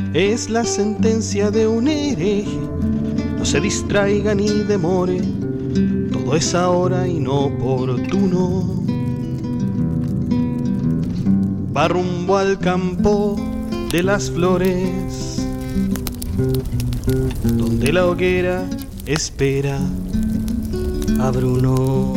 es la sentencia de un hereje. No se distraiga ni demore, todo es ahora inoportuno. Va rumbo al campo de las flores, donde la hoguera espera a Bruno.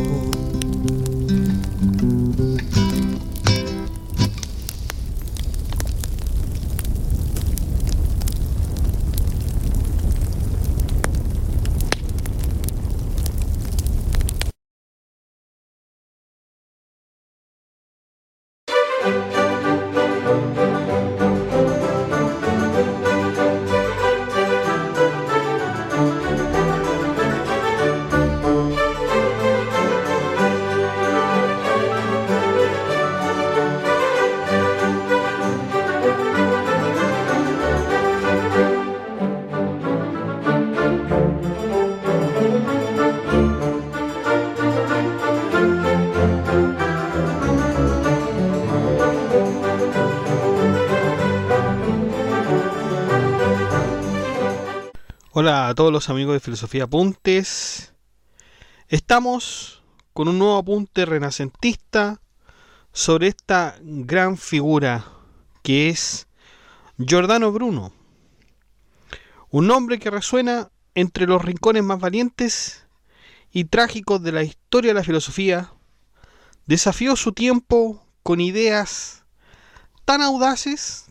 Hola a todos los amigos de Filosofía Apuntes. Estamos con un nuevo apunte renacentista sobre esta gran figura que es Giordano Bruno. Un nombre que resuena entre los rincones más valientes y trágicos de la historia de la filosofía. Desafió su tiempo con ideas tan audaces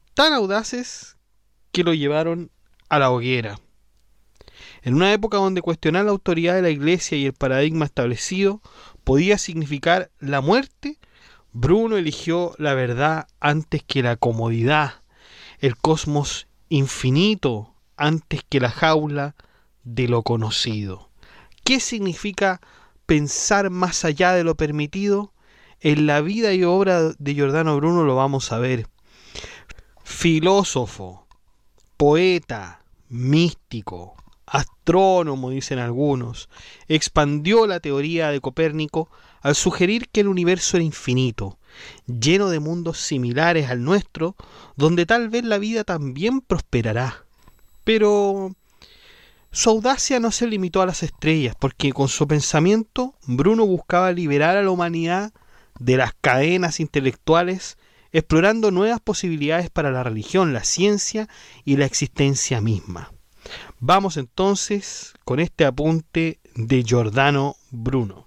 que lo llevaron a la hoguera. En una época donde cuestionar la autoridad de la Iglesia y el paradigma establecido podía significar la muerte, Bruno eligió la verdad antes que la comodidad, el cosmos infinito antes que la jaula de lo conocido. ¿Qué significa pensar más allá de lo permitido? En la vida y obra de Giordano Bruno lo vamos a ver. Filósofo, poeta, místico, astrónomo, dicen algunos, expandió la teoría de Copérnico al sugerir que el universo era infinito, lleno de mundos similares al nuestro, donde tal vez la vida también prosperará. Pero su audacia no se limitó a las estrellas, porque con su pensamiento Bruno buscaba liberar a la humanidad de las cadenas intelectuales, explorando nuevas posibilidades para la religión, la ciencia y la existencia misma. Vamos entonces con este apunte de Giordano Bruno.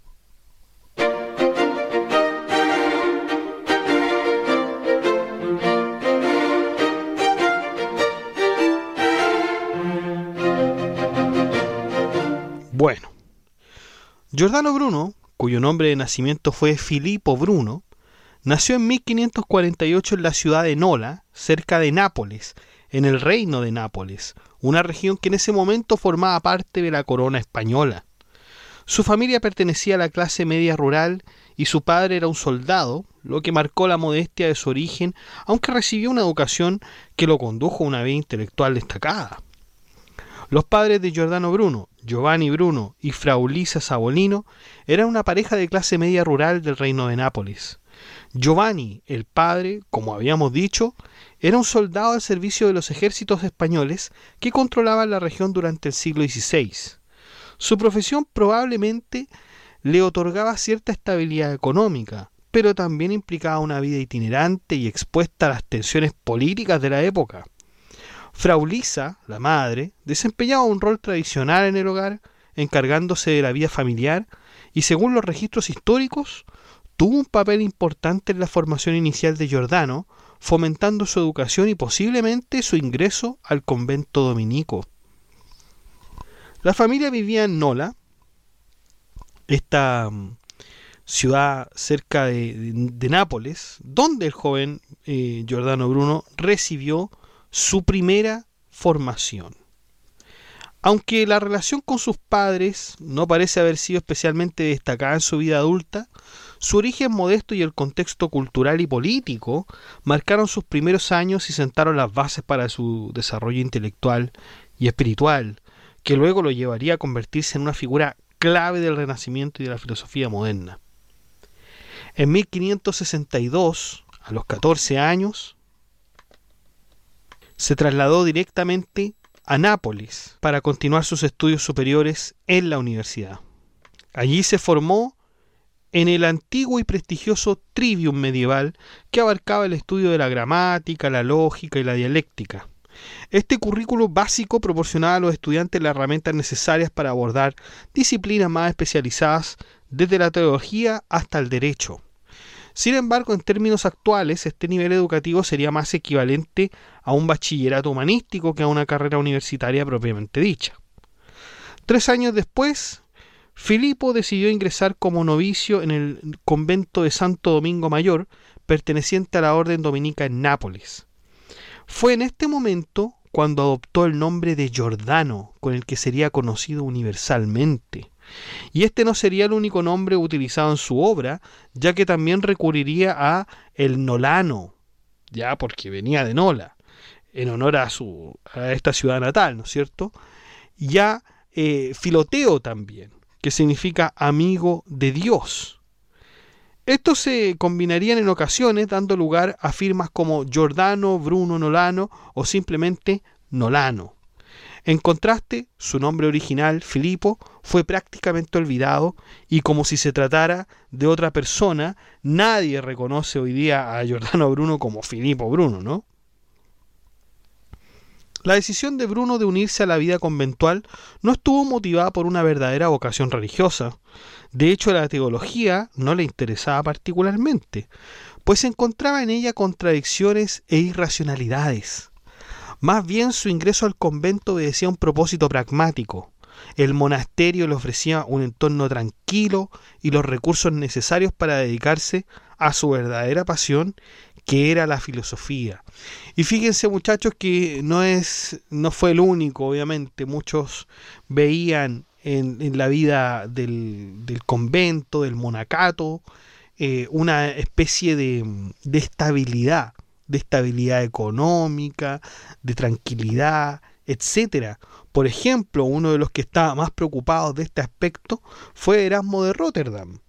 Bueno, Giordano Bruno, cuyo nombre de nacimiento fue Filippo Bruno, nació en 1548 en la ciudad de Nola, cerca de Nápoles, en el reino de Nápoles, una región que en ese momento formaba parte de la corona española. Su familia pertenecía a la clase media rural y su padre era un soldado, lo que marcó la modestia de su origen, aunque recibió una educación que lo condujo a una vida intelectual destacada. Los padres de Giordano Bruno, Giovanni Bruno y Frau Lisa Savolino, eran una pareja de clase media rural del reino de Nápoles. Giovanni, el padre, como habíamos dicho, era un soldado al servicio de los ejércitos españoles que controlaban la región durante el siglo XVI. Su profesión probablemente le otorgaba cierta estabilidad económica, pero también implicaba una vida itinerante y expuesta a las tensiones políticas de la época. Frau Lisa, la madre, desempeñaba un rol tradicional en el hogar, encargándose de la vida familiar y, según los registros históricos, tuvo un papel importante en la formación inicial de Giordano, fomentando su educación y posiblemente su ingreso al convento dominico. La familia vivía en Nola, esta ciudad cerca de Nápoles, donde el joven Giordano Bruno recibió su primera formación. Aunque la relación con sus padres no parece haber sido especialmente destacada en su vida adulta, su origen modesto y el contexto cultural y político marcaron sus primeros años y sentaron las bases para su desarrollo intelectual y espiritual, que luego lo llevaría a convertirse en una figura clave del Renacimiento y de la filosofía moderna. En 1562, a los 14 años, se trasladó directamente a Nápoles para continuar sus estudios superiores en la universidad. Allí se formó en el antiguo y prestigioso Trivium medieval que abarcaba el estudio de la gramática, la lógica y la dialéctica. Este currículo básico proporcionaba a los estudiantes las herramientas necesarias para abordar disciplinas más especializadas desde la teología hasta el derecho. Sin embargo, en términos actuales, este nivel educativo sería más equivalente a un bachillerato humanístico que a una carrera universitaria propiamente dicha. 3 años después, Filipo decidió ingresar como novicio en el convento de Santo Domingo Mayor, perteneciente a la orden dominica en Nápoles. Fue en este momento cuando adoptó el nombre de Giordano, con el que sería conocido universalmente. Y este no sería el único nombre utilizado en su obra, ya que también recurriría a el Nolano, ya porque venía de Nola, en honor a esta ciudad natal, ¿no es cierto? Y a Filoteo también, que significa amigo de Dios. Estos se combinarían en ocasiones, dando lugar a firmas como Giordano, Bruno, Nolano o simplemente Nolano. En contraste, su nombre original, Filipo, fue prácticamente olvidado y como si se tratara de otra persona, nadie reconoce hoy día a Giordano Bruno como Filipo Bruno, ¿no? La decisión de Bruno de unirse a la vida conventual no estuvo motivada por una verdadera vocación religiosa. De hecho, la teología no le interesaba particularmente, pues encontraba en ella contradicciones e irracionalidades. Más bien su ingreso al convento obedecía un propósito pragmático. El monasterio le ofrecía un entorno tranquilo y los recursos necesarios para dedicarse a su verdadera pasión, que era la filosofía. Y fíjense, muchachos, que no fue el único, obviamente. Muchos veían en la vida del convento, del monacato, una especie de estabilidad económica, de tranquilidad, etcétera. Por ejemplo, uno de los que estaba más preocupado de este aspecto fue Erasmo de Róterdam.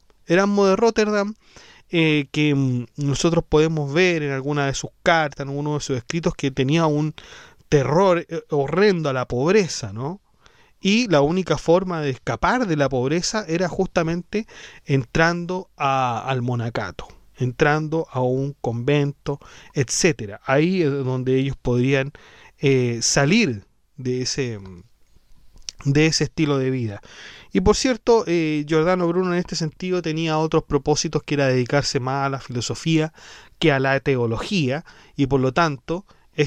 Que nosotros podemos ver en alguna de sus cartas, en uno de sus escritos, que tenía un terror horrendo a la pobreza, ¿no? Y la única forma de escapar de la pobreza era justamente entrando al monacato, entrando a un convento, etcétera. Ahí es donde ellos podrían salir de ese estilo de vida. Y por cierto, Giordano Bruno en este sentido tenía otros propósitos, que era dedicarse más a la filosofía que a la teología, y por lo tanto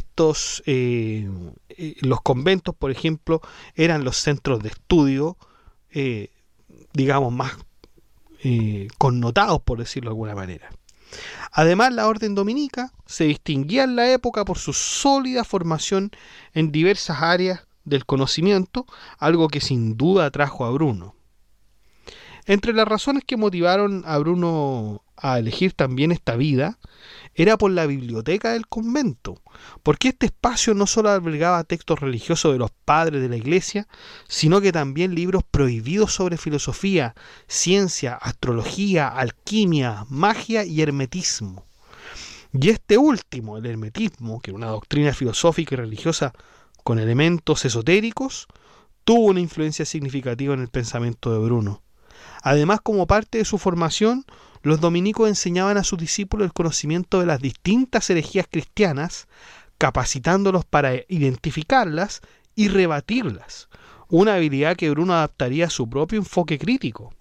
los conventos, por ejemplo, eran los centros de estudio, digamos, más connotados, por decirlo de alguna manera. Además, la orden dominica se distinguía en la época por su sólida formación en diversas áreas del conocimiento, algo que sin duda atrajo a Bruno. Entre las razones que motivaron a Bruno a elegir también esta vida era por la biblioteca del convento, porque este espacio no solo albergaba textos religiosos de los padres de la iglesia, sino que también libros prohibidos sobre filosofía, ciencia, astrología, alquimia, magia y hermetismo. Y este último, el hermetismo, que era una doctrina filosófica y religiosa con elementos esotéricos, tuvo una influencia significativa en el pensamiento de Bruno. Además, como parte de su formación, los dominicos enseñaban a sus discípulos el conocimiento de las distintas herejías cristianas, capacitándolos para identificarlas y rebatirlas, una habilidad que Bruno adaptaría a su propio enfoque crítico.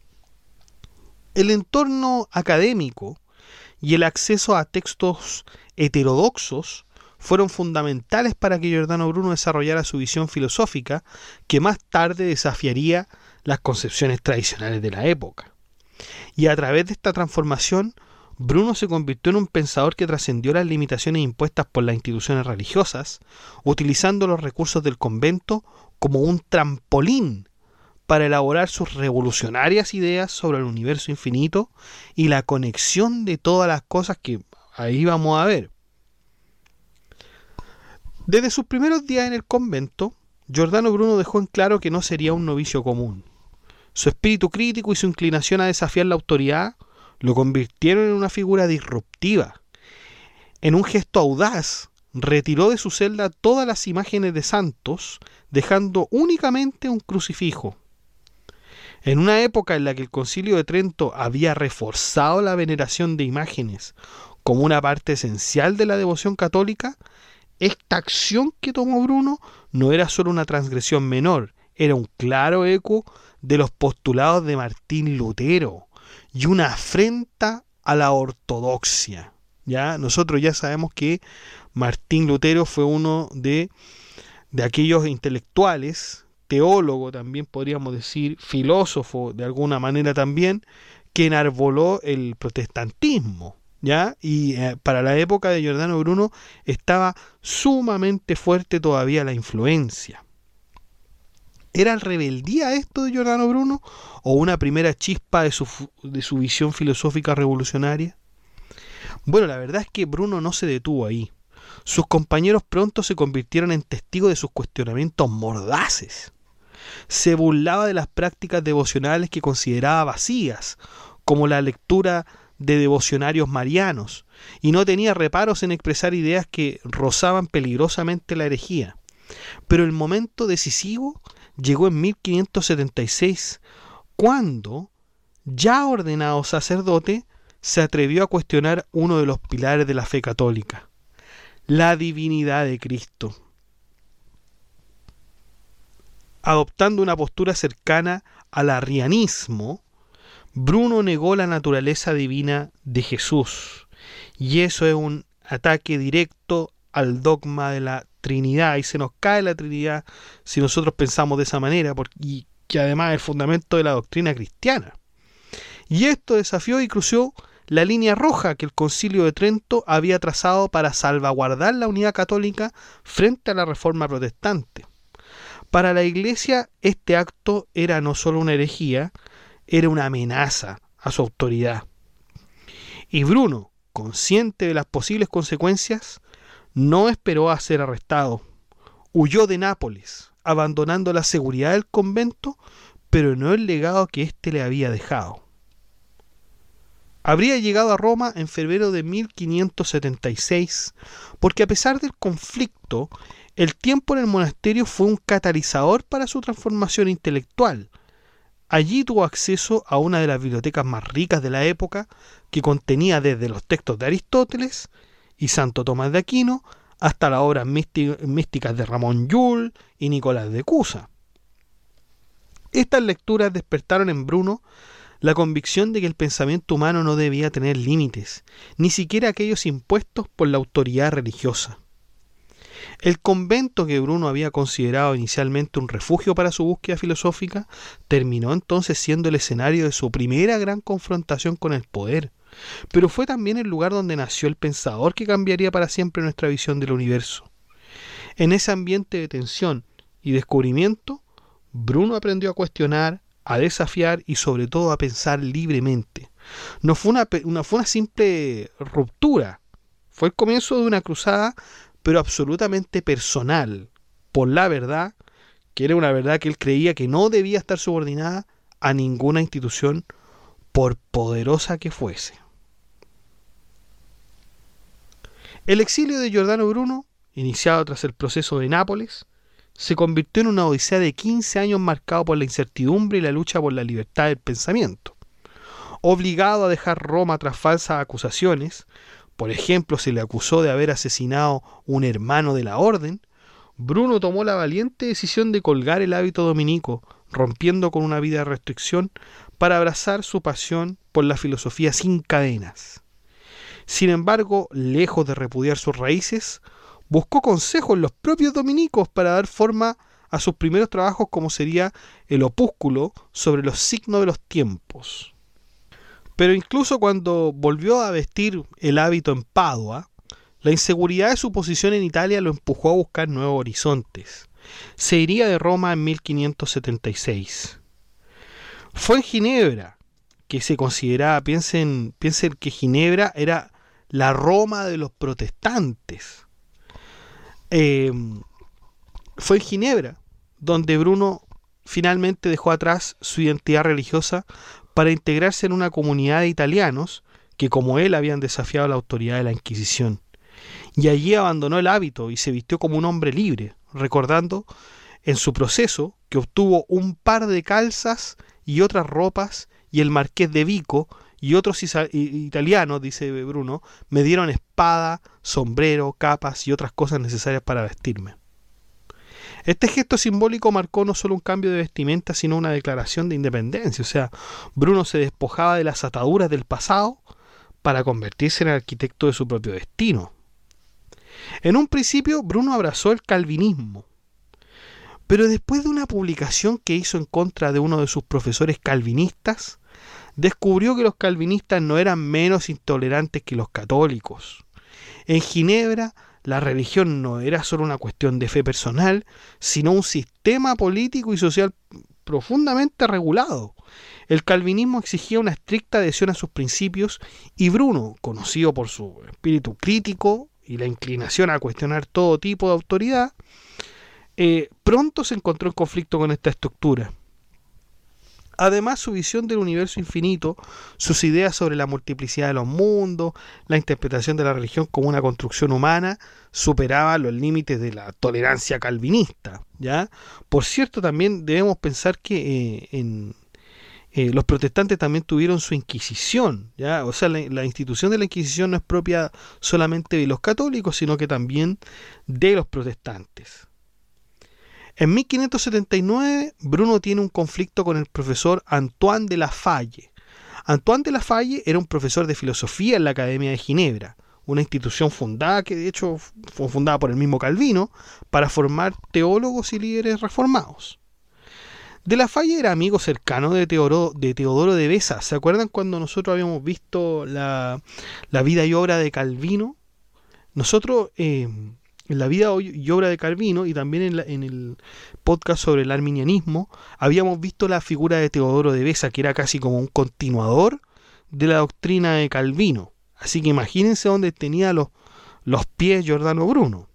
El entorno académico y el acceso a textos heterodoxos fueron fundamentales para que Giordano Bruno desarrollara su visión filosófica, que más tarde desafiaría las concepciones tradicionales de la época. Y a través de esta transformación, Bruno se convirtió en un pensador que trascendió las limitaciones impuestas por las instituciones religiosas, utilizando los recursos del convento como un trampolín para elaborar sus revolucionarias ideas sobre el universo infinito y la conexión de todas las cosas que ahí vamos a ver. Desde sus primeros días en el convento, Giordano Bruno dejó en claro que no sería un novicio común. Su espíritu crítico y su inclinación a desafiar la autoridad lo convirtieron en una figura disruptiva. En un gesto audaz, retiró de su celda todas las imágenes de santos, dejando únicamente un crucifijo. En una época en la que el Concilio de Trento había reforzado la veneración de imágenes como una parte esencial de la devoción católica, esta acción que tomó Bruno no era solo una transgresión menor, era un claro eco de los postulados de Martín Lutero y una afrenta a la ortodoxia. ¿Ya? Nosotros ya sabemos que Martín Lutero fue uno de aquellos intelectuales, teólogo también podríamos decir, filósofo de alguna manera también, que enarboló el protestantismo, ¿ya? Y para la época de Giordano Bruno estaba sumamente fuerte todavía la influencia. ¿Era rebeldía esto de Giordano Bruno o una primera chispa de su visión filosófica revolucionaria? Bueno, la verdad es que Bruno no se detuvo ahí. Sus compañeros pronto se convirtieron en testigos de sus cuestionamientos mordaces. Se burlaba de las prácticas devocionales que consideraba vacías, como la lectura de devocionarios marianos, y no tenía reparos en expresar ideas que rozaban peligrosamente la herejía. Pero el momento decisivo llegó en 1576, cuando, ya ordenado sacerdote, se atrevió a cuestionar uno de los pilares de la fe católica, la divinidad de Cristo. Adoptando una postura cercana al arrianismo, Bruno negó la naturaleza divina de Jesús, y eso es un ataque directo al dogma de la Trinidad, y se nos cae la Trinidad si nosotros pensamos de esa manera, y que además es el fundamento de la doctrina cristiana. Y esto desafió y cruzó la línea roja que el Concilio de Trento había trazado para salvaguardar la unidad católica frente a la Reforma protestante. Para la Iglesia, este acto era no solo una herejía, era una amenaza a su autoridad. Y Bruno, consciente de las posibles consecuencias, no esperó a ser arrestado. Huyó de Nápoles, abandonando la seguridad del convento, pero no el legado que éste le había dejado. Habría llegado a Roma en febrero de 1576, porque a pesar del conflicto, el tiempo en el monasterio fue un catalizador para su transformación intelectual. Allí tuvo acceso a una de las bibliotecas más ricas de la época, que contenía desde los textos de Aristóteles y Santo Tomás de Aquino hasta las obras místicas de Ramón Llull y Nicolás de Cusa. Estas lecturas despertaron en Bruno la convicción de que el pensamiento humano no debía tener límites, ni siquiera aquellos impuestos por la autoridad religiosa. El convento que Bruno había considerado inicialmente un refugio para su búsqueda filosófica terminó entonces siendo el escenario de su primera gran confrontación con el poder, pero fue también el lugar donde nació el pensador que cambiaría para siempre nuestra visión del universo. En ese ambiente de tensión y descubrimiento, Bruno aprendió a cuestionar, a desafiar y sobre todo a pensar libremente. No fue una simple ruptura, fue el comienzo de una cruzada, pero absolutamente personal, por la verdad, que era una verdad que él creía que no debía estar subordinada a ninguna institución, por poderosa que fuese. El exilio de Giordano Bruno, iniciado tras el proceso de Nápoles, se convirtió en una odisea de 15 años marcado por la incertidumbre y la lucha por la libertad del pensamiento. Obligado a dejar Roma tras falsas acusaciones, por ejemplo, se le acusó de haber asesinado un hermano de la orden, Bruno tomó la valiente decisión de colgar el hábito dominico, rompiendo con una vida de restricción para abrazar su pasión por la filosofía sin cadenas. Sin embargo, lejos de repudiar sus raíces, buscó consejo en los propios dominicos para dar forma a sus primeros trabajos, como sería el opúsculo sobre los signos de los tiempos. Pero incluso cuando volvió a vestir el hábito en Padua, la inseguridad de su posición en Italia lo empujó a buscar nuevos horizontes. Se iría de Roma en 1576. Fue en Ginebra que se consideraba, piensen que Ginebra era la Roma de los protestantes. Fue en Ginebra donde Bruno finalmente dejó atrás su identidad religiosa para integrarse en una comunidad de italianos que, como él, habían desafiado la autoridad de la Inquisición. y allí abandonó el hábito y se vistió como un hombre libre, recordando en su proceso que obtuvo un par de calzas y otras ropas, y el marqués de Vico y otros italianos, dice Bruno, me dieron espada, sombrero, capas y otras cosas necesarias para vestirme. Este gesto simbólico marcó no solo un cambio de vestimenta, sino una declaración de independencia. O sea, Bruno se despojaba de las ataduras del pasado para convertirse en el arquitecto de su propio destino. En un principio, Bruno abrazó el calvinismo, pero después de una publicación que hizo en contra de uno de sus profesores calvinistas, descubrió que los calvinistas no eran menos intolerantes que los católicos. En Ginebra, la religión no era solo una cuestión de fe personal, sino un sistema político y social profundamente regulado. El calvinismo exigía una estricta adhesión a sus principios, y Bruno, conocido por su espíritu crítico y la inclinación a cuestionar todo tipo de autoridad, pronto se encontró en conflicto con esta estructura. Además, su visión del universo infinito, sus ideas sobre la multiplicidad de los mundos, la interpretación de la religión como una construcción humana, superaba los límites de la tolerancia calvinista, ¿ya? Por cierto, también debemos pensar que los protestantes también tuvieron su Inquisición, ¿ya? O sea, la institución de la Inquisición no es propia solamente de los católicos, sino que también de los protestantes. En 1579, Bruno tiene un conflicto con el profesor Antoine de la Faye. Antoine de la Faye era un profesor de filosofía en la Academia de Ginebra, una institución fundada, que de hecho fue fundada por el mismo Calvino, para formar teólogos y líderes reformados. De la Faye era amigo cercano de Teodoro de Beza. ¿Se acuerdan cuando nosotros habíamos visto la vida y obra de Calvino? Nosotros... en la vida y obra de Calvino, y también en el podcast sobre el arminianismo, habíamos visto la figura de Teodoro de Beza, que era casi como un continuador de la doctrina de Calvino. Así que imagínense dónde tenía los pies Giordano Bruno.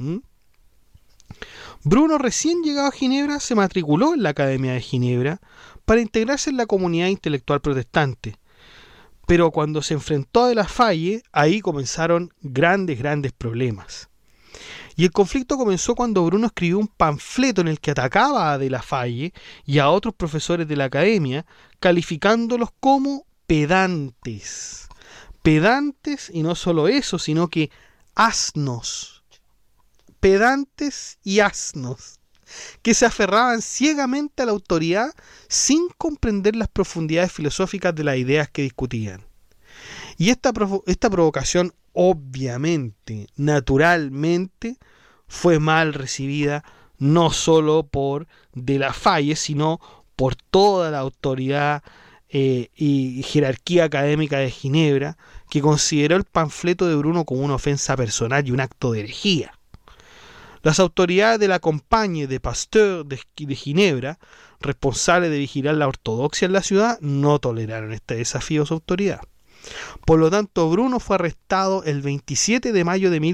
Bruno, recién llegado a Ginebra, se matriculó en la Academia de Ginebra para integrarse en la comunidad intelectual protestante. Pero cuando se enfrentó a De la Faye, ahí comenzaron grandes problemas. Y el conflicto comenzó cuando Bruno escribió un panfleto en el que atacaba a De la Faye y a otros profesores de la academia, calificándolos como pedantes. Pedantes, y no solo eso, sino que asnos. Pedantes y asnos, que se aferraban ciegamente a la autoridad sin comprender las profundidades filosóficas de las ideas que discutían. Y esta provocación, obviamente, naturalmente, fue mal recibida no solo por De la Faye, sino por toda la autoridad y jerarquía académica de Ginebra, que consideró el panfleto de Bruno como una ofensa personal y un acto de herejía. Las autoridades de la Compañía de Pasteur de Ginebra, responsables de vigilar la ortodoxia en la ciudad, no toleraron este desafío a su autoridad. Por lo tanto, Bruno fue arrestado el 27 de mayo de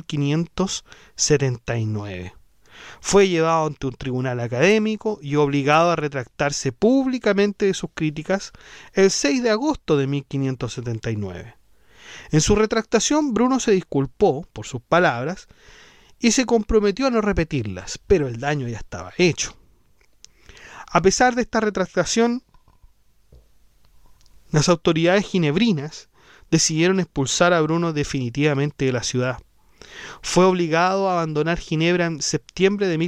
1579. Fue llevado ante un tribunal académico y obligado a retractarse públicamente de sus críticas el 6 de agosto de 1579. En su retractación, Bruno se disculpó por sus palabras y se comprometió a no repetirlas, pero el daño ya estaba hecho. A pesar de esta retractación, las autoridades ginebrinas decidieron expulsar a Bruno definitivamente de la ciudad. Fue obligado a abandonar Ginebra en septiembre de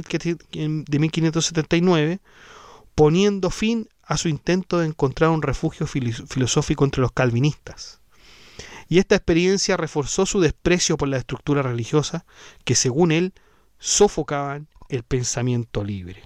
1579, poniendo fin a su intento de encontrar un refugio filosófico entre los calvinistas. Y esta experiencia reforzó su desprecio por la estructura religiosa que, según él, sofocaban el pensamiento libre.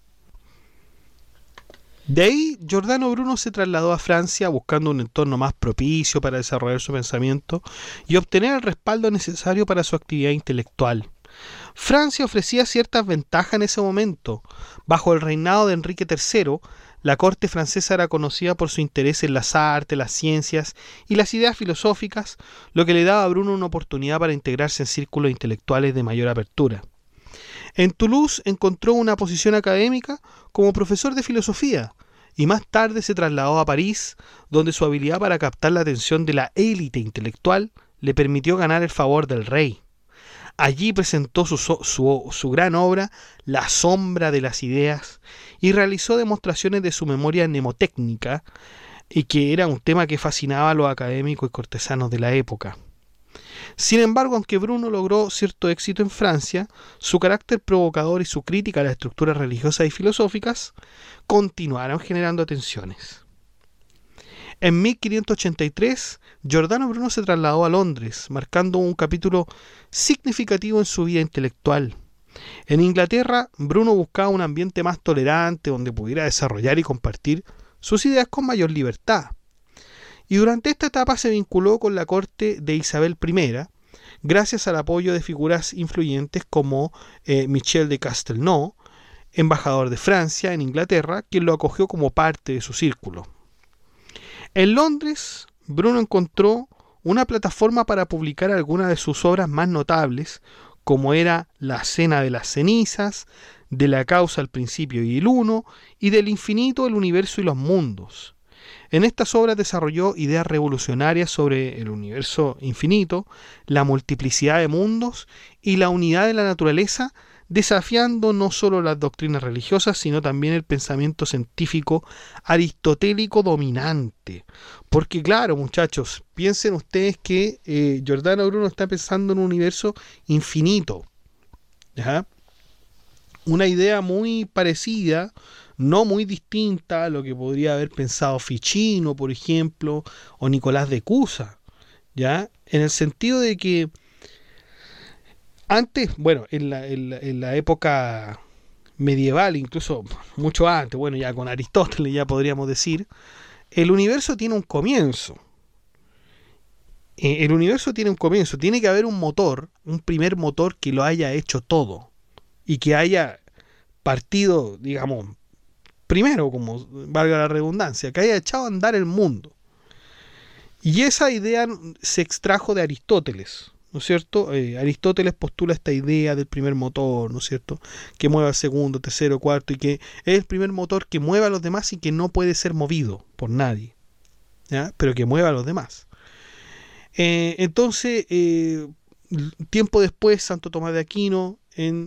De ahí, Giordano Bruno se trasladó a Francia buscando un entorno más propicio para desarrollar su pensamiento y obtener el respaldo necesario para su actividad intelectual. Francia ofrecía ciertas ventajas en ese momento. Bajo el reinado de Enrique III, la corte francesa era conocida por su interés en las artes, las ciencias y las ideas filosóficas, lo que le daba a Bruno una oportunidad para integrarse en círculos intelectuales de mayor apertura. En Toulouse encontró una posición académica como profesor de filosofía y más tarde se trasladó a París, donde su habilidad para captar la atención de la élite intelectual le permitió ganar el favor del rey. Allí presentó su gran obra, La sombra de las ideas, y realizó demostraciones de su memoria mnemotécnica, y que era un tema que fascinaba a los académicos y cortesanos de la época. Sin embargo, aunque Bruno logró cierto éxito en Francia, su carácter provocador y su crítica a las estructuras religiosas y filosóficas continuaron generando tensiones. En 1583, Giordano Bruno se trasladó a Londres, marcando un capítulo significativo en su vida intelectual. En Inglaterra, Bruno buscaba un ambiente más tolerante, donde pudiera desarrollar y compartir sus ideas con mayor libertad. Y durante esta etapa se vinculó con la corte de Isabel I, gracias al apoyo de figuras influyentes como Michel de Castelnau, embajador de Francia en Inglaterra, quien lo acogió como parte de su círculo. En Londres, Bruno encontró una plataforma para publicar algunas de sus obras más notables, como era La Cena de las Cenizas, De la Causa al Principio y el Uno, y Del Infinito, el Universo y los Mundos. En estas obras desarrolló ideas revolucionarias sobre el universo infinito, la multiplicidad de mundos y la unidad de la naturaleza, desafiando no solo las doctrinas religiosas, sino también el pensamiento científico aristotélico dominante. Porque claro, muchachos, piensen ustedes que Giordano Bruno está pensando en un universo infinito, ¿ya? Una idea muy parecida, no muy distinta a lo que podría haber pensado Ficino, por ejemplo, o Nicolás de Cusa, ¿ya? En el sentido de que antes, bueno, en la época medieval, incluso mucho antes, bueno, ya con Aristóteles ya podríamos decir, el universo tiene un comienzo. El universo tiene un comienzo, tiene que haber un motor, un primer motor que lo haya hecho todo y que haya partido, digamos, primero, como valga la redundancia, que haya echado a andar el mundo. Y esa idea se extrajo de Aristóteles, ¿no es cierto? Aristóteles postula esta idea del primer motor, ¿no es cierto? Que mueva al segundo, tercero, cuarto, y que es el primer motor que mueve a los demás y que no puede ser movido por nadie, ¿ya? Pero que mueva a los demás. Entonces, tiempo después, Santo Tomás de Aquino, en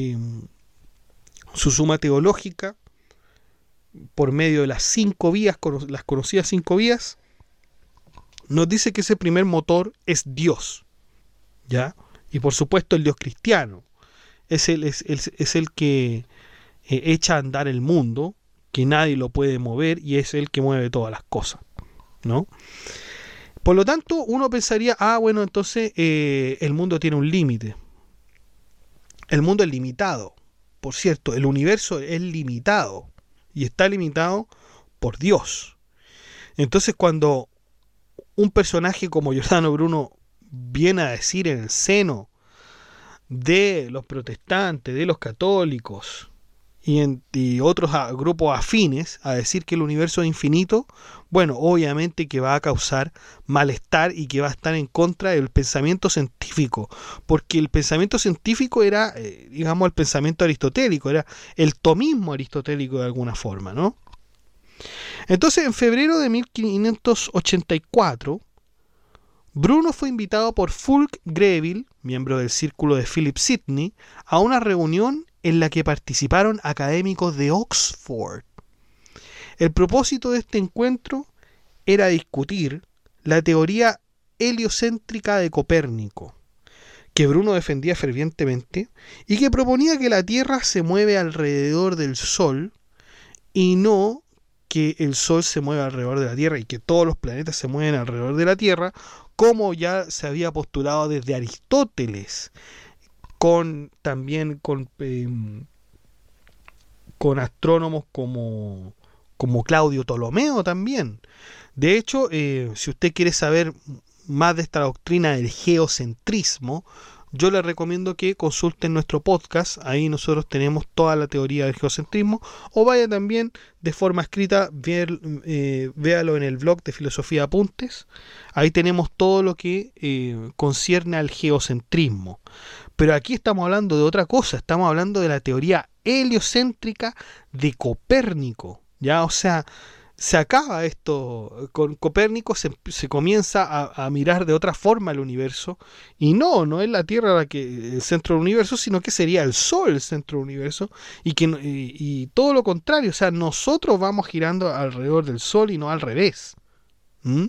su Suma Teológica, por medio de las 5 vías, las conocidas 5 vías, nos dice que ese primer motor es Dios, ¿ya? Y por supuesto el Dios cristiano es el que echa a andar el mundo, que nadie lo puede mover, y es el que mueve todas las cosas, ¿no? Por lo tanto, uno pensaría, bueno, entonces el mundo tiene un límite. El mundo es limitado. Por cierto, el universo es limitado y está limitado por Dios. Entonces, cuando un personaje como Giordano Bruno viene a decir en el seno de los protestantes, de los católicos y otros grupos afines a decir que el universo es infinito, bueno, obviamente que va a causar malestar y que va a estar en contra del pensamiento científico, porque el pensamiento científico era, digamos, el pensamiento aristotélico, era el tomismo aristotélico de alguna forma, ¿no? Entonces, en febrero de 1584, Bruno fue invitado por Fulk Greville, miembro del círculo de Philip Sidney, a una reunión en la que participaron académicos de Oxford. El propósito de este encuentro era discutir la teoría heliocéntrica de Copérnico, que Bruno defendía fervientemente y que proponía que la Tierra se mueve alrededor del Sol y no que el Sol se mueva alrededor de la Tierra y que todos los planetas se mueven alrededor de la Tierra, como ya se había postulado desde Aristóteles, también con astrónomos como Claudio Ptolomeo también. De hecho, si usted quiere saber más de esta doctrina del geocentrismo, yo le recomiendo que consulten nuestro podcast. Ahí nosotros tenemos toda la teoría del geocentrismo, o vaya también de forma escrita, véalo en el blog de Filosofía Apuntes. Ahí tenemos todo lo que concierne al geocentrismo. Pero aquí estamos hablando de otra cosa, estamos hablando de la teoría heliocéntrica de Copérnico, ¿ya? O sea, se acaba esto. Con Copérnico se comienza a mirar de otra forma el universo, y no es la Tierra el centro del universo, sino que sería el Sol el centro del universo, y todo lo contrario, o sea, nosotros vamos girando alrededor del Sol y no al revés. ¿Mm?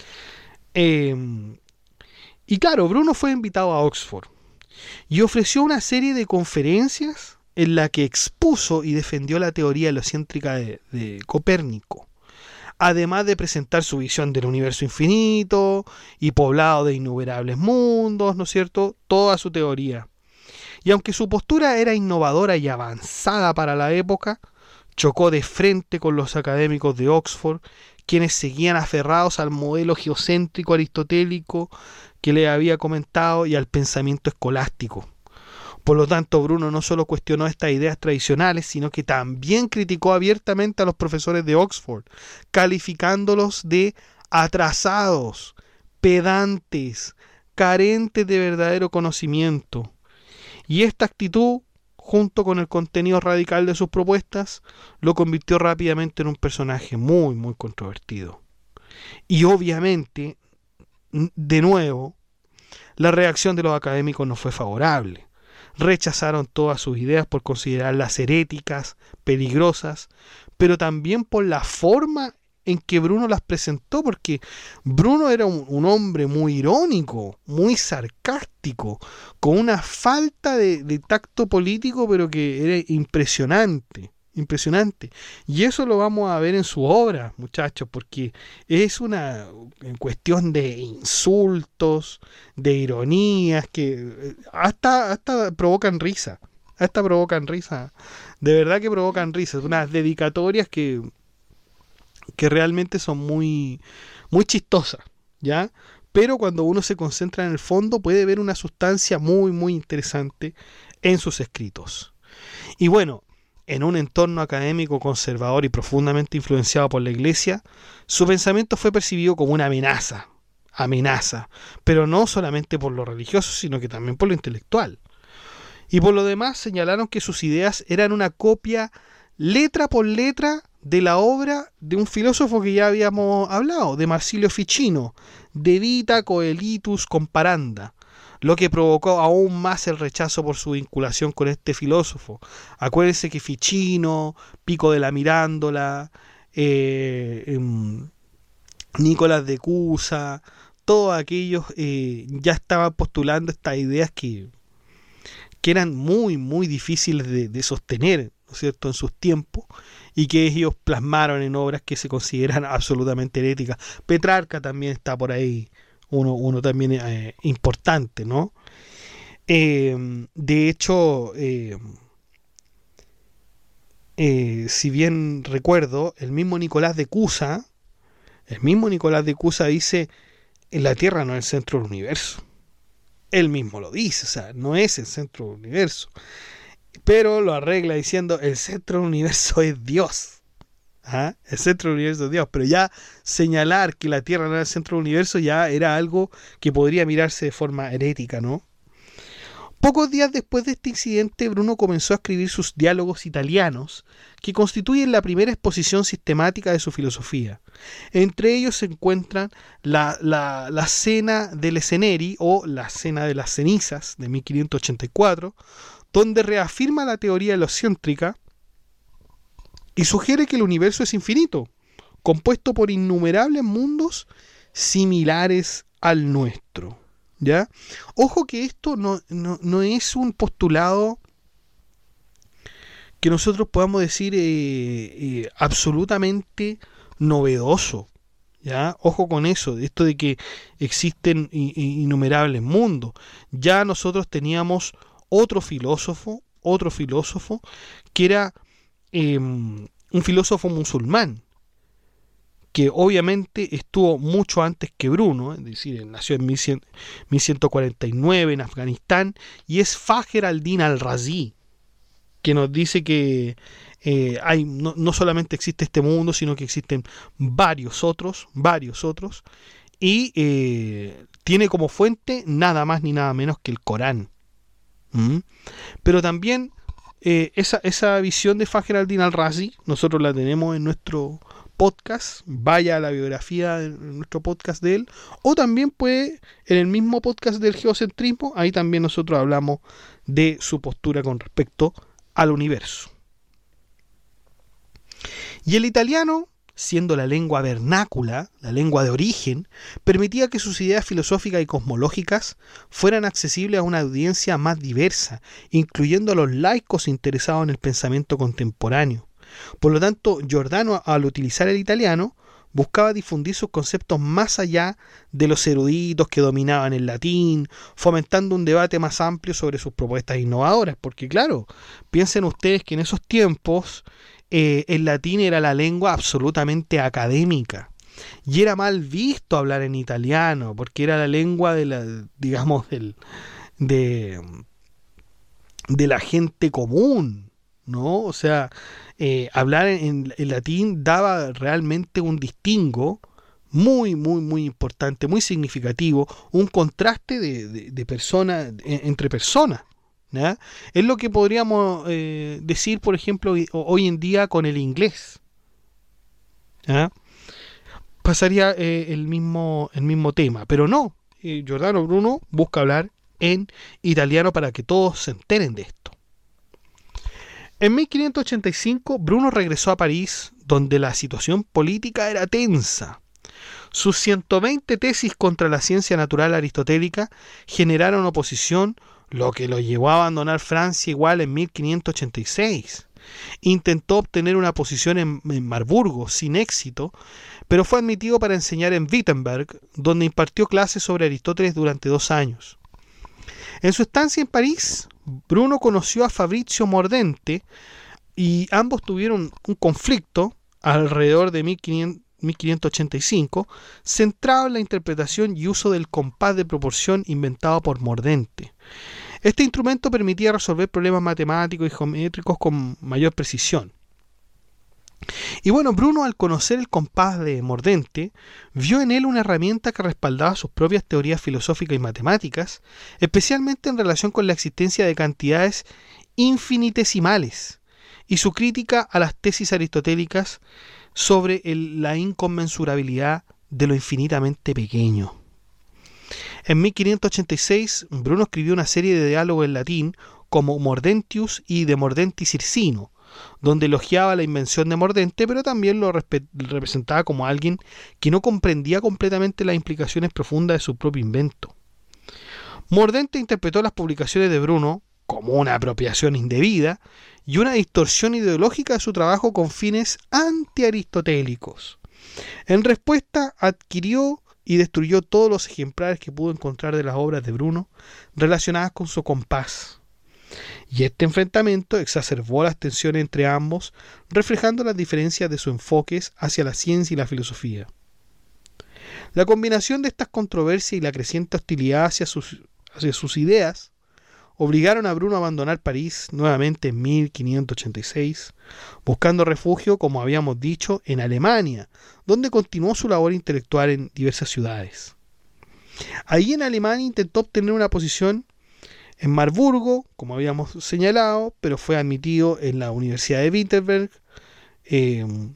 Y claro, Bruno fue invitado a Oxford y ofreció una serie de conferencias en la que expuso y defendió la teoría heliocéntrica de Copérnico, además de presentar su visión del universo infinito y poblado de innumerables mundos, ¿no es cierto? Toda su teoría. Y aunque su postura era innovadora y avanzada para la época, chocó de frente con los académicos de Oxford, quienes seguían aferrados al modelo geocéntrico aristotélico que le había comentado y al pensamiento escolástico. Por lo tanto, Bruno no solo cuestionó estas ideas tradicionales, sino que también criticó abiertamente a los profesores de Oxford, calificándolos de atrasados, pedantes, carentes de verdadero conocimiento. Y esta actitud, junto con el contenido radical de sus propuestas, lo convirtió rápidamente en un personaje muy, muy controvertido. Y obviamente, de nuevo, la reacción de los académicos no fue favorable. Rechazaron todas sus ideas por considerarlas heréticas, peligrosas, pero también por la forma en que Bruno las presentó, porque Bruno era un hombre muy irónico, muy sarcástico, con una falta de tacto político, pero que era impresionante. Y eso lo vamos a ver en su obra, muchachos, porque es una cuestión de insultos, de ironías, que hasta provocan risa. De verdad que provocan risa. Unas dedicatorias que realmente son muy, muy chistosas, ¿ya? Pero cuando uno se concentra en el fondo puede ver una sustancia muy, muy interesante en sus escritos. Y bueno, en un entorno académico conservador y profundamente influenciado por la Iglesia, su pensamiento fue percibido como una amenaza, pero no solamente por lo religioso, sino que también por lo intelectual. Y por lo demás señalaron que sus ideas eran una copia letra por letra de la obra de un filósofo que ya habíamos hablado, de Marsilio Ficino, De Vita Coelitus Comparanda, lo que provocó aún más el rechazo por su vinculación con este filósofo. Acuérdense que Ficino, Pico de la Mirándola, Nicolás de Cusa, todos aquellos ya estaban postulando estas ideas que eran muy, muy difíciles de sostener, ¿no es cierto?, en sus tiempos, y que ellos plasmaron en obras que se consideran absolutamente heréticas. Petrarca también está por ahí, uno también importante, ¿no? De hecho, si bien recuerdo, el mismo Nicolás de Cusa dice: la Tierra no es el centro del universo. Él mismo lo dice, o sea, no es el centro del universo. Pero lo arregla diciendo: el centro del universo es Dios. ¿Ah? El centro del universo es Dios. Pero ya señalar que la Tierra no era el centro del universo ya era algo que podría mirarse de forma herética, ¿no? Pocos días después de este incidente, Bruno comenzó a escribir sus diálogos italianos, que constituyen la primera exposición sistemática de su filosofía. Entre ellos se encuentran la Cena delle Ceneri, o la Cena de las Cenizas, de 1584, donde reafirma la teoría heliocéntrica y sugiere que el universo es infinito, compuesto por innumerables mundos similares al nuestro. ¿Ya? Ojo que esto no es un postulado que nosotros podamos decir absolutamente novedoso. ¿Ya? Ojo con eso, esto de que existen innumerables mundos. Ya nosotros teníamos otro filósofo que era un filósofo musulmán, que obviamente estuvo mucho antes que Bruno, es decir, nació en 1149 en Afganistán, y es Fajr al-Din al-Razi, que nos dice que no solamente existe este mundo, sino que existen varios otros, y tiene como fuente nada más ni nada menos que el Corán. Pero también esa visión de Fajr al-Din al-Razi nosotros la tenemos en nuestro podcast, vaya a la biografía de nuestro podcast de él, o también puede, en el mismo podcast del geocentrismo, ahí también nosotros hablamos de su postura con respecto al universo. Y el italiano, siendo la lengua vernácula, la lengua de origen, permitía que sus ideas filosóficas y cosmológicas fueran accesibles a una audiencia más diversa, incluyendo a los laicos interesados en el pensamiento contemporáneo. Por lo tanto, Giordano, al utilizar el italiano, buscaba difundir sus conceptos más allá de los eruditos que dominaban el latín, fomentando un debate más amplio sobre sus propuestas innovadoras, porque claro, piensen ustedes que en esos tiempos el latín era la lengua absolutamente académica y era mal visto hablar en italiano porque era la lengua de la, digamos, de la gente común, ¿no? O sea, hablar en latín daba realmente un distingo muy, muy, muy importante, muy significativo, un contraste de persona entre personas. ¿Ya? Es lo que podríamos decir, por ejemplo, hoy en día con el inglés. ¿Ya? Pasaría el mismo tema, pero no. Giordano Bruno busca hablar en italiano para que todos se enteren de esto. En 1585, Bruno regresó a París, donde la situación política era tensa. Sus 120 tesis contra la ciencia natural aristotélica generaron oposición, lo que lo llevó a abandonar Francia igual en 1586. Intentó obtener una posición en Marburgo sin éxito, pero fue admitido para enseñar en Wittenberg, donde impartió clases sobre Aristóteles durante 2 años. En su estancia en París, Bruno conoció a Fabrizio Mordente y ambos tuvieron un conflicto alrededor de 1585, centrado en la interpretación y uso del compás de proporción inventado por Mordente. Este instrumento permitía resolver problemas matemáticos y geométricos con mayor precisión. Y bueno, Bruno, al conocer el compás de Mordente, vio en él una herramienta que respaldaba sus propias teorías filosóficas y matemáticas, especialmente en relación con la existencia de cantidades infinitesimales, y su crítica a las tesis aristotélicas sobre la inconmensurabilidad de lo infinitamente pequeño. En 1586, Bruno escribió una serie de diálogos en latín como Mordentius y De Mordentis Circino, donde elogiaba la invención de Mordente, pero también lo representaba como alguien que no comprendía completamente las implicaciones profundas de su propio invento. Mordente interpretó las publicaciones de Bruno como una apropiación indebida y una distorsión ideológica de su trabajo con fines antiaristotélicos. En respuesta, adquirió y destruyó todos los ejemplares que pudo encontrar de las obras de Bruno relacionadas con su compás. Y este enfrentamiento exacerbó las tensiones entre ambos, reflejando las diferencias de sus enfoques hacia la ciencia y la filosofía. La combinación de estas controversias y la creciente hostilidad hacia sus ideas obligaron a Bruno a abandonar París nuevamente en 1586, buscando refugio, como habíamos dicho, en Alemania, donde continuó su labor intelectual en diversas ciudades. Allí en Alemania intentó obtener una posición en Marburgo, como habíamos señalado, pero fue admitido en la Universidad de Wittenberg, que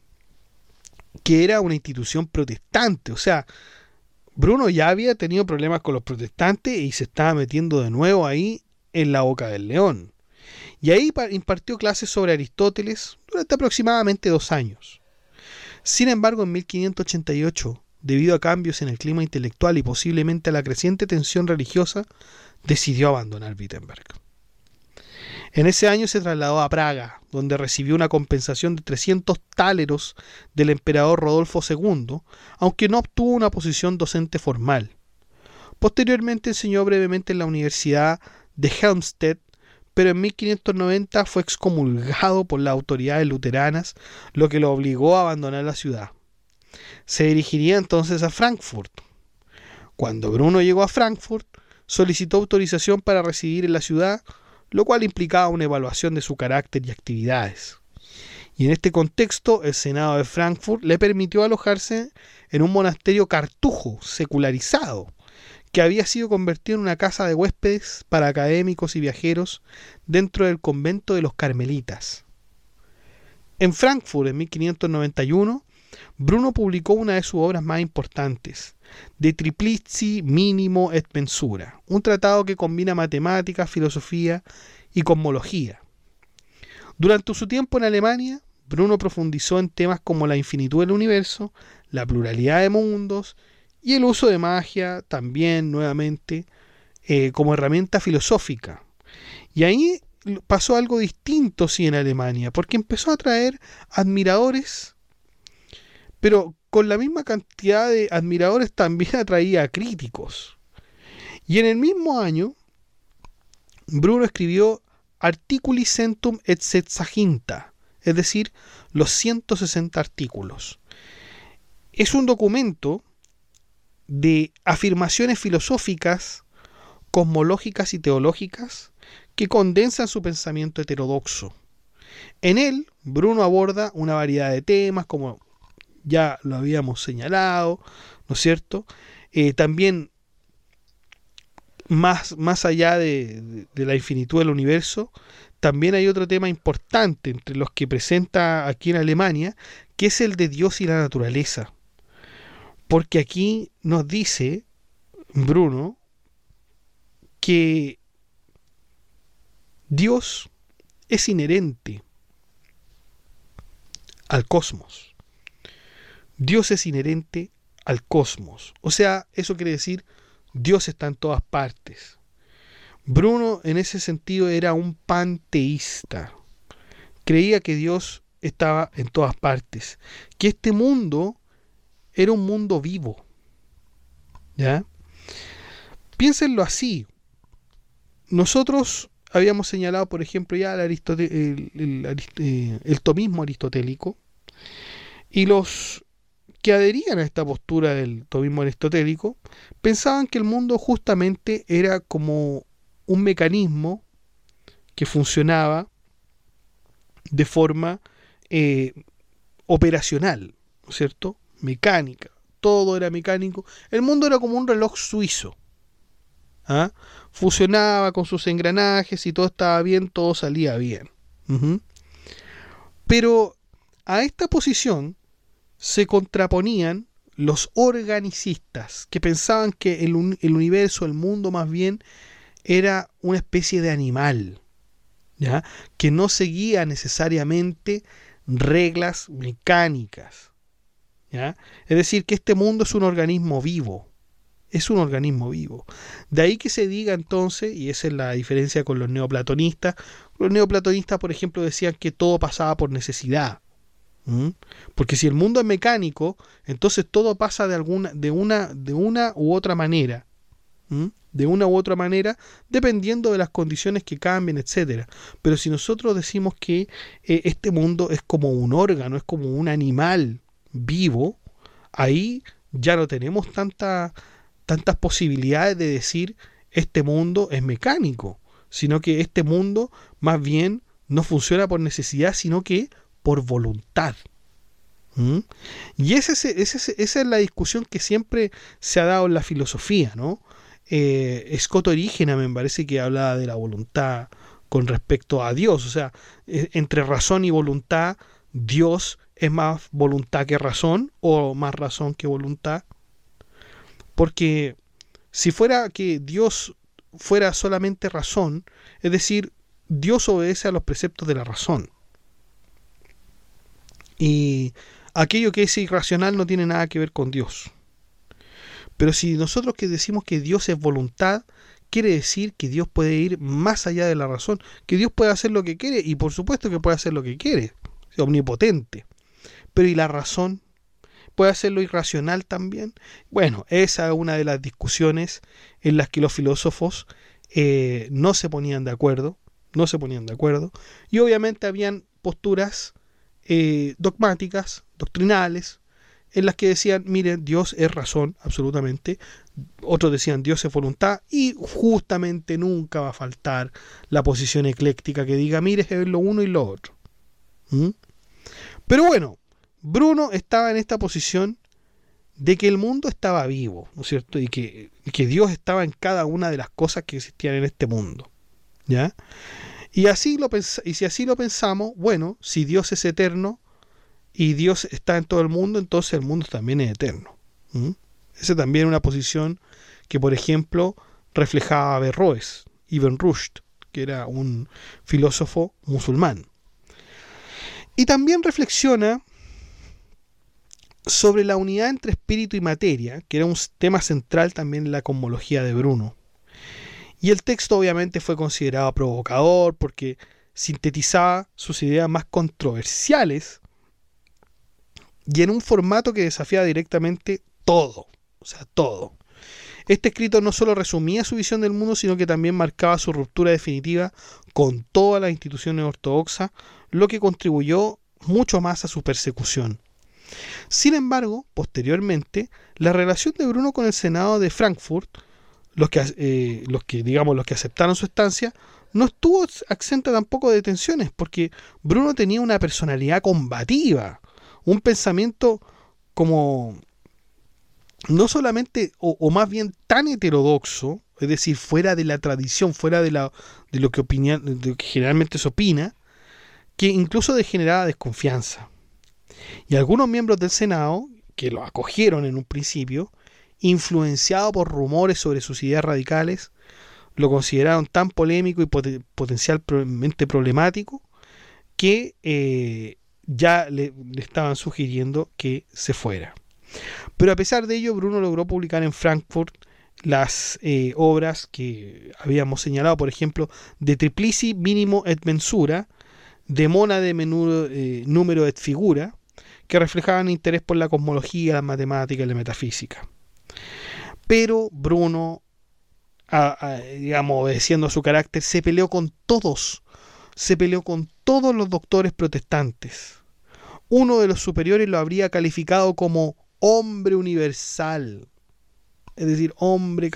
era una institución protestante. O sea, Bruno ya había tenido problemas con los protestantes y se estaba metiendo de nuevo ahí en la boca del león. Y ahí impartió clases sobre Aristóteles durante aproximadamente 2 años. Sin embargo, en 1588, debido a cambios en el clima intelectual y posiblemente a la creciente tensión religiosa, decidió abandonar Wittenberg. En ese año se trasladó a Praga, donde recibió una compensación de 300 táleros del emperador Rodolfo II, aunque no obtuvo una posición docente formal. Posteriormente enseñó brevemente en la Universidad de Helmstedt, pero en 1590 fue excomulgado por las autoridades luteranas, lo que lo obligó a abandonar la ciudad. Se dirigiría entonces a Frankfurt. Cuando Bruno llegó a Frankfurt, solicitó autorización para residir en la ciudad, lo cual implicaba una evaluación de su carácter y actividades. Y en este contexto, el Senado de Frankfurt le permitió alojarse en un monasterio cartujo, secularizado, que había sido convertido en una casa de huéspedes para académicos y viajeros dentro del convento de los Carmelitas. En Frankfurt, en 1591, Bruno publicó una de sus obras más importantes, De Triplici Minimo et Mensura, un tratado que combina matemáticas, filosofía y cosmología. Durante su tiempo en Alemania, Bruno profundizó en temas como la infinitud del universo, la pluralidad de mundos y el uso de magia también nuevamente como herramienta filosófica. Y ahí pasó algo distinto sí en Alemania, porque empezó a atraer admiradores, pero con la misma cantidad de admiradores también atraía a críticos. Y en el mismo año, Bruno escribió Articuli Centum et Sexaginta, es decir, los 160 artículos. Es un documento de afirmaciones filosóficas, cosmológicas y teológicas que condensan su pensamiento heterodoxo. En él, Bruno aborda una variedad de temas, como ya lo habíamos señalado, ¿no es cierto? También más allá de la infinitud del universo, también hay otro tema importante entre los que presenta aquí en Alemania, que es el de Dios y la naturaleza. Porque aquí nos dice Bruno que Dios es inherente al cosmos. Dios es inherente al cosmos. O sea, eso quiere decir Dios está en todas partes. Bruno en ese sentido era un panteísta. Creía que Dios estaba en todas partes. Que este mundo era un mundo vivo. ¿Ya? Piénsenlo así. Nosotros habíamos señalado, por ejemplo, ya el tomismo aristotélico, y los que adherían a esta postura del tomismo aristotélico pensaban que el mundo justamente era como un mecanismo que funcionaba de forma operacional, ¿no es cierto? Mecánica, todo era mecánico. El mundo era como un reloj suizo. ¿Ah? Funcionaba con sus engranajes y todo estaba bien, todo salía bien. Pero a esta posición se contraponían los organicistas, que pensaban que el universo, el mundo más bien, era una especie de animal, ¿ya? Que no seguía necesariamente reglas mecánicas, ¿ya? Es decir, que este mundo es un organismo vivo. Es un organismo vivo. De ahí que se diga entonces, y esa es la diferencia con los neoplatonistas. Los neoplatonistas, por ejemplo, decían que todo pasaba por necesidad. Porque si el mundo es mecánico, entonces todo pasa de una u otra manera. De una u otra manera, dependiendo de las condiciones que cambien, etcétera. Pero si nosotros decimos que este mundo es como un órgano, es como un animal vivo, ahí ya no tenemos tantas posibilidades de decir este mundo es mecánico, sino que este mundo más bien no funciona por necesidad, sino que por voluntad. Y esa es la discusión que siempre se ha dado en la filosofía, ¿no? Scott Orígena me parece que hablaba de la voluntad con respecto a Dios, o sea, entre razón y voluntad, Dios es más voluntad que razón o más razón que voluntad. Porque si fuera que Dios fuera solamente razón, es decir, Dios obedece a los preceptos de la razón. Y aquello que es irracional no tiene nada que ver con Dios. Pero si nosotros que decimos que Dios es voluntad, quiere decir que Dios puede ir más allá de la razón, que Dios puede hacer lo que quiere, y por supuesto que puede hacer lo que quiere, es omnipotente. Pero ¿y la razón? ¿Puede hacer lo irracional también? Bueno, esa es una de las discusiones en las que los filósofos no se ponían de acuerdo, y obviamente habían posturas dogmáticas, doctrinales, en las que decían, miren, Dios es razón, absolutamente. Otros decían, Dios es voluntad, y justamente nunca va a faltar la posición ecléctica que diga, mire, es lo uno y lo otro. Pero bueno, Bruno estaba en esta posición de que el mundo estaba vivo, ¿no es cierto? Y que Dios estaba en cada una de las cosas que existían en este mundo, ¿ya? Y si así lo pensamos, bueno, si Dios es eterno, y Dios está en todo el mundo, entonces el mundo también es eterno. Esa también es una posición que, por ejemplo, reflejaba Averroes, Ibn Rushd, que era un filósofo musulmán. Y también reflexiona sobre la unidad entre espíritu y materia, que era un tema central también en la cosmología de Bruno. Y el texto obviamente fue considerado provocador porque sintetizaba sus ideas más controversiales y en un formato que desafiaba directamente todo, o sea, todo. Este escrito no solo resumía su visión del mundo, sino que también marcaba su ruptura definitiva con todas las instituciones ortodoxas, lo que contribuyó mucho más a su persecución. Sin embargo, posteriormente, la relación de Bruno con el Senado de Frankfurt, los que aceptaron su estancia, no estuvo exenta tampoco de tensiones, porque Bruno tenía una personalidad combativa, un pensamiento como no solamente, o más bien tan heterodoxo, es decir, fuera de la tradición, fuera de lo que generalmente se opina, que incluso generaba desconfianza. Y algunos miembros del Senado, que lo acogieron en un principio, influenciados por rumores sobre sus ideas radicales, lo consideraron tan polémico y potencialmente problemático que ya le estaban sugiriendo que se fuera. Pero a pesar de ello, Bruno logró publicar en Frankfurt las obras que habíamos señalado, por ejemplo, De Triplici Minimo et Mensura, De Monade Numero et Figura, que reflejaban interés por la cosmología, la matemática y la metafísica. Pero Bruno, obedeciendo a su carácter, se peleó con todos los doctores protestantes. Uno de los superiores lo habría calificado como hombre universal, es decir, hombre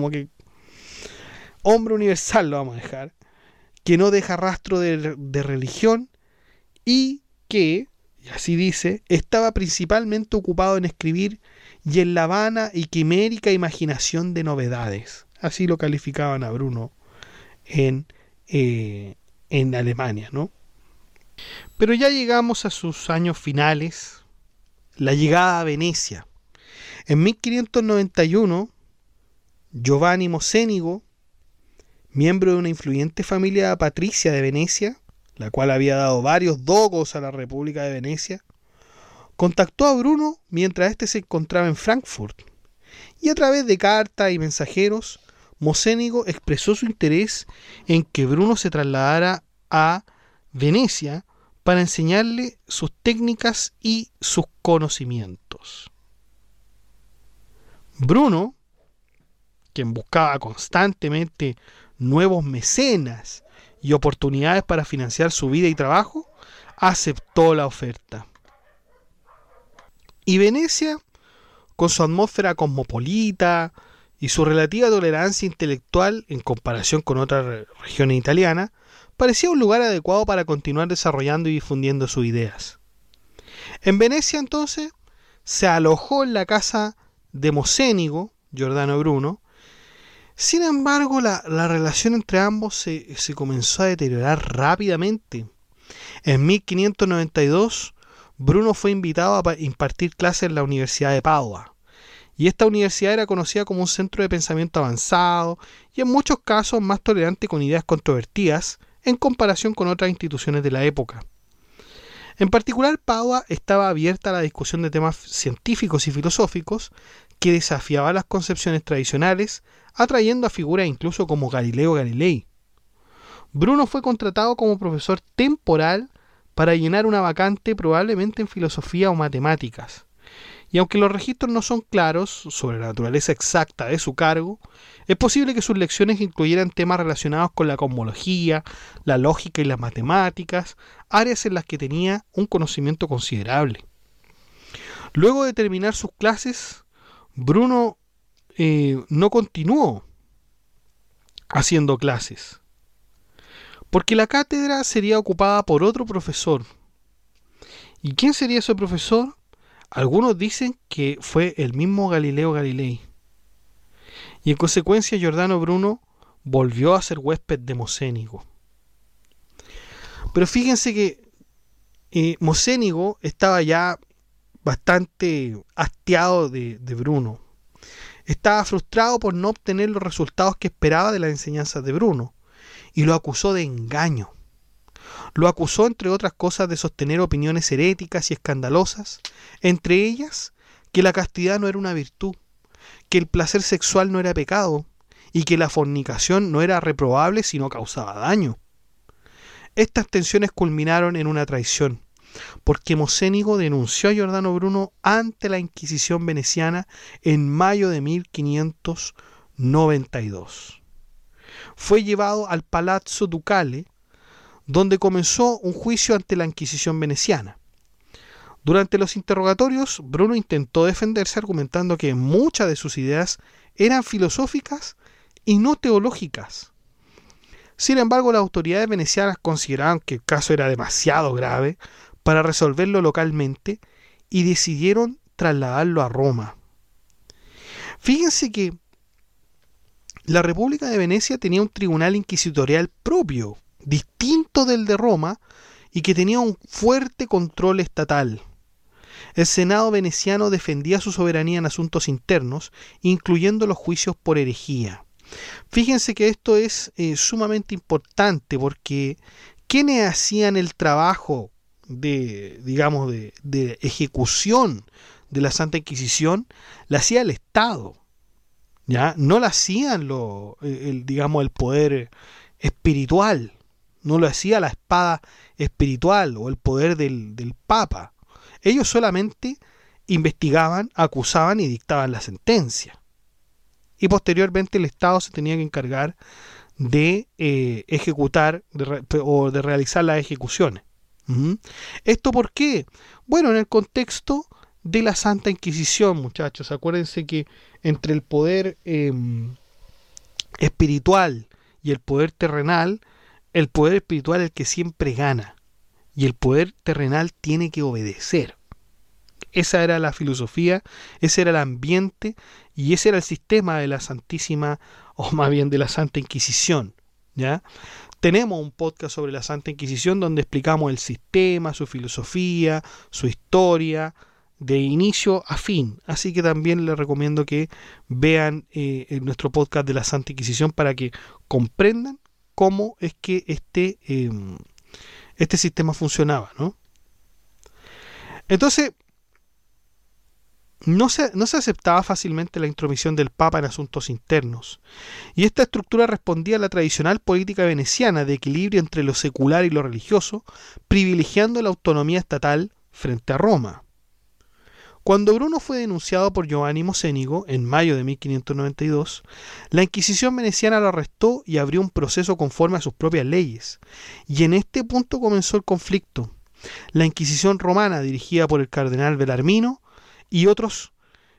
universal lo vamos a dejar, que no deja rastro de religión y que, y así dice, estaba principalmente ocupado en escribir y en la vana y quimérica imaginación de novedades. Así lo calificaban a Bruno en Alemania, ¿no? Pero ya llegamos a sus años finales, la llegada a Venecia. En 1591, Giovanni Mocenigo, miembro de una influyente familia patricia de Venecia, la cual había dado varios dogos a la República de Venecia, contactó a Bruno mientras éste se encontraba en Frankfurt, y a través de cartas y mensajeros, Mocenigo expresó su interés en que Bruno se trasladara a Venecia para enseñarle sus técnicas y sus conocimientos. Bruno, quien buscaba constantemente nuevos mecenas y oportunidades para financiar su vida y trabajo, aceptó la oferta. Y Venecia, con su atmósfera cosmopolita y su relativa tolerancia intelectual en comparación con otras regiones italianas, parecía un lugar adecuado para continuar desarrollando y difundiendo sus ideas. En Venecia, entonces, se alojó en la casa de Mocenigo, Giordano Bruno. Sin embargo, la relación entre ambos se comenzó a deteriorar rápidamente. En 1592, Bruno fue invitado a impartir clases en la Universidad de Padua. Y esta universidad era conocida como un centro de pensamiento avanzado y en muchos casos más tolerante con ideas controvertidas en comparación con otras instituciones de la época. En particular, Padua estaba abierta a la discusión de temas científicos y filosóficos que desafiaban las concepciones tradicionales, atrayendo a figuras incluso como Galileo Galilei. Bruno fue contratado como profesor temporal para llenar una vacante probablemente en filosofía o matemáticas. Y aunque los registros no son claros sobre la naturaleza exacta de su cargo, es posible que sus lecciones incluyeran temas relacionados con la cosmología, la lógica y las matemáticas, áreas en las que tenía un conocimiento considerable. Luego de terminar sus clases, Bruno no continuó haciendo clases, porque la cátedra sería ocupada por otro profesor. ¿Y quién sería ese profesor? Algunos dicen que fue el mismo Galileo Galilei. Y en consecuencia Giordano Bruno volvió a ser huésped de Mocenigo. Pero fíjense que Mocénigo estaba ya bastante hastiado de Bruno. Estaba frustrado por no obtener los resultados que esperaba de las enseñanzas de Bruno y lo acusó de engaño. Lo acusó, entre otras cosas, de sostener opiniones heréticas y escandalosas, entre ellas que la castidad no era una virtud, que el placer sexual no era pecado y que la fornicación no era reprobable si no causaba daño. Estas tensiones culminaron en una traición, porque Mocénigo denunció a Giordano Bruno ante la Inquisición veneciana en mayo de 1592. Fue llevado al Palazzo Ducale, donde comenzó un juicio ante la Inquisición veneciana. Durante los interrogatorios, Bruno intentó defenderse argumentando que muchas de sus ideas eran filosóficas y no teológicas. Sin embargo, las autoridades venecianas consideraban que el caso era demasiado grave para resolverlo localmente y decidieron trasladarlo a Roma. Fíjense que la República de Venecia tenía un tribunal inquisitorial propio, distinto del de Roma, y que tenía un fuerte control estatal. El Senado veneciano defendía su soberanía en asuntos internos, incluyendo los juicios por herejía. Fíjense que esto es sumamente importante porque quienes hacían el trabajo de ejecución de la Santa Inquisición, la hacía el Estado, ¿ya? No la hacían el poder espiritual, no lo hacía la espada espiritual o el poder del Papa. Ellos solamente investigaban, acusaban y dictaban la sentencia. Y posteriormente el Estado se tenía que encargar de ejecutar o de realizar las ejecuciones. ¿Esto por qué? Bueno, en el contexto de la Santa Inquisición, muchachos. Acuérdense que entre el poder espiritual y el poder terrenal, el poder espiritual es el que siempre gana. Y el poder terrenal tiene que obedecer. Esa era la filosofía, ese era el ambiente y ese era el sistema de la Santísima, o más bien de la Santa Inquisición, ¿ya? Tenemos un podcast sobre la Santa Inquisición donde explicamos el sistema, su filosofía, su historia, de inicio a fin. Así que también les recomiendo que vean nuestro podcast de la Santa Inquisición para que comprendan cómo es que este sistema funcionaba, ¿no? Entonces, no se aceptaba fácilmente la intromisión del Papa en asuntos internos, y esta estructura respondía a la tradicional política veneciana de equilibrio entre lo secular y lo religioso, privilegiando la autonomía estatal frente a Roma. Cuando Bruno fue denunciado por Giovanni Mocénigo en mayo de 1592, la Inquisición veneciana lo arrestó y abrió un proceso conforme a sus propias leyes, y en este punto comenzó el conflicto. La Inquisición romana, dirigida por el cardenal Belarmino y otros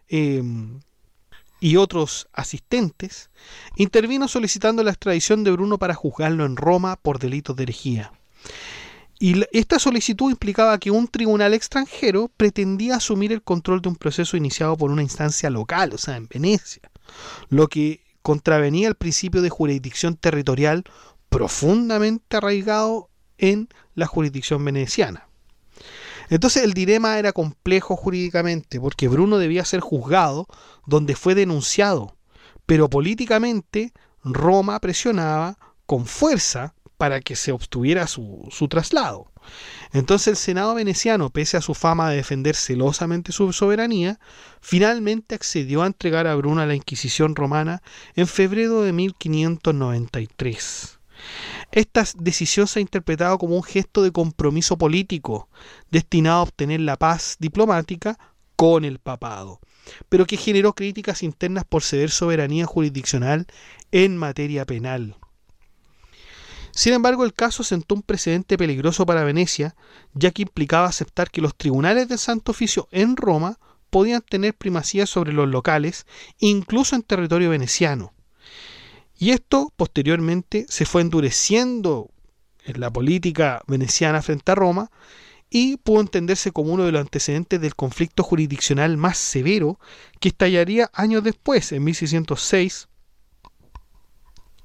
asistentes, intervino solicitando la extradición de Bruno para juzgarlo en Roma por delitos de herejía. Y esta solicitud implicaba que un tribunal extranjero pretendía asumir el control de un proceso iniciado por una instancia local, o sea, en Venecia, lo que contravenía el principio de jurisdicción territorial profundamente arraigado en la jurisdicción veneciana. Entonces el dilema era complejo jurídicamente, porque Bruno debía ser juzgado donde fue denunciado, pero políticamente Roma presionaba con fuerza para que se obtuviera su traslado. Entonces el Senado veneciano, pese a su fama de defender celosamente su soberanía, finalmente accedió a entregar a Bruno a la Inquisición romana en febrero de 1593. Esta decisión se ha interpretado como un gesto de compromiso político destinado a obtener la paz diplomática con el papado, pero que generó críticas internas por ceder soberanía jurisdiccional en materia penal. Sin embargo, el caso sentó un precedente peligroso para Venecia, ya que implicaba aceptar que los tribunales del Santo Oficio en Roma podían tener primacía sobre los locales, incluso en territorio veneciano. Y esto posteriormente se fue endureciendo en la política veneciana frente a Roma y pudo entenderse como uno de los antecedentes del conflicto jurisdiccional más severo que estallaría años después, en 1606,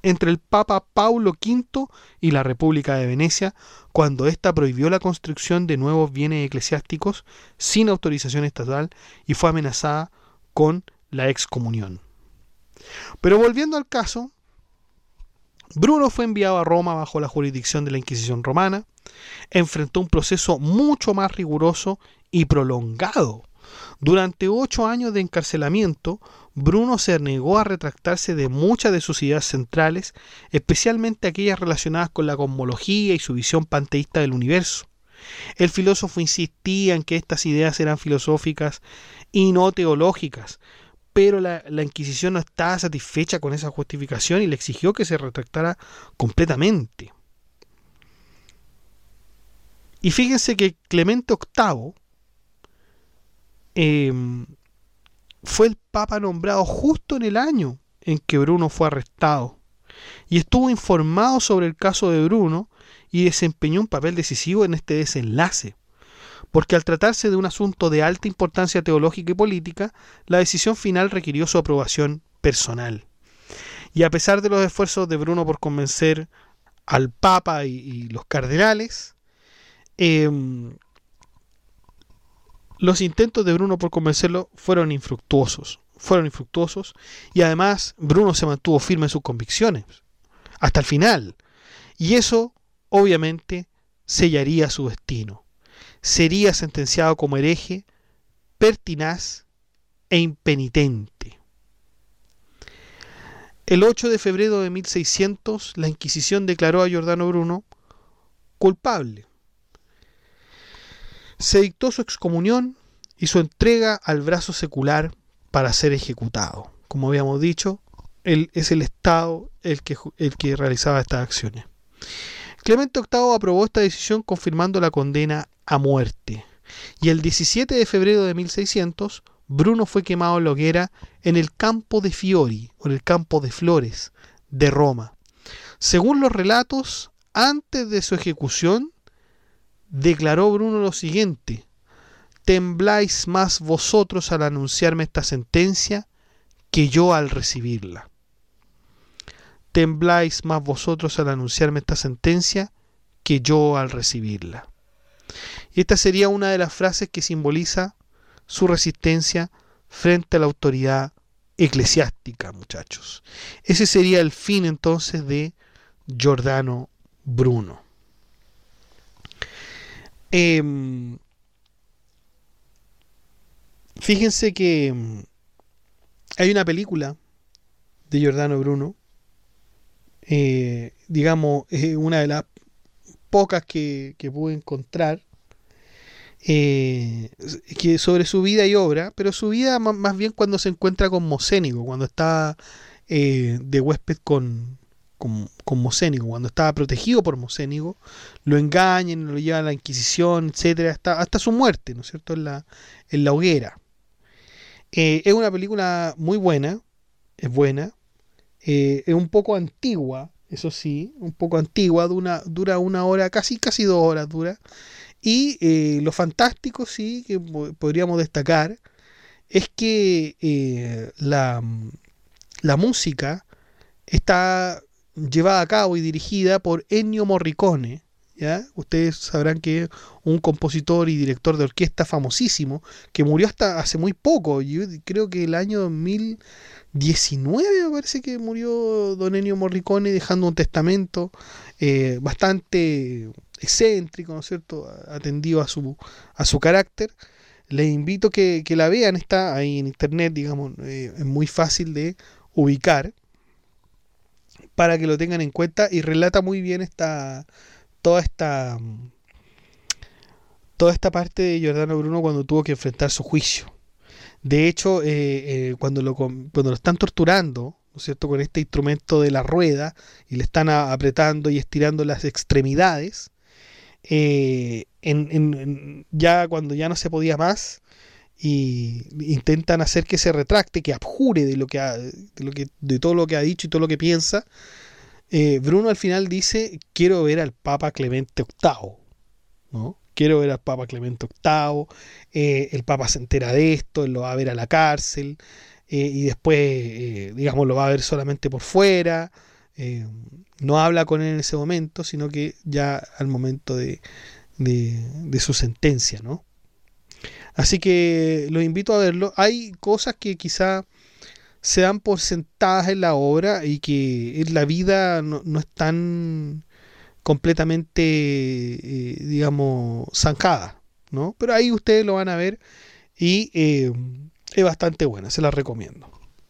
entre el Papa Paulo V y la República de Venecia, cuando ésta prohibió la construcción de nuevos bienes eclesiásticos sin autorización estatal y fue amenazada con la excomunión. Pero volviendo al caso, Bruno fue enviado a Roma bajo la jurisdicción de la Inquisición romana, enfrentó un proceso mucho más riguroso y prolongado. Durante 8 años de encarcelamiento, Bruno se negó a retractarse de muchas de sus ideas centrales, especialmente aquellas relacionadas con la cosmología y su visión panteísta del universo. El filósofo insistía en que estas ideas eran filosóficas y no teológicas, pero la Inquisición no estaba satisfecha con esa justificación y le exigió que se retractara completamente. Y fíjense que Clemente VIII fue el papa nombrado justo en el año en que Bruno fue arrestado y estuvo informado sobre el caso de Bruno y desempeñó un papel decisivo en este desenlace, porque al tratarse de un asunto de alta importancia teológica y política, la decisión final requirió su aprobación personal. Y a pesar de los esfuerzos de Bruno por convencer al papa y los cardenales, los intentos de Bruno por convencerlo fueron infructuosos, y además Bruno se mantuvo firme en sus convicciones hasta el final, y eso obviamente sellaría su destino. Sería sentenciado como hereje, pertinaz e impenitente. El 8 de febrero de 1600, la Inquisición declaró a Giordano Bruno culpable. Se dictó su excomunión y su entrega al brazo secular para ser ejecutado. Como habíamos dicho, es el Estado el que realizaba estas acciones. Clemente VIII aprobó esta decisión confirmando la condena a muerte. Y el 17 de febrero de 1600, Bruno fue quemado en la hoguera en el Campo de Fiori, o en el Campo de Flores, de Roma. Según los relatos, antes de su ejecución, declaró Bruno lo siguiente: «Tembláis más vosotros al anunciarme esta sentencia que yo al recibirla». Tembláis más vosotros al anunciarme esta sentencia que yo al recibirla. Y esta sería una de las frases que simboliza su resistencia frente a la autoridad eclesiástica, muchachos. Ese sería el fin entonces de Giordano Bruno. Fíjense que hay una película de Giordano Bruno, una de las pocas que pude encontrar, que sobre su vida y obra, pero su vida más bien cuando se encuentra con Mocénigo, cuando está de huésped con Mocénigo, cuando estaba protegido por Mocénigo, lo engañan, lo llevan a la Inquisición, etcétera, hasta su muerte, ¿no es cierto?, en la hoguera. Es una película muy buena, es buena, es un poco antigua, eso sí, un poco antigua, dura 1 hora, casi 2 horas dura, y lo fantástico, sí, que podríamos destacar, es que la música está llevada a cabo y dirigida por Ennio Morricone, ¿ya? Ustedes sabrán que es un compositor y director de orquesta famosísimo, que murió hasta hace muy poco. Yo creo que el año 2019 me parece que murió don Ennio Morricone, dejando un testamento bastante excéntrico, ¿no es cierto?, atendido a su carácter. Les invito que la vean, está ahí en internet, digamos, es muy fácil de ubicar, para que lo tengan en cuenta, y relata muy bien toda esta parte de Giordano Bruno cuando tuvo que enfrentar su juicio. De hecho, cuando lo están torturando, ¿no es cierto?, con este instrumento de la rueda, y le están apretando y estirando las extremidades, ya cuando ya no se podía más, y intentan hacer que se retracte, que abjure de todo lo que ha dicho y todo lo que piensa, Bruno al final dice: quiero ver al Papa Clemente VIII, ¿no? Quiero ver al Papa Clemente VIII, el Papa se entera de esto, él lo va a ver a la cárcel, y después, lo va a ver solamente por fuera, no habla con él en ese momento, sino que ya al momento de su sentencia, ¿no? Así que los invito a verlo. Hay cosas que quizá se dan por sentadas en la obra y que en la vida no están completamente, digamos, zanjadas, ¿no? Pero ahí ustedes lo van a ver y es bastante buena, se la recomiendo.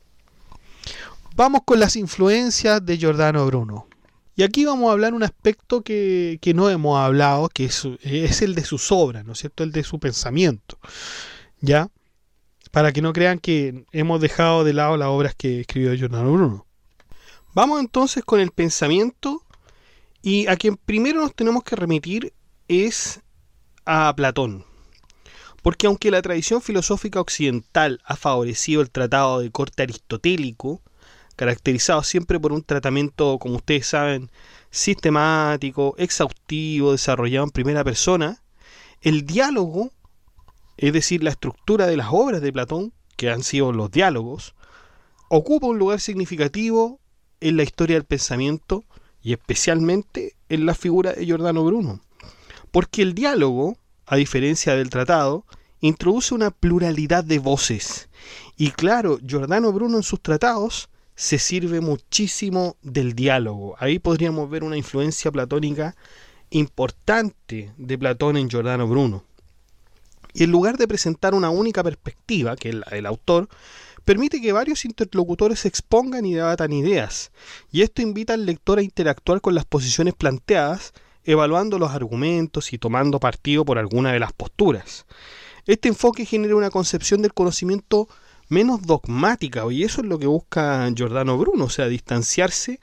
Vamos con las influencias de Giordano Bruno. Y aquí vamos a hablar un aspecto que no hemos hablado, que es el de sus obras, ¿no es cierto? El de su pensamiento, ¿ya? Para que no crean que hemos dejado de lado las obras que escribió Giordano Bruno. Vamos entonces con el pensamiento, y a quien primero nos tenemos que remitir es a Platón. Porque aunque la tradición filosófica occidental ha favorecido el tratado de corte aristotélico, caracterizado siempre por un tratamiento, como ustedes saben, sistemático, exhaustivo, desarrollado en primera persona, el diálogo, es decir, la estructura de las obras de Platón, que han sido los diálogos, ocupa un lugar significativo en la historia del pensamiento y especialmente en la figura de Giordano Bruno. Porque el diálogo, a diferencia del tratado, introduce una pluralidad de voces. Y claro, Giordano Bruno en sus tratados se sirve muchísimo del diálogo. Ahí podríamos ver una influencia platónica importante de Platón en Giordano Bruno. Y en lugar de presentar una única perspectiva, que es la del autor, permite que varios interlocutores expongan y debatan ideas, y esto invita al lector a interactuar con las posiciones planteadas, evaluando los argumentos y tomando partido por alguna de las posturas. Este enfoque genera una concepción del conocimiento menos dogmática, y eso es lo que busca Giordano Bruno, o sea, distanciarse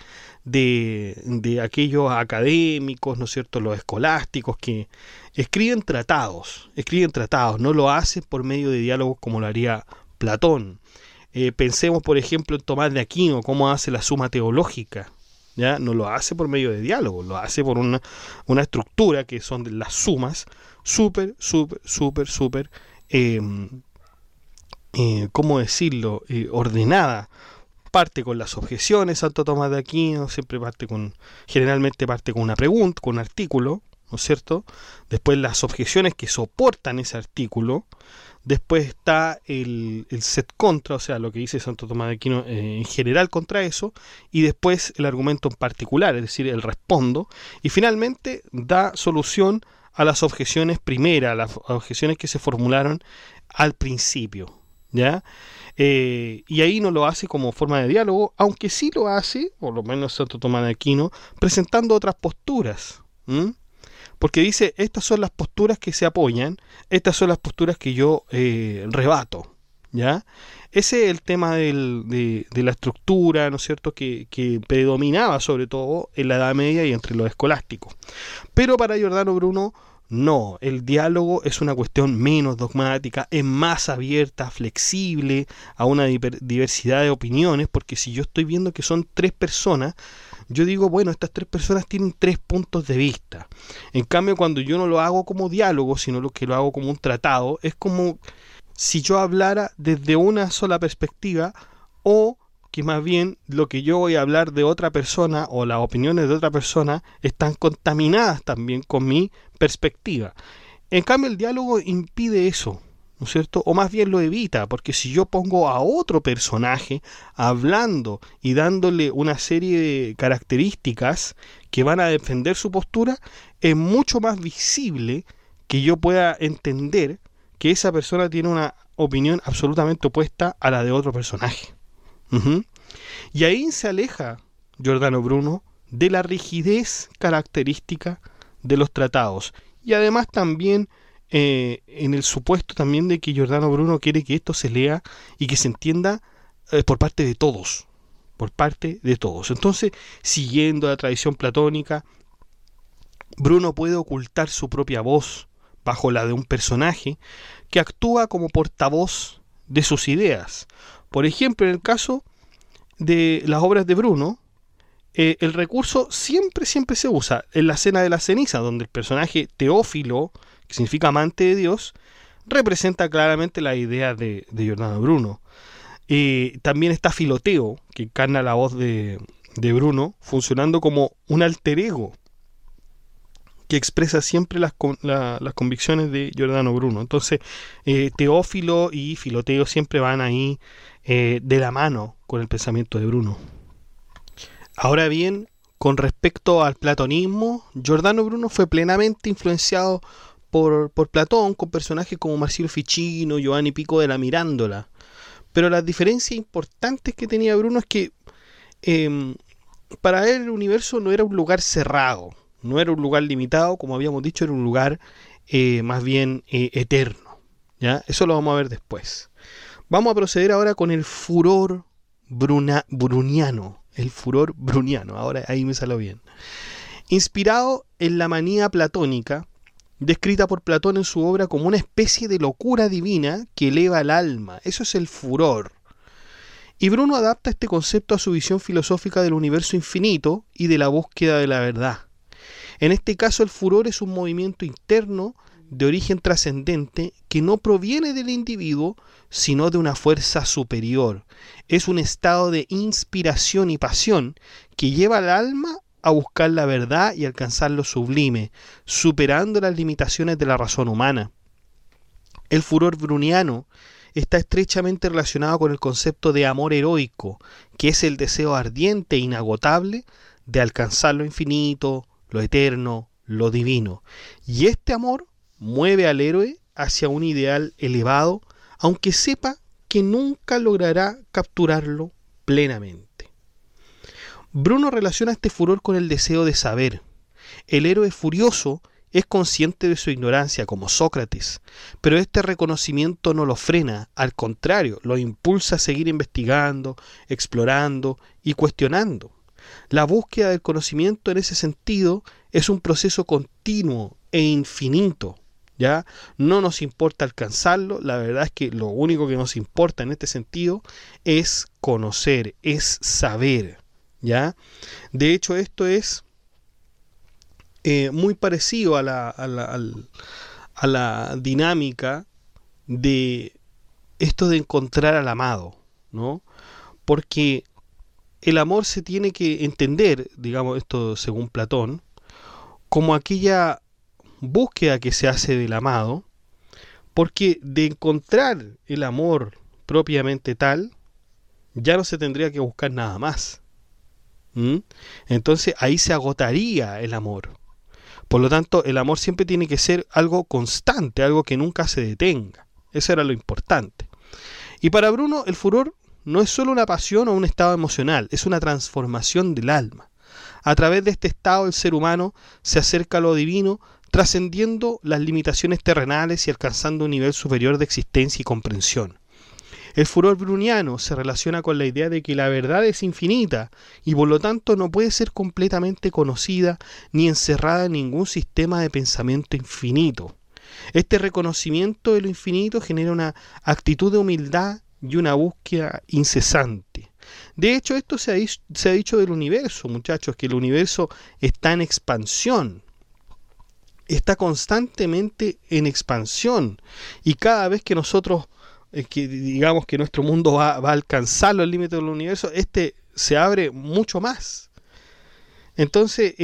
de aquellos académicos, ¿no es cierto?, los escolásticos que escriben tratados, no lo hacen por medio de diálogos como lo haría Platón. Pensemos, por ejemplo, en Tomás de Aquino, cómo hace la Suma Teológica, ¿ya? No lo hace por medio de diálogos, lo hace por una estructura que son las sumas, súper, ¿cómo decirlo?, ordenada. Parte con las objeciones, Santo Tomás de Aquino, generalmente parte con una pregunta, con un artículo, ¿no es cierto? Después las objeciones que soportan ese artículo. Después está el set contra, o sea, lo que dice Santo Tomás de Aquino en general contra eso, y después el argumento en particular, es decir, el respondo, y finalmente da solución a las objeciones primeras, las objeciones que se formularon al principio, ¿ya? Y ahí no lo hace como forma de diálogo, aunque sí lo hace, por lo menos Santo Tomás de Aquino, presentando otras posturas, porque dice, estas son las posturas que se apoyan, estas son las posturas que yo rebato, ¿ya? Ese es el tema de la estructura, ¿no es cierto?, que predominaba sobre todo en la Edad Media y entre los escolásticos. Pero para Giordano Bruno, no, el diálogo es una cuestión menos dogmática, es más abierta, flexible a una diversidad de opiniones, porque si yo estoy viendo que son tres personas, yo digo, bueno, estas tres personas tienen tres puntos de vista. En cambio, cuando yo no lo hago como diálogo, sino que lo hago como un tratado, es como si yo hablara desde una sola perspectiva, o que más bien lo que yo voy a hablar de otra persona o las opiniones de otra persona están contaminadas también con mi perspectiva. En cambio, el diálogo impide eso, ¿no es cierto? O más bien lo evita, porque si yo pongo a otro personaje hablando y dándole una serie de características que van a defender su postura, es mucho más visible que yo pueda entender que esa persona tiene una opinión absolutamente opuesta a la de otro personaje. Y ahí se aleja Giordano Bruno de la rigidez característica de los tratados, y además también en el supuesto también de que Giordano Bruno quiere que esto se lea y que se entienda por parte de todos, Entonces, siguiendo la tradición platónica, Bruno puede ocultar su propia voz bajo la de un personaje que actúa como portavoz de sus ideas. Por ejemplo, en el caso de las obras de Bruno, el recurso siempre se usa en la Cena de la Ceniza, donde el personaje Teófilo, que significa amante de Dios, representa claramente la idea de Giordano Bruno. También está Filoteo, que encarna la voz de de Bruno, funcionando como un alter ego que expresa siempre las convicciones de Giordano Bruno. Entonces, Teófilo y Filoteo siempre van ahí de la mano con el pensamiento de Bruno. Ahora bien, con respecto al platonismo, Giordano Bruno fue plenamente influenciado por Platón, con personajes como Marsilio Ficino, Giovanni Pico de la Mirandola. Pero las diferencias importantes que tenía Bruno es que para él el universo no era un lugar cerrado, no era un lugar limitado, como habíamos dicho, era un lugar más bien eterno. ¿Ya? Eso lo vamos a ver después. Vamos a proceder ahora con el furor bruniano. El furor bruniano, ahora ahí me salió bien. Inspirado en la manía platónica, descrita por Platón en su obra como una especie de locura divina que eleva el alma. Eso es el furor. Y Bruno adapta este concepto a su visión filosófica del universo infinito y de la búsqueda de la verdad. En este caso, el furor es un movimiento interno de origen trascendente que no proviene del individuo, sino de una fuerza superior. Es un estado de inspiración y pasión que lleva al alma a buscar la verdad y alcanzar lo sublime, superando las limitaciones de la razón humana. El furor bruniano está estrechamente relacionado con el concepto de amor heroico, que es el deseo ardiente e inagotable de alcanzar lo infinito, lo eterno, lo divino. Y este amor mueve al héroe hacia un ideal elevado, aunque sepa que nunca logrará capturarlo plenamente. Bruno relaciona este furor con el deseo de saber. El héroe furioso es consciente de su ignorancia, como Sócrates, pero este reconocimiento no lo frena, al contrario, lo impulsa a seguir investigando, explorando y cuestionando. La búsqueda del conocimiento en ese sentido es un proceso continuo e infinito, ¿ya? No nos importa alcanzarlo, la verdad es que lo único que nos importa en este sentido es conocer, es saber, ¿ya? De hecho, esto es muy parecido a la dinámica de esto de encontrar al amado, ¿no? Porque el amor se tiene que entender, digamos esto según Platón, como aquella búsqueda que se hace del amado, porque de encontrar el amor propiamente tal, ya no se tendría que buscar nada más. Entonces ahí se agotaría el amor. Por lo tanto, el amor siempre tiene que ser algo constante, algo que nunca se detenga. Eso era lo importante. Y para Bruno, el furor no es solo una pasión o un estado emocional, es una transformación del alma. A través de este estado, el ser humano se acerca a lo divino, trascendiendo las limitaciones terrenales y alcanzando un nivel superior de existencia y comprensión. El furor bruniano se relaciona con la idea de que la verdad es infinita y por lo tanto no puede ser completamente conocida ni encerrada en ningún sistema de pensamiento infinito. Este reconocimiento de lo infinito genera una actitud de humildad y una búsqueda incesante. De hecho, esto se ha dicho del universo, muchachos, que el universo está en expansión. Está constantemente en expansión. Y cada vez que nosotros, que digamos que nuestro mundo va a alcanzar los límites del universo, este se abre mucho más. Entonces,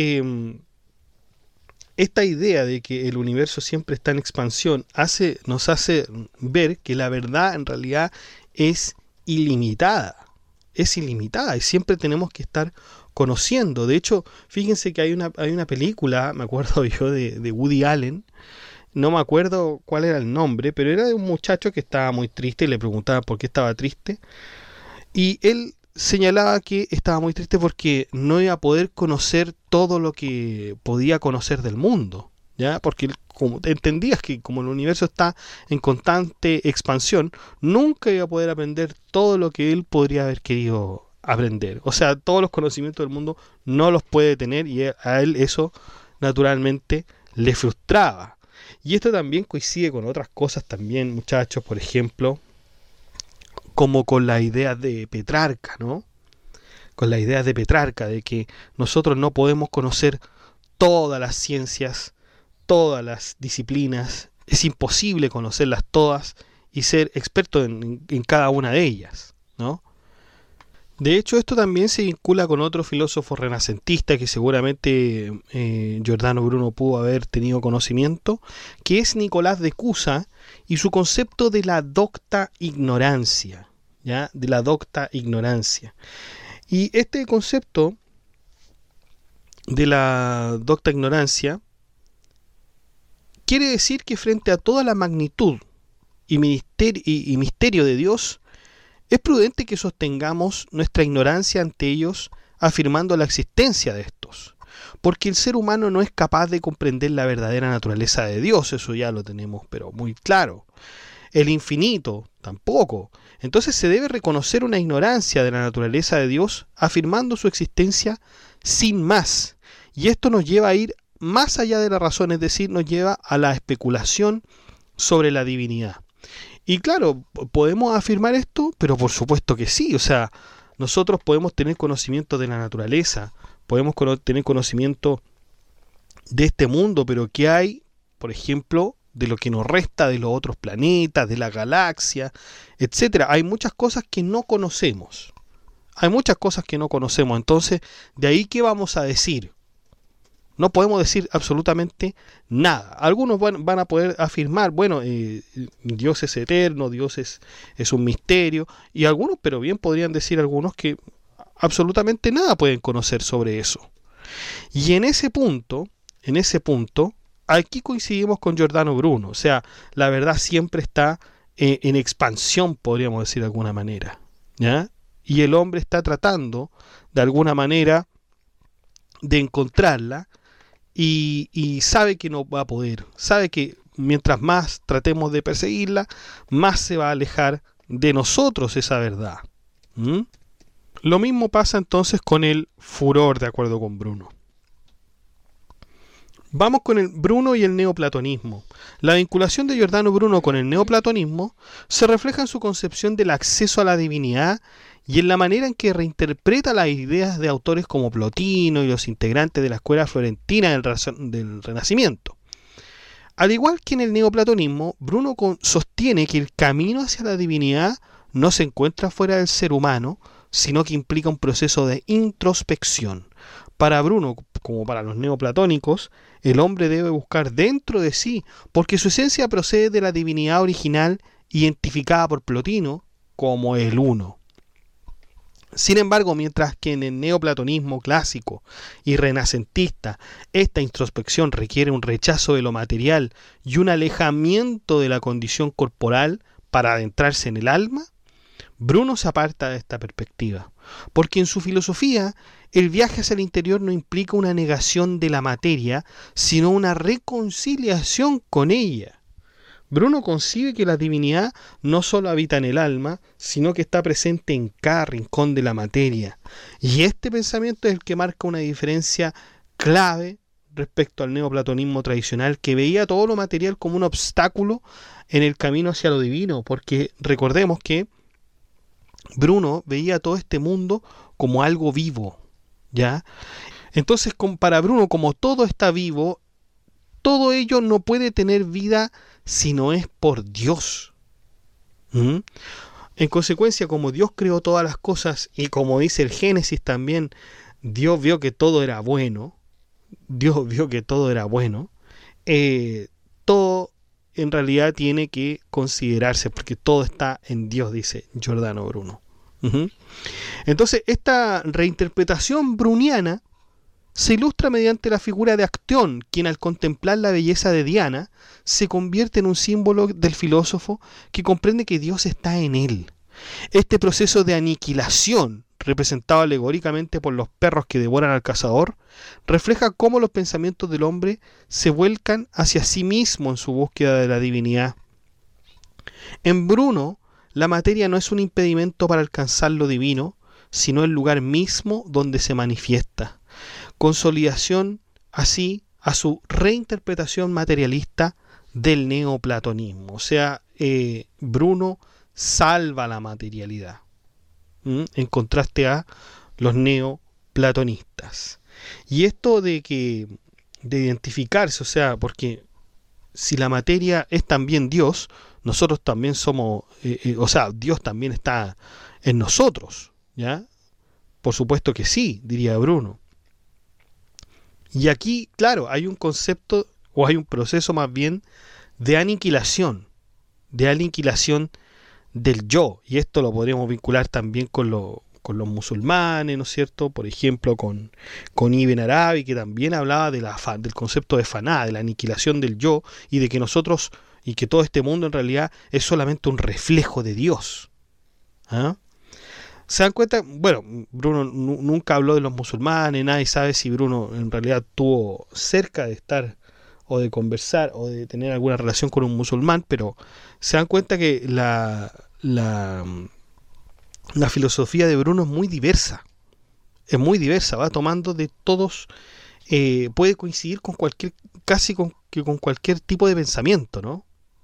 esta idea de que el universo siempre está en expansión nos hace ver que la verdad en realidad es ilimitada. Es ilimitada y siempre tenemos que estar conociendo. De hecho, fíjense que hay una película, me acuerdo yo, de Woody Allen. No me acuerdo cuál era el nombre, pero era de un muchacho que estaba muy triste y le preguntaban por qué estaba triste. Y él señalaba que estaba muy triste porque no iba a poder conocer todo lo que podía conocer del mundo, ¿ya? Porque él, como entendías que como el universo está en constante expansión, nunca iba a poder aprender todo lo que él podría haber querido aprender. O sea, todos los conocimientos del mundo no los puede tener y a él eso naturalmente le frustraba. Y esto también coincide con otras cosas también, muchachos, por ejemplo, como con la idea de Petrarca, ¿no? Con la idea de Petrarca, de que nosotros no podemos conocer todas las ciencias, todas las disciplinas, es imposible conocerlas todas y ser experto en cada una de ellas, ¿no? De hecho, esto también se vincula con otro filósofo renacentista que seguramente Giordano Bruno pudo haber tenido conocimiento, que es Nicolás de Cusa y su concepto de la docta ignorancia, ¿ya? De la docta ignorancia. Y este concepto de la docta ignorancia quiere decir que frente a toda la magnitud y misterio de Dios, es prudente que sostengamos nuestra ignorancia ante ellos, afirmando la existencia de estos, porque el ser humano no es capaz de comprender la verdadera naturaleza de Dios, eso ya lo tenemos pero muy claro. El infinito tampoco. Entonces se debe reconocer una ignorancia de la naturaleza de Dios, afirmando su existencia sin más. Y esto nos lleva a ir más allá de la razón, es decir, nos lleva a la especulación sobre la divinidad. Y claro, ¿podemos afirmar esto? Pero por supuesto que sí. O sea, nosotros podemos tener conocimiento de la naturaleza, podemos tener conocimiento de este mundo, pero ¿qué hay, por ejemplo, de lo que nos resta de los otros planetas, de la galaxia, etcétera? Hay muchas cosas que no conocemos. Hay muchas cosas que no conocemos. Entonces, ¿de ahí qué vamos a decir? No podemos decir absolutamente nada. Algunos van a poder afirmar, bueno, Dios es eterno, Dios es un misterio, y algunos, pero bien podrían decir algunos que absolutamente nada pueden conocer sobre eso. Y en ese punto, aquí coincidimos con Giordano Bruno, o sea, la verdad siempre está en expansión, podríamos decir de alguna manera, ¿ya? Y el hombre está tratando, de alguna manera, de encontrarla, y sabe que no va a poder, sabe que mientras más tratemos de perseguirla, más se va a alejar de nosotros esa verdad. ¿Mm? Lo mismo pasa entonces con el furor, de acuerdo con Bruno. Vamos con el Bruno y el neoplatonismo. La vinculación de Giordano Bruno con el neoplatonismo se refleja en su concepción del acceso a la divinidad y en la manera en que reinterpreta las ideas de autores como Plotino y los integrantes de la escuela florentina del Renacimiento. Al igual que en el neoplatonismo, Bruno sostiene que el camino hacia la divinidad no se encuentra fuera del ser humano, sino que implica un proceso de introspección. Para Bruno, como para los neoplatónicos, el hombre debe buscar dentro de sí, porque su esencia procede de la divinidad original identificada por Plotino como el uno. Sin embargo, mientras que en el neoplatonismo clásico y renacentista esta introspección requiere un rechazo de lo material y un alejamiento de la condición corporal para adentrarse en el alma, Bruno se aparta de esta perspectiva, porque en su filosofía el viaje hacia el interior no implica una negación de la materia, sino una reconciliación con ella. Bruno concibe que la divinidad no solo habita en el alma, sino que está presente en cada rincón de la materia. Y este pensamiento es el que marca una diferencia clave respecto al neoplatonismo tradicional, que veía todo lo material como un obstáculo en el camino hacia lo divino, porque recordemos que Bruno veía todo este mundo como algo vivo, ¿ya? Entonces, para Bruno, como todo está vivo, todo ello no puede tener vida si no es por Dios. ¿Mm? En consecuencia, como Dios creó todas las cosas y como dice el Génesis también, Dios vio que todo era bueno, todo en realidad tiene que considerarse, porque todo está en Dios, dice Giordano Bruno. Entonces, esta reinterpretación bruniana se ilustra mediante la figura de Acteón, quien al contemplar la belleza de Diana, se convierte en un símbolo del filósofo que comprende que Dios está en él. Este proceso de aniquilación, representado alegóricamente por los perros que devoran al cazador, refleja cómo los pensamientos del hombre se vuelcan hacia sí mismo en su búsqueda de la divinidad. En Bruno, la materia no es un impedimento para alcanzar lo divino, sino el lugar mismo donde se manifiesta. Consolidación así a su reinterpretación materialista del neoplatonismo. O sea, Bruno salva la materialidad, en contraste a los neoplatonistas. Y esto de identificarse, o sea, porque si la materia es también Dios, nosotros también somos, o sea, Dios también está en nosotros, ¿ya? Por supuesto que sí, diría Bruno. Y aquí, claro, hay un concepto, o hay un proceso más bien, de aniquilación del yo. Y esto lo podríamos vincular también con los musulmanes, ¿no es cierto? Por ejemplo, con Ibn Arabi, que también hablaba del concepto de faná, de la aniquilación del yo, y de que nosotros, y que todo este mundo en realidad es solamente un reflejo de Dios. ¿Ah? ¿Se dan cuenta? Bueno, Bruno nunca habló de los musulmanes, nadie sabe si Bruno en realidad tuvo cerca de estar o de conversar o de tener alguna relación con un musulmán, pero se dan cuenta que la filosofía de Bruno es muy diversa, va tomando de todos, puede coincidir con cualquier, con cualquier tipo de pensamiento, ¿no?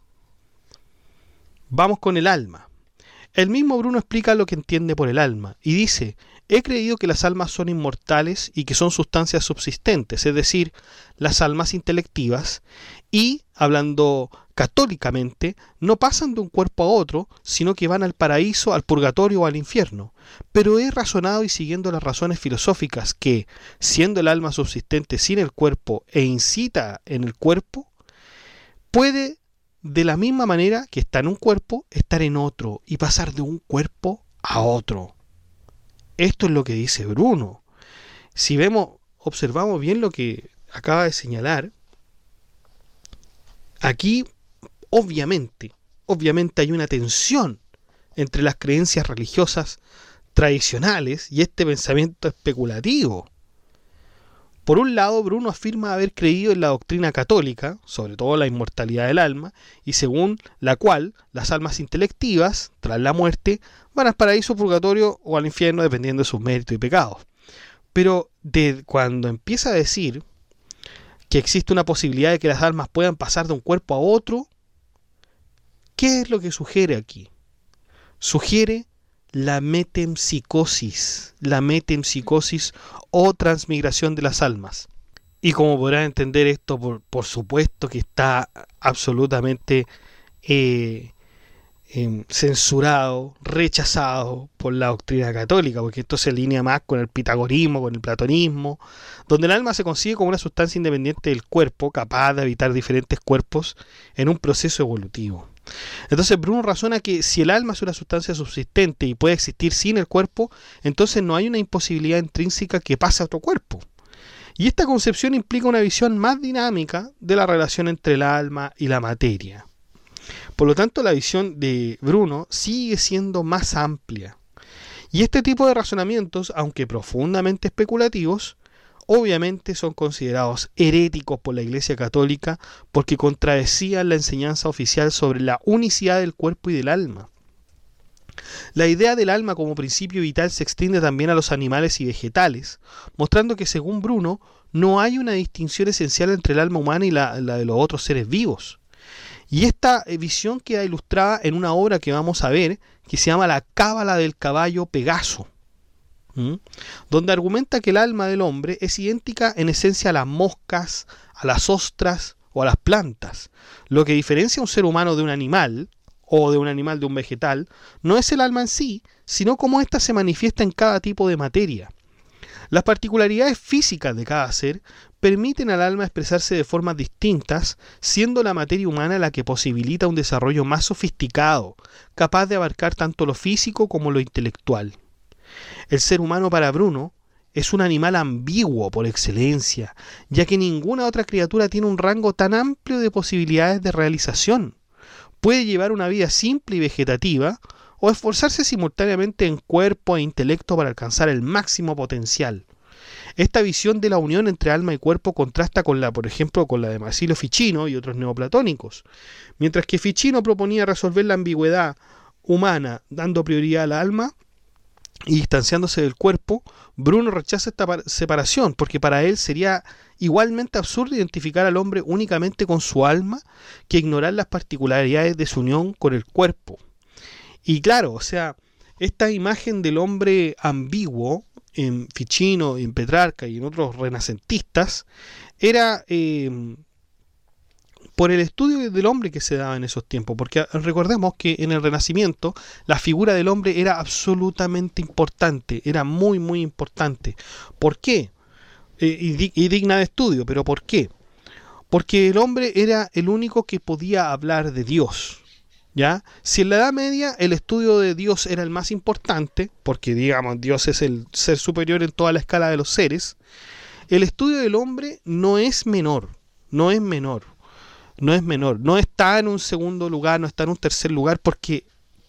Vamos con el alma. El mismo Bruno explica lo que entiende por el alma y dice: he creído que las almas son inmortales y que son sustancias subsistentes, es decir, las almas intelectivas, y, hablando católicamente, no pasan de un cuerpo a otro, sino que van al paraíso, al purgatorio o al infierno. Pero he razonado y siguiendo las razones filosóficas que, siendo el alma subsistente sin el cuerpo e incita en el cuerpo, puede, de la misma manera que está en un cuerpo, estar en otro y pasar de un cuerpo a otro. Esto es lo que dice Bruno. Si observamos bien lo que acaba de señalar, aquí obviamente hay una tensión entre las creencias religiosas tradicionales y este pensamiento especulativo. Por un lado, Bruno afirma haber creído en la doctrina católica, sobre todo la inmortalidad del alma, y según la cual las almas intelectivas, tras la muerte, van al paraíso, purgatorio o al infierno, dependiendo de sus méritos y pecados. Pero cuando empieza a decir que existe una posibilidad de que las almas puedan pasar de un cuerpo a otro, ¿qué es lo que sugiere aquí? Sugiere la metempsicosis o transmigración de las almas. Y como podrán entender, esto por supuesto que está absolutamente censurado, rechazado por la doctrina católica, porque esto se alinea más con el pitagorismo, con el platonismo, donde el alma se concibe como una sustancia independiente del cuerpo, capaz de habitar diferentes cuerpos en un proceso evolutivo. Entonces Bruno razona que si el alma es una sustancia subsistente y puede existir sin el cuerpo, entonces no hay una imposibilidad intrínseca que pase a otro cuerpo. Y esta concepción implica una visión más dinámica de la relación entre el alma y la materia. Por lo tanto, la visión de Bruno sigue siendo más amplia. Y este tipo de razonamientos, aunque profundamente especulativos, obviamente son considerados heréticos por la Iglesia Católica porque contradecían la enseñanza oficial sobre la unicidad del cuerpo y del alma. La idea del alma como principio vital se extiende también a los animales y vegetales, mostrando que según Bruno no hay una distinción esencial entre el alma humana y la de los otros seres vivos. Y esta visión queda ilustrada en una obra que vamos a ver que se llama La Cábala del caballo Pegaso, donde argumenta que el alma del hombre es idéntica en esencia a las moscas, a las ostras o a las plantas. Lo que diferencia a un ser humano de un animal, o de un animal de un vegetal, no es el alma en sí, sino cómo ésta se manifiesta en cada tipo de materia. Las particularidades físicas de cada ser permiten al alma expresarse de formas distintas, siendo la materia humana la que posibilita un desarrollo más sofisticado, capaz de abarcar tanto lo físico como lo intelectual. El ser humano para Bruno es un animal ambiguo por excelencia, ya que ninguna otra criatura tiene un rango tan amplio de posibilidades de realización. Puede llevar una vida simple y vegetativa, o esforzarse simultáneamente en cuerpo e intelecto para alcanzar el máximo potencial. Esta visión de la unión entre alma y cuerpo contrasta por ejemplo, con la de Marsilio Ficino y otros neoplatónicos. Mientras que Ficino proponía resolver la ambigüedad humana dando prioridad al alma y distanciándose del cuerpo, Bruno rechaza esta separación, porque para él sería igualmente absurdo identificar al hombre únicamente con su alma que ignorar las particularidades de su unión con el cuerpo. Y claro, o sea, esta imagen del hombre ambiguo en Ficino, en Petrarca y en otros renacentistas era por el estudio del hombre que se daba en esos tiempos, porque recordemos que en el Renacimiento la figura del hombre era absolutamente importante, era muy muy importante. ¿Por qué? Y digna de estudio, pero ¿por qué? Porque el hombre era el único que podía hablar de Dios, ¿ya? Si en la Edad Media el estudio de Dios era el más importante, porque digamos Dios es el ser superior en toda la escala de los seres, el estudio del hombre no es menor, no es menor. No es menor, no está en un segundo lugar, no está en un tercer lugar, porque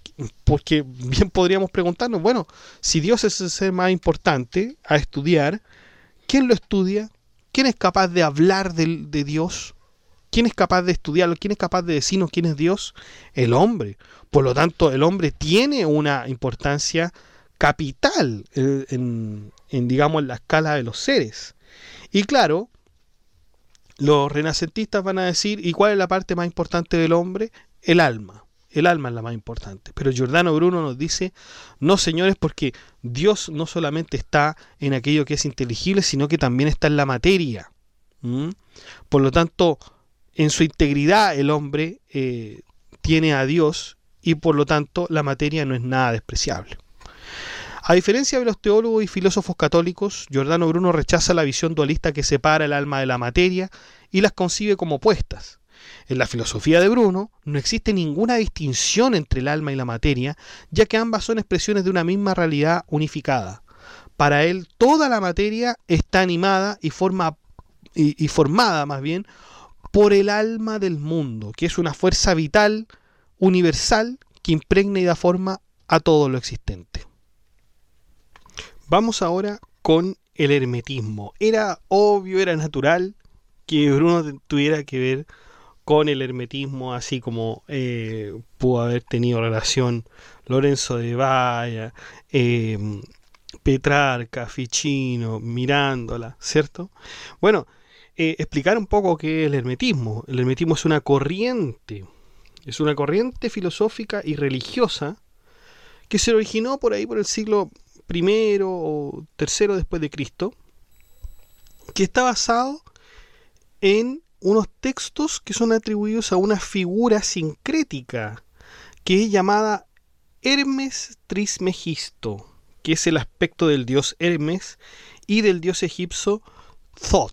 bien podríamos preguntarnos, bueno, si Dios es el ser más importante a estudiar, ¿quién lo estudia? ¿Quién es capaz de hablar de Dios? ¿Quién es capaz de estudiarlo? ¿Quién es capaz de decirnos quién es Dios? El hombre. Por lo tanto, el hombre tiene una importancia capital digamos, en la escala de los seres. Y claro, los renacentistas van a decir, ¿y cuál es la parte más importante del hombre? El alma. El alma es la más importante. Pero Giordano Bruno nos dice, no señores, porque Dios no solamente está en aquello que es inteligible, sino que también está en la materia. Por lo tanto, en su integridad el hombre tiene a Dios y por lo tanto la materia no es nada despreciable. A diferencia de los teólogos y filósofos católicos, Giordano Bruno rechaza la visión dualista que separa el alma de la materia y las concibe como opuestas. En la filosofía de Bruno no existe ninguna distinción entre el alma y la materia, ya que ambas son expresiones de una misma realidad unificada. Para él, toda la materia está animada y formada más bien por el alma del mundo, que es una fuerza vital, universal, que impregna y da forma a todo lo existente. Vamos ahora con el hermetismo. Era obvio, era natural que Bruno tuviera que ver con el hermetismo, así como pudo haber tenido relación Lorenzo de Valla, Petrarca, Ficino, Mirándola, ¿cierto? Bueno, explicar un poco qué es el hermetismo. El hermetismo es una corriente filosófica y religiosa que se originó por ahí por el siglo primero o tercero después de Cristo, que está basado en unos textos que son atribuidos a una figura sincrética que es llamada Hermes Trismegisto, que es el aspecto del dios Hermes y del dios egipcio Thoth.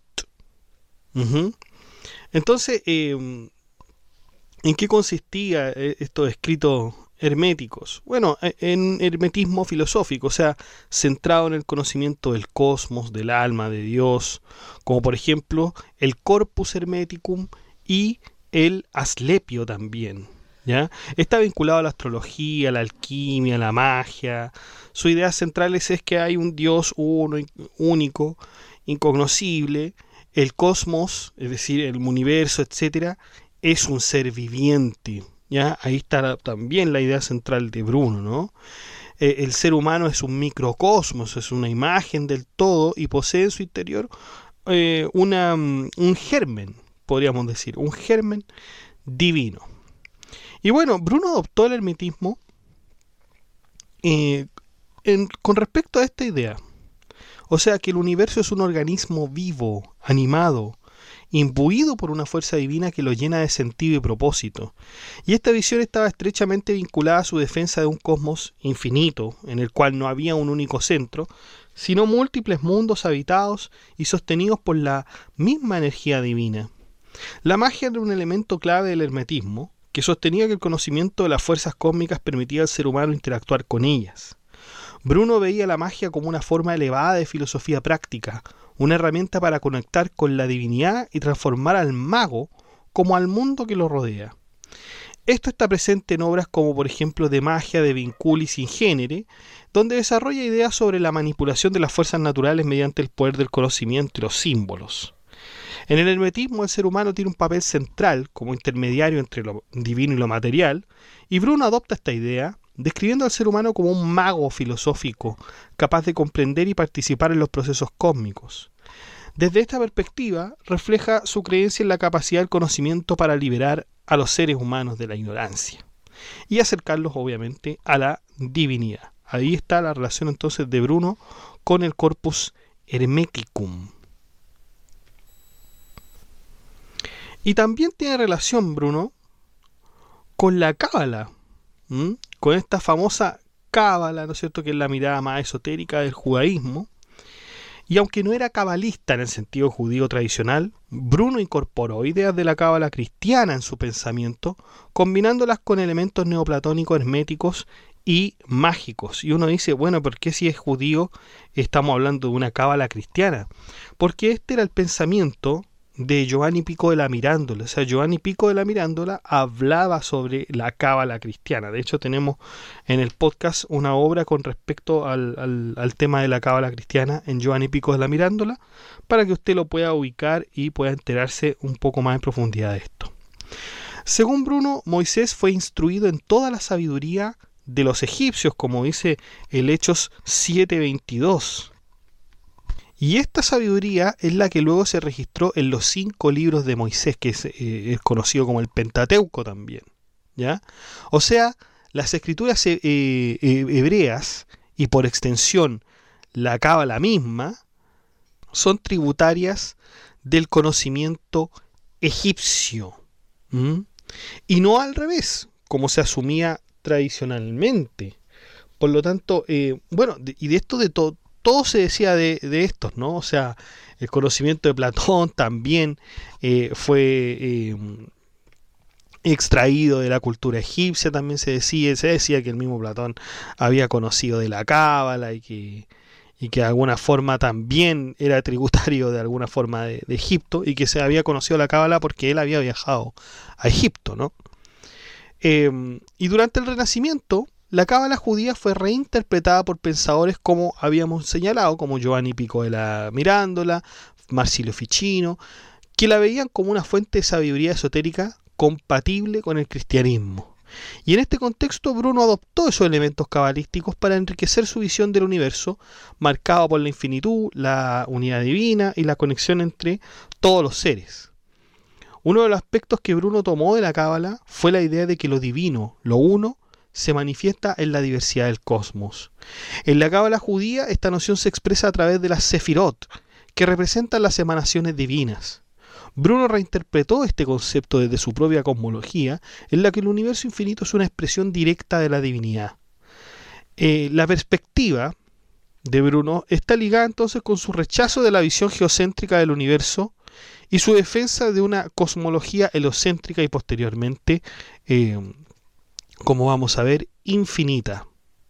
Entonces, ¿en qué consistía estos escritos herméticos? Bueno, en hermetismo filosófico, o sea, centrado en el conocimiento del cosmos, del alma, de Dios, como por ejemplo el Corpus Hermeticum y el Asclepio también, ¿ya? Está vinculado a la astrología, a la alquimia, a la magia. Sus ideas centrales es que hay un Dios uno, único, incognoscible. El cosmos, es decir, el universo, etcétera, es un ser viviente. ¿Ya? Ahí está también la idea central de Bruno, ¿no? El ser humano es un microcosmos, es una imagen del todo y posee en su interior un germen, podríamos decir, un germen divino. Y bueno, Bruno adoptó el hermetismo con respecto a esta idea. O sea, que el universo es un organismo vivo, animado, imbuido por una fuerza divina que lo llena de sentido y propósito. Y esta visión estaba estrechamente vinculada a su defensa de un cosmos infinito, en el cual no había un único centro, sino múltiples mundos habitados y sostenidos por la misma energía divina. La magia era un elemento clave del hermetismo, que sostenía que el conocimiento de las fuerzas cósmicas permitía al ser humano interactuar con ellas. Bruno veía la magia como una forma elevada de filosofía práctica, una herramienta para conectar con la divinidad y transformar al mago como al mundo que lo rodea. Esto está presente en obras como por ejemplo De magia de Vinculis in genere, donde desarrolla ideas sobre la manipulación de las fuerzas naturales mediante el poder del conocimiento y los símbolos. En el hermetismo el ser humano tiene un papel central como intermediario entre lo divino y lo material, y Bruno adopta esta idea, describiendo al ser humano como un mago filosófico, capaz de comprender y participar en los procesos cósmicos. Desde esta perspectiva, refleja su creencia en la capacidad del conocimiento para liberar a los seres humanos de la ignorancia y acercarlos, obviamente, a la divinidad. Ahí está la relación entonces de Bruno con el Corpus Hermeticum. Y también tiene relación, Bruno, con la cábala, con esta famosa cábala, ¿no es cierto?, que es la mirada más esotérica del judaísmo. Y aunque no era cabalista en el sentido judío tradicional, Bruno incorporó ideas de la cábala cristiana en su pensamiento, combinándolas con elementos neoplatónicos herméticos y mágicos. Y uno dice, bueno, ¿por qué si es judío estamos hablando de una cábala cristiana? Porque este era el pensamiento de Giovanni Pico de la Mirandola. O sea, Giovanni Pico de la Mirandola hablaba sobre la cábala cristiana. De hecho, tenemos en el podcast una obra con respecto al tema de la cábala cristiana en Giovanni Pico de la Mirandola, para que usted lo pueda ubicar y pueda enterarse un poco más en profundidad de esto. Según Bruno, Moisés fue instruido en toda la sabiduría de los egipcios, como dice el Hechos 7:22. Y esta sabiduría es la que luego se registró en los 5 libros de Moisés, que es conocido como el Pentateuco también, ¿ya? O sea, las escrituras hebreas y por extensión la cábala misma son tributarias del conocimiento egipcio, ¿m? Y no al revés, como se asumía tradicionalmente. Por lo tanto, bueno, y de esto de todo se decía de estos, ¿no? O sea, el conocimiento de Platón también fue extraído de la cultura egipcia, también se decía que el mismo Platón había conocido de la cábala y que de alguna forma también era tributario de alguna forma de Egipto, y que se había conocido la cábala porque él había viajado a Egipto, ¿no? Y durante el Renacimiento, la cábala judía fue reinterpretada por pensadores como habíamos señalado, como Giovanni Pico de la Mirandola, Marsilio Ficino, que la veían como una fuente de sabiduría esotérica compatible con el cristianismo. Y en este contexto Bruno adoptó esos elementos cabalísticos para enriquecer su visión del universo, marcado por la infinitud, la unidad divina y la conexión entre todos los seres. Uno de los aspectos que Bruno tomó de la cábala fue la idea de que lo divino, lo uno, se manifiesta en la diversidad del cosmos. En la cábala judía esta noción se expresa a través de las sefirot, que representan las emanaciones divinas. Bruno reinterpretó este concepto desde su propia cosmología, en la que el universo infinito es una expresión directa de la divinidad. La perspectiva de Bruno está ligada entonces con su rechazo de la visión geocéntrica del universo y su defensa de una cosmología helocéntrica y posteriormente, como vamos a ver, infinita.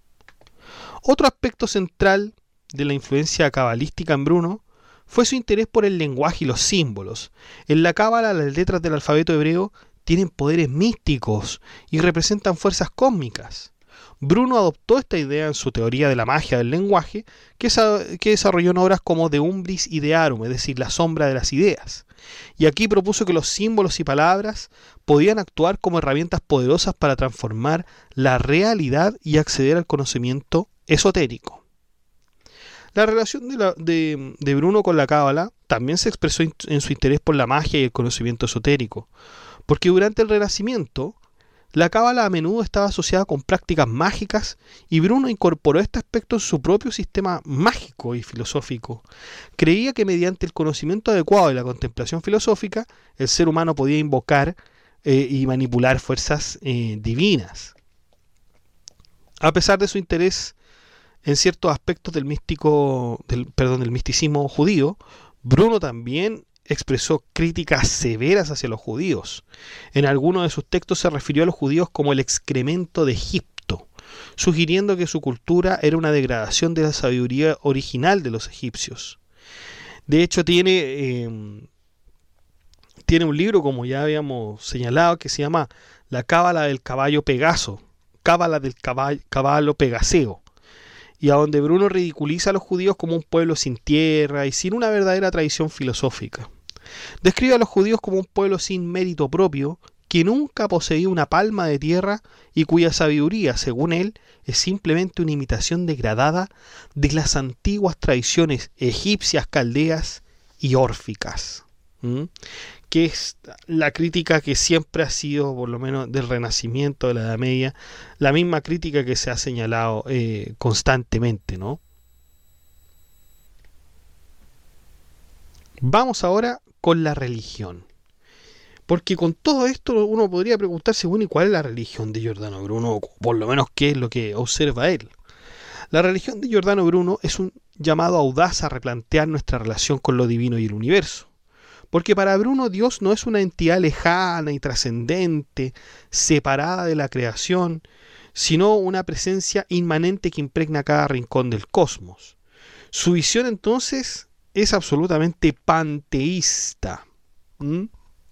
Otro aspecto central de la influencia cabalística en Bruno fue su interés por el lenguaje y los símbolos. En la cábala, las letras del alfabeto hebreo tienen poderes místicos y representan fuerzas cósmicas. Bruno adoptó esta idea en su teoría de la magia del lenguaje, que desarrolló en obras como De Umbris Idearum, es decir, la sombra de las ideas. Y aquí propuso que los símbolos y palabras podían actuar como herramientas poderosas para transformar la realidad y acceder al conocimiento esotérico. La relación de Bruno con la cábala también se expresó en su interés por la magia y el conocimiento esotérico, porque durante el Renacimiento la cábala a menudo estaba asociada con prácticas mágicas y Bruno incorporó este aspecto en su propio sistema mágico y filosófico. Creía que mediante el conocimiento adecuado y la contemplación filosófica, el ser humano podía invocar y manipular fuerzas divinas. A pesar de su interés en ciertos aspectos del misticismo judío, Bruno también expresó críticas severas hacia los judíos. En algunos de sus textos se refirió a los judíos como el excremento de Egipto, sugiriendo que su cultura era una degradación de la sabiduría original de los egipcios. De hecho, tiene un libro, como ya habíamos señalado, que se llama La Cábala del Caballo Pegaso, Cábala del Caballo Pegaseo, y a donde Bruno ridiculiza a los judíos como un pueblo sin tierra y sin una verdadera tradición filosófica. Describe a los judíos como un pueblo sin mérito propio, que nunca poseía una palma de tierra y cuya sabiduría, según él, es simplemente una imitación degradada de las antiguas tradiciones egipcias, caldeas y órficas. Que es la crítica que siempre ha sido, por lo menos del Renacimiento, de la Edad Media, la misma crítica que se ha señalado constantemente, ¿no? Vamos ahora con la religión. Porque con todo esto uno podría preguntarse, bueno, ¿y cuál es la religión de Giordano Bruno? O por lo menos, ¿qué es lo que observa él? La religión de Giordano Bruno es un llamado audaz a replantear nuestra relación con lo divino y el universo. Porque para Bruno Dios no es una entidad lejana y trascendente, separada de la creación, sino una presencia inmanente que impregna cada rincón del cosmos. Su visión entonces es absolutamente panteísta. ¿Mm?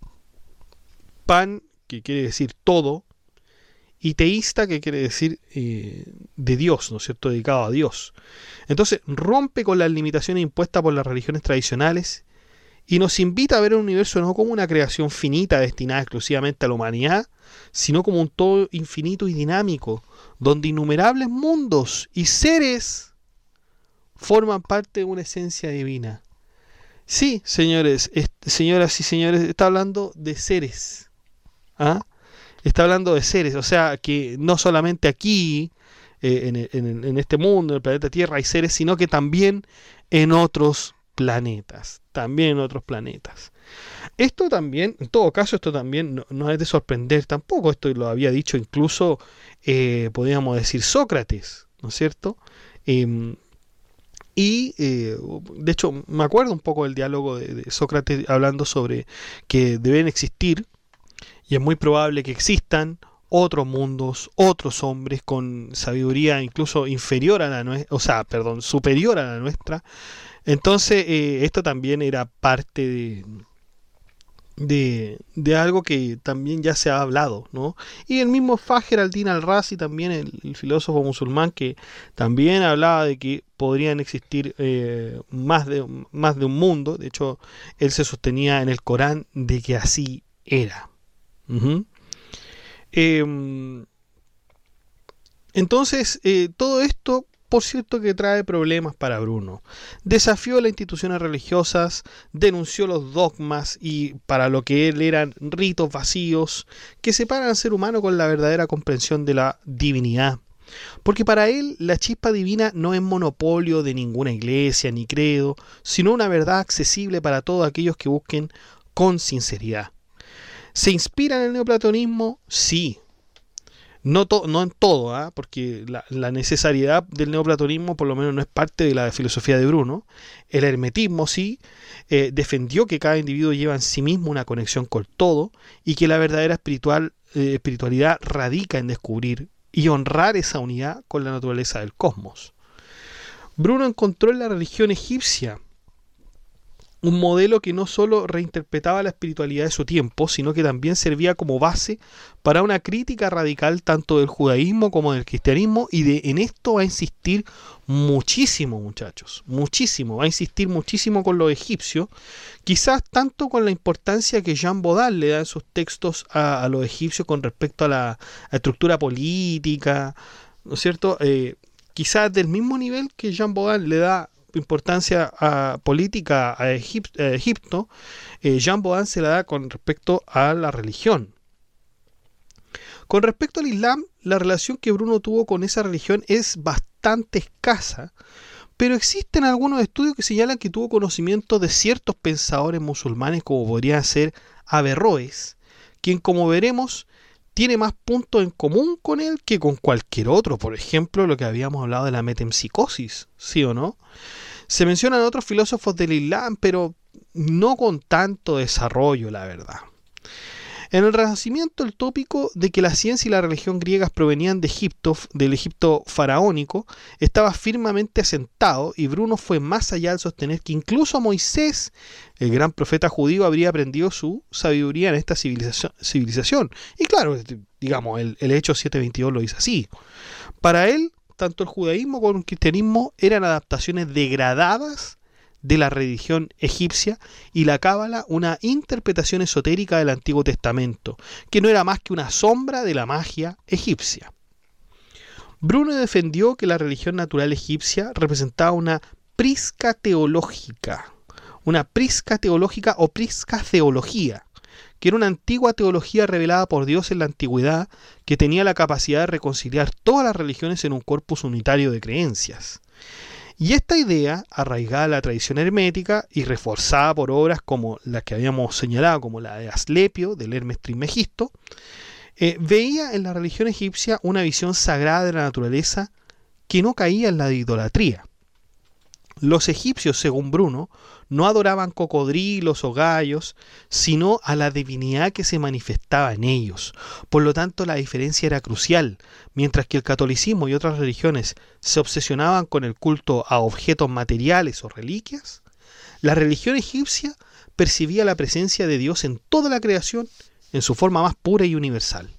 Pan, que quiere decir todo, y teísta, que quiere decir de Dios, ¿no es cierto?, dedicado a Dios. Entonces rompe con las limitaciones impuestas por las religiones tradicionales y nos invita a ver el universo no como una creación finita destinada exclusivamente a la humanidad, sino como un todo infinito y dinámico, donde innumerables mundos y seres forman parte de una esencia divina. Sí, señores, señoras y señores, está hablando de seres. ¿Ah? Está hablando de seres, o sea, que no solamente aquí, en este mundo, en el planeta Tierra, hay seres, sino que también en otros planetas. También en otros planetas. Esto también, en todo caso, esto también no es de sorprender tampoco. Esto lo había dicho incluso, podríamos decir, Sócrates, ¿no es cierto? De hecho, me acuerdo un poco del diálogo de Sócrates hablando sobre que deben existir, y es muy probable que existan otros mundos, otros hombres con sabiduría incluso inferior a la nuestra, o sea, perdón, superior a la nuestra. Entonces, esto también era parte de algo que también ya se ha hablado, ¿no? Y el mismo Fajr al-Din al-Razi, también el filósofo musulmán, que también hablaba de que podrían existir más de un mundo. De hecho, él se sostenía en el Corán de que así era. Uh-huh. Entonces, todo esto, por cierto, que trae problemas para Bruno. Desafió las instituciones religiosas, denunció los dogmas y para lo que él eran ritos vacíos que separan al ser humano con la verdadera comprensión de la divinidad. Porque para él la chispa divina no es monopolio de ninguna iglesia ni credo, sino una verdad accesible para todos aquellos que busquen con sinceridad. ¿Se inspira en el neoplatonismo? Sí. No en todo, porque la necesariedad del neoplatonismo por lo menos no es parte de la filosofía de Bruno. El hermetismo sí, defendió que cada individuo lleva en sí mismo una conexión con todo y que la verdadera espiritualidad radica en descubrir y honrar esa unidad con la naturaleza del cosmos. Bruno encontró en la religión egipcia un modelo que no solo reinterpretaba la espiritualidad de su tiempo, sino que también servía como base para una crítica radical tanto del judaísmo como del cristianismo, y en esto va a insistir muchísimo, muchachos, muchísimo, va a insistir muchísimo con los egipcios, quizás tanto con la importancia que Jean Bodin le da en sus textos a los egipcios con respecto a la estructura política, ¿no es cierto? Quizás del mismo nivel que Jean Bodin le da importancia política a Egipto, Jean Bodin se la da con respecto a la religión. Con respecto al Islam, la relación que Bruno tuvo con esa religión es bastante escasa, pero existen algunos estudios que señalan que tuvo conocimiento de ciertos pensadores musulmanes, como podría ser Averroes, quien, como veremos, tiene más puntos en común con él que con cualquier otro. Por ejemplo, lo que habíamos hablado de la metempsicosis, ¿sí o no? Se mencionan otros filósofos del Islam, pero no con tanto desarrollo, la verdad. En el Renacimiento, el tópico de que la ciencia y la religión griegas provenían de Egipto, del Egipto faraónico, estaba firmemente asentado, y Bruno fue más allá al sostener que incluso Moisés, el gran profeta judío, habría aprendido su sabiduría en esta civilización. Y claro, digamos, el Hechos 7:22 lo dice así. Para él, tanto el judaísmo como el cristianismo eran adaptaciones degradadas de la religión egipcia, y la cábala una interpretación esotérica del Antiguo Testamento, que no era más que una sombra de la magia egipcia. Bruno defendió que la religión natural egipcia representaba una prisca teológica o prisca teología, que era una antigua teología revelada por Dios en la antigüedad, que tenía la capacidad de reconciliar todas las religiones en un corpus unitario de creencias. Y esta idea, arraigada a la tradición hermética y reforzada por obras como las que habíamos señalado, como la de Asclepio, del Hermes Trismegisto, veía en la religión egipcia una visión sagrada de la naturaleza que no caía en la de idolatría. Los egipcios, según Bruno, no adoraban cocodrilos o gallos, sino a la divinidad que se manifestaba en ellos. Por lo tanto, la diferencia era crucial. Mientras que el catolicismo y otras religiones se obsesionaban con el culto a objetos materiales o reliquias, la religión egipcia percibía la presencia de Dios en toda la creación en su forma más pura y universal.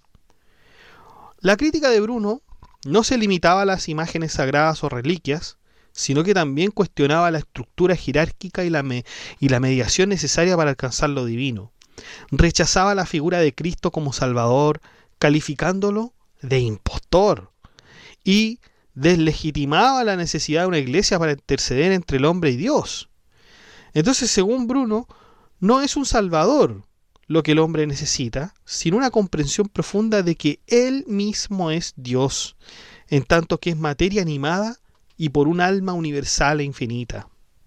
La crítica de Bruno no se limitaba a las imágenes sagradas o reliquias, sino que también cuestionaba la estructura jerárquica y la mediación necesaria para alcanzar lo divino. Rechazaba la figura de Cristo como Salvador, calificándolo de impostor, y deslegitimaba la necesidad de una iglesia para interceder entre el hombre y Dios. Entonces, según Bruno, no es un Salvador lo que el hombre necesita, sino una comprensión profunda de que Él mismo es Dios, en tanto que es materia animada y por un alma universal e infinita.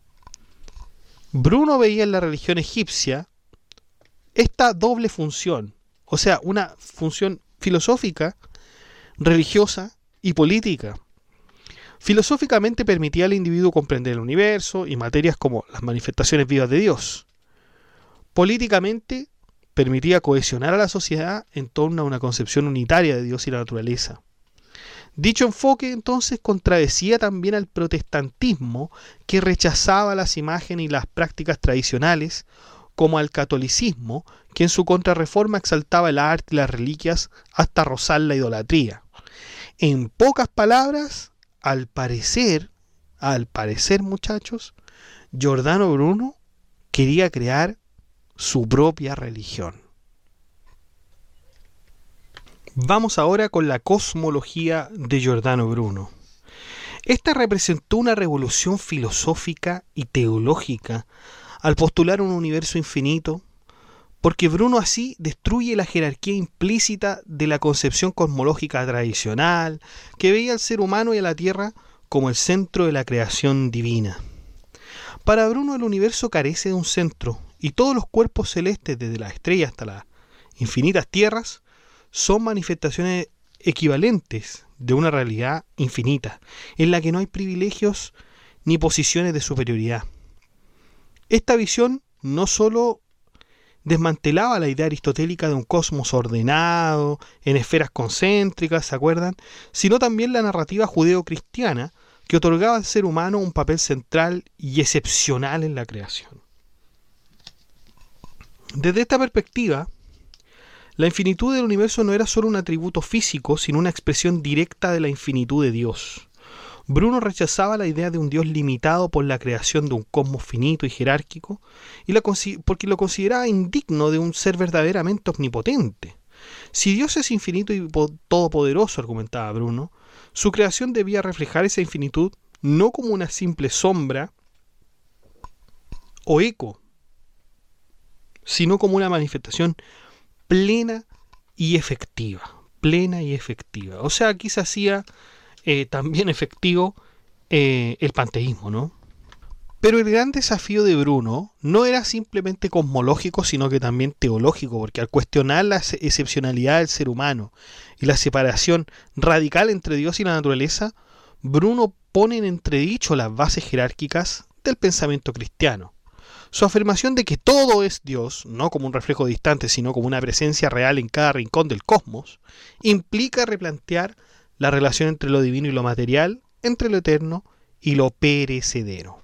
Bruno veía en la religión egipcia esta doble función, o sea, una función filosófica, religiosa y política. Filosóficamente permitía al individuo comprender el universo y materias como las manifestaciones vivas de Dios. Políticamente permitía cohesionar a la sociedad en torno a una concepción unitaria de Dios y la naturaleza. Dicho enfoque entonces contradecía también al protestantismo, que rechazaba las imágenes y las prácticas tradicionales, como al catolicismo, que en su contrarreforma exaltaba el arte y las reliquias hasta rozar la idolatría. En pocas palabras, al parecer muchachos, Giordano Bruno quería crear su propia religión. Vamos ahora con la cosmología de Giordano Bruno. Esta representó una revolución filosófica y teológica al postular un universo infinito, porque Bruno así destruye la jerarquía implícita de la concepción cosmológica tradicional, que veía al ser humano y a la Tierra como el centro de la creación divina. Para Bruno el universo carece de un centro, y todos los cuerpos celestes, desde las estrellas hasta las infinitas tierras, son manifestaciones equivalentes de una realidad infinita, en la que no hay privilegios ni posiciones de superioridad. Esta visión no sólo desmantelaba la idea aristotélica de un cosmos ordenado, en esferas concéntricas, ¿se acuerdan?, sino también la narrativa judeo-cristiana, que otorgaba al ser humano un papel central y excepcional en la creación. Desde esta perspectiva, la infinitud del universo no era solo un atributo físico, sino una expresión directa de la infinitud de Dios. Bruno rechazaba la idea de un Dios limitado por la creación de un cosmos finito y jerárquico, porque lo consideraba indigno de un ser verdaderamente omnipotente. Si Dios es infinito y todopoderoso, argumentaba Bruno, su creación debía reflejar esa infinitud no como una simple sombra o eco, sino como una manifestación plena y efectiva. O sea, aquí se hacía también efectivo el panteísmo, ¿no? Pero el gran desafío de Bruno no era simplemente cosmológico, sino que también teológico, porque al cuestionar la excepcionalidad del ser humano y la separación radical entre Dios y la naturaleza, Bruno pone en entredicho las bases jerárquicas del pensamiento cristiano. Su afirmación de que todo es Dios, no como un reflejo distante, sino como una presencia real en cada rincón del cosmos, implica replantear la relación entre lo divino y lo material, entre lo eterno y lo perecedero.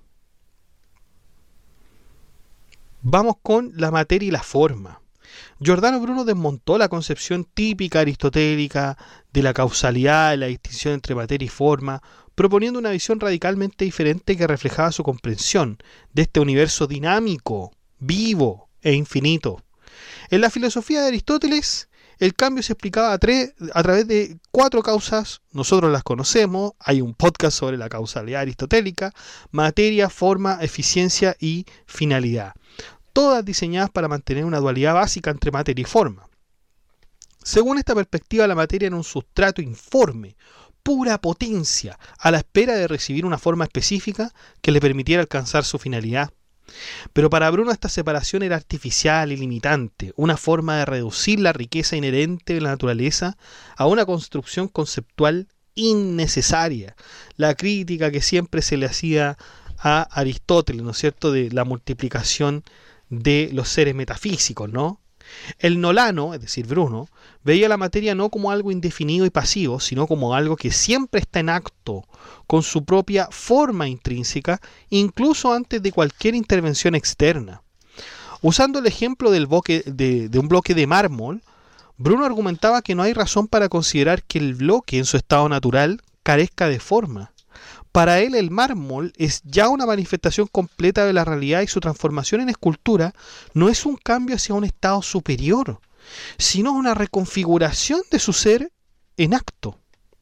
Vamos con la materia y la forma. Giordano Bruno desmontó la concepción típica aristotélica de la causalidad y la distinción entre materia y forma, proponiendo una visión radicalmente diferente que reflejaba su comprensión de este universo dinámico, vivo e infinito. En la filosofía de Aristóteles, el cambio se explicaba a través de 4 causas. Nosotros las conocemos, hay un podcast sobre la causalidad aristotélica: materia, forma, eficiencia y finalidad, todas diseñadas para mantener una dualidad básica entre materia y forma. Según esta perspectiva, la materia era un sustrato informe, pura potencia, a la espera de recibir una forma específica que le permitiera alcanzar su finalidad. Pero para Bruno esta separación era artificial y limitante, una forma de reducir la riqueza inherente de la naturaleza a una construcción conceptual innecesaria. La crítica que siempre se le hacía a Aristóteles, ¿no es cierto?, de la multiplicación de los seres metafísicos, ¿no? El nolano, es decir, Bruno, veía la materia no como algo indefinido y pasivo, sino como algo que siempre está en acto, con su propia forma intrínseca, incluso antes de cualquier intervención externa. Usando el ejemplo de un bloque de mármol, Bruno argumentaba que no hay razón para considerar que el bloque en su estado natural carezca de forma. Para él el mármol es ya una manifestación completa de la realidad y su transformación en escultura no es un cambio hacia un estado superior, sino una reconfiguración de su ser en acto.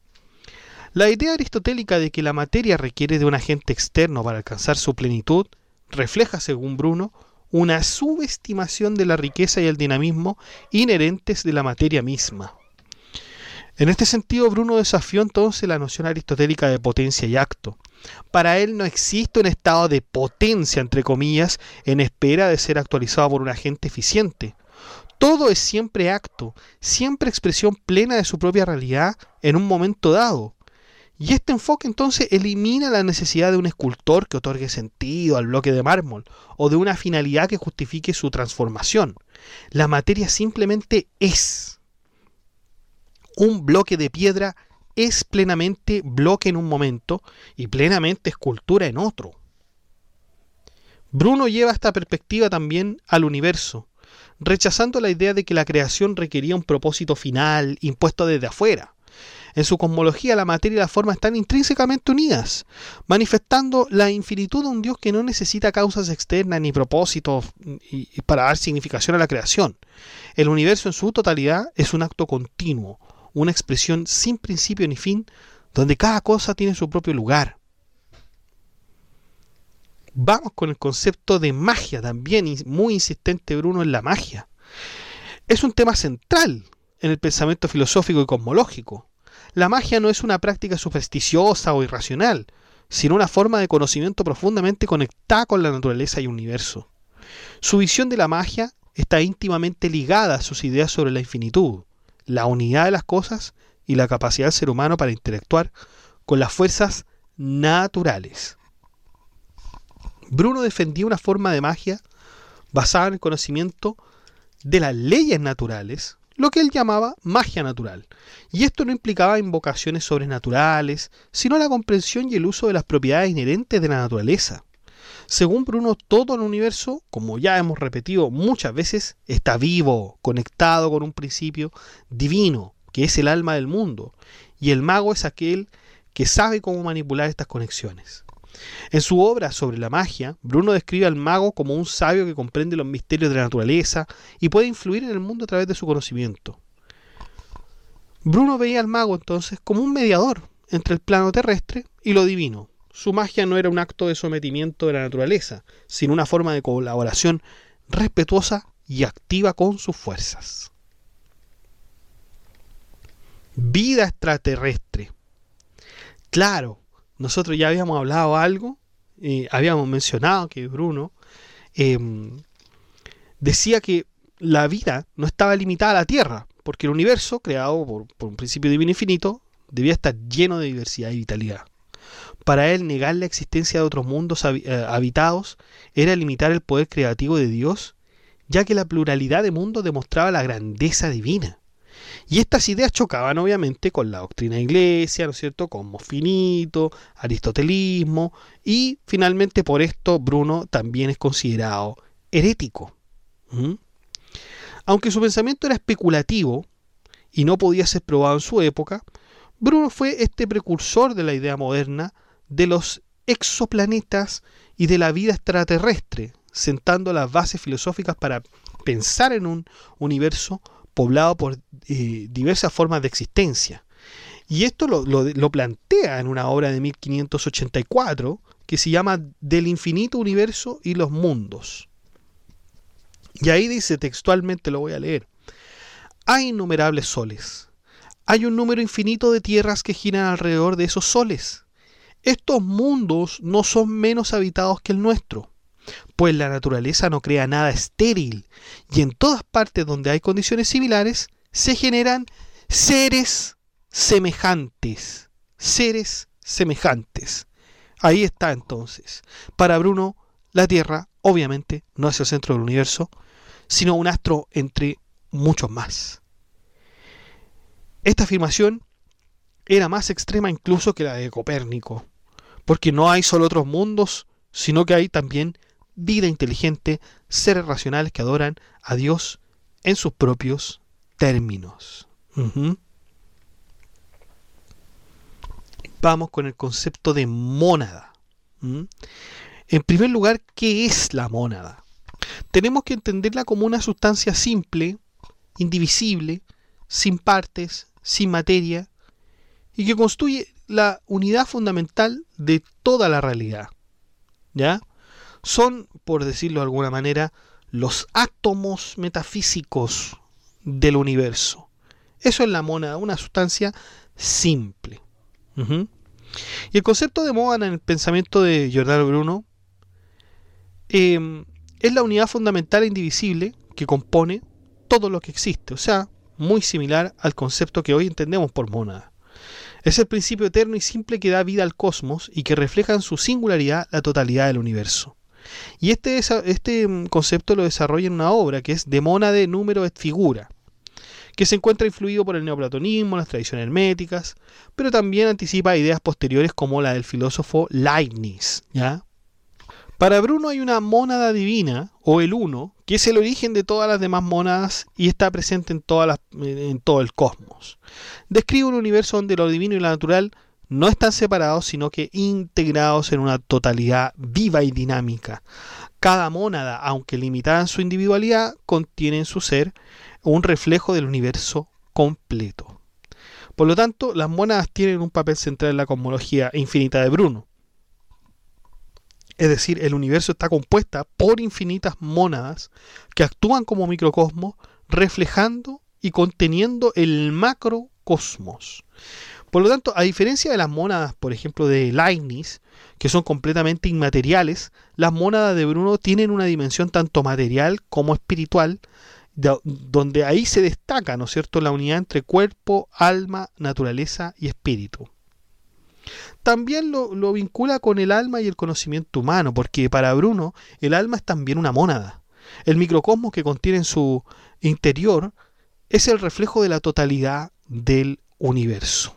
La idea aristotélica de que la materia requiere de un agente externo para alcanzar su plenitud refleja, según Bruno, una subestimación de la riqueza y el dinamismo inherentes de la materia misma. En este sentido, Bruno desafió entonces la noción aristotélica de potencia y acto. Para él no existe un estado de potencia, entre comillas, en espera de ser actualizado por un agente eficiente. Todo es siempre acto, siempre expresión plena de su propia realidad en un momento dado. Y este enfoque entonces elimina la necesidad de un escultor que otorgue sentido al bloque de mármol o de una finalidad que justifique su transformación. La materia simplemente es. Un bloque de piedra es plenamente bloque en un momento y plenamente escultura en otro. Bruno lleva esta perspectiva también al universo, rechazando la idea de que la creación requería un propósito final impuesto desde afuera. En su cosmología, la materia y la forma están intrínsecamente unidas, manifestando la infinitud de un Dios que no necesita causas externas ni propósitos para dar significación a la creación. El universo en su totalidad es un acto continuo, una expresión sin principio ni fin, donde cada cosa tiene su propio lugar. Vamos con el concepto de magia también, muy insistente Bruno en la magia. Es un tema central en el pensamiento filosófico y cosmológico. La magia no es una práctica supersticiosa o irracional, sino una forma de conocimiento profundamente conectada con la naturaleza y el universo. Su visión de la magia está íntimamente ligada a sus ideas sobre la infinitud, la unidad de las cosas y la capacidad del ser humano para interactuar con las fuerzas naturales. Bruno defendía una forma de magia basada en el conocimiento de las leyes naturales, lo que él llamaba magia natural. Y esto no implicaba invocaciones sobrenaturales, sino la comprensión y el uso de las propiedades inherentes de la naturaleza. Según Bruno, todo el universo, como ya hemos repetido muchas veces, está vivo, conectado con un principio divino, que es el alma del mundo, y el mago es aquel que sabe cómo manipular estas conexiones. En su obra sobre la magia, Bruno describe al mago como un sabio que comprende los misterios de la naturaleza y puede influir en el mundo a través de su conocimiento. Bruno veía al mago entonces como un mediador entre el plano terrestre y lo divino. Su magia no era un acto de sometimiento de la naturaleza, sino una forma de colaboración respetuosa y activa con sus fuerzas. Vida extraterrestre. Claro, nosotros ya habíamos hablado algo, habíamos mencionado que Bruno decía que la vida no estaba limitada a la Tierra, porque el universo, creado por un principio divino infinito, debía estar lleno de diversidad y vitalidad. Para él, negar la existencia de otros mundos habitados era limitar el poder creativo de Dios, ya que la pluralidad de mundos demostraba la grandeza divina. Y estas ideas chocaban obviamente con la doctrina de la Iglesia, ¿no es cierto?, cosmos finito, aristotelismo, y finalmente por esto Bruno también es considerado herético. Aunque su pensamiento era especulativo y no podía ser probado en su época, Bruno fue este precursor de la idea moderna de los exoplanetas y de la vida extraterrestre, sentando las bases filosóficas para pensar en un universo poblado por diversas formas de existencia. Y esto lo plantea en una obra de 1584 que se llama Del infinito universo y los mundos. Y ahí dice textualmente, lo voy a leer: hay innumerables soles, hay un número infinito de tierras que giran alrededor de esos soles. Estos mundos no son menos habitados que el nuestro, pues la naturaleza no crea nada estéril, y en todas partes donde hay condiciones similares se generan seres semejantes. Seres semejantes. Ahí está entonces. Para Bruno, la Tierra obviamente no es el centro del universo, sino un astro entre muchos más. Esta afirmación era más extrema incluso que la de Copérnico, porque no hay solo otros mundos, sino que hay también vida inteligente, seres racionales que adoran a Dios en sus propios términos. Vamos con el concepto de mónada. En primer lugar, ¿qué es la mónada? Tenemos que entenderla como una sustancia simple, indivisible, sin partes, sin materia, y que constituye la unidad fundamental de toda la realidad. ¿Ya? Son, por decirlo de alguna manera, los átomos metafísicos del universo. Eso es la mónada, una sustancia simple. Y el concepto de mónada en el pensamiento de Giordano Bruno es la unidad fundamental e indivisible que compone todo lo que existe, o sea, muy similar al concepto que hoy entendemos por mónada. Es el principio eterno y simple que da vida al cosmos y que refleja en su singularidad la totalidad del universo. Y este concepto lo desarrolla en una obra que es De Monade Numero et Figura, que se encuentra influido por el neoplatonismo, las tradiciones herméticas, pero también anticipa ideas posteriores como la del filósofo Leibniz, ¿ya? Para Bruno hay una mónada divina, o el uno, que es el origen de todas las demás mónadas y está presente en todo el cosmos. Describe un universo donde lo divino y lo natural no están separados, sino que integrados en una totalidad viva y dinámica. Cada mónada, aunque limitada en su individualidad, contiene en su ser un reflejo del universo completo. Por lo tanto, las mónadas tienen un papel central en la cosmología infinita de Bruno. Es decir, el universo está compuesta por infinitas mónadas que actúan como microcosmos, reflejando y conteniendo el macrocosmos. Por lo tanto, a diferencia de las mónadas, por ejemplo, de Leibniz, que son completamente inmateriales, las mónadas de Bruno tienen una dimensión tanto material como espiritual, donde ahí se destaca, ¿no es cierto?, la unidad entre cuerpo, alma, naturaleza y espíritu. También lo vincula con el alma y el conocimiento humano, porque para Bruno el alma es también una mónada. El microcosmos que contiene en su interior es el reflejo de la totalidad del universo.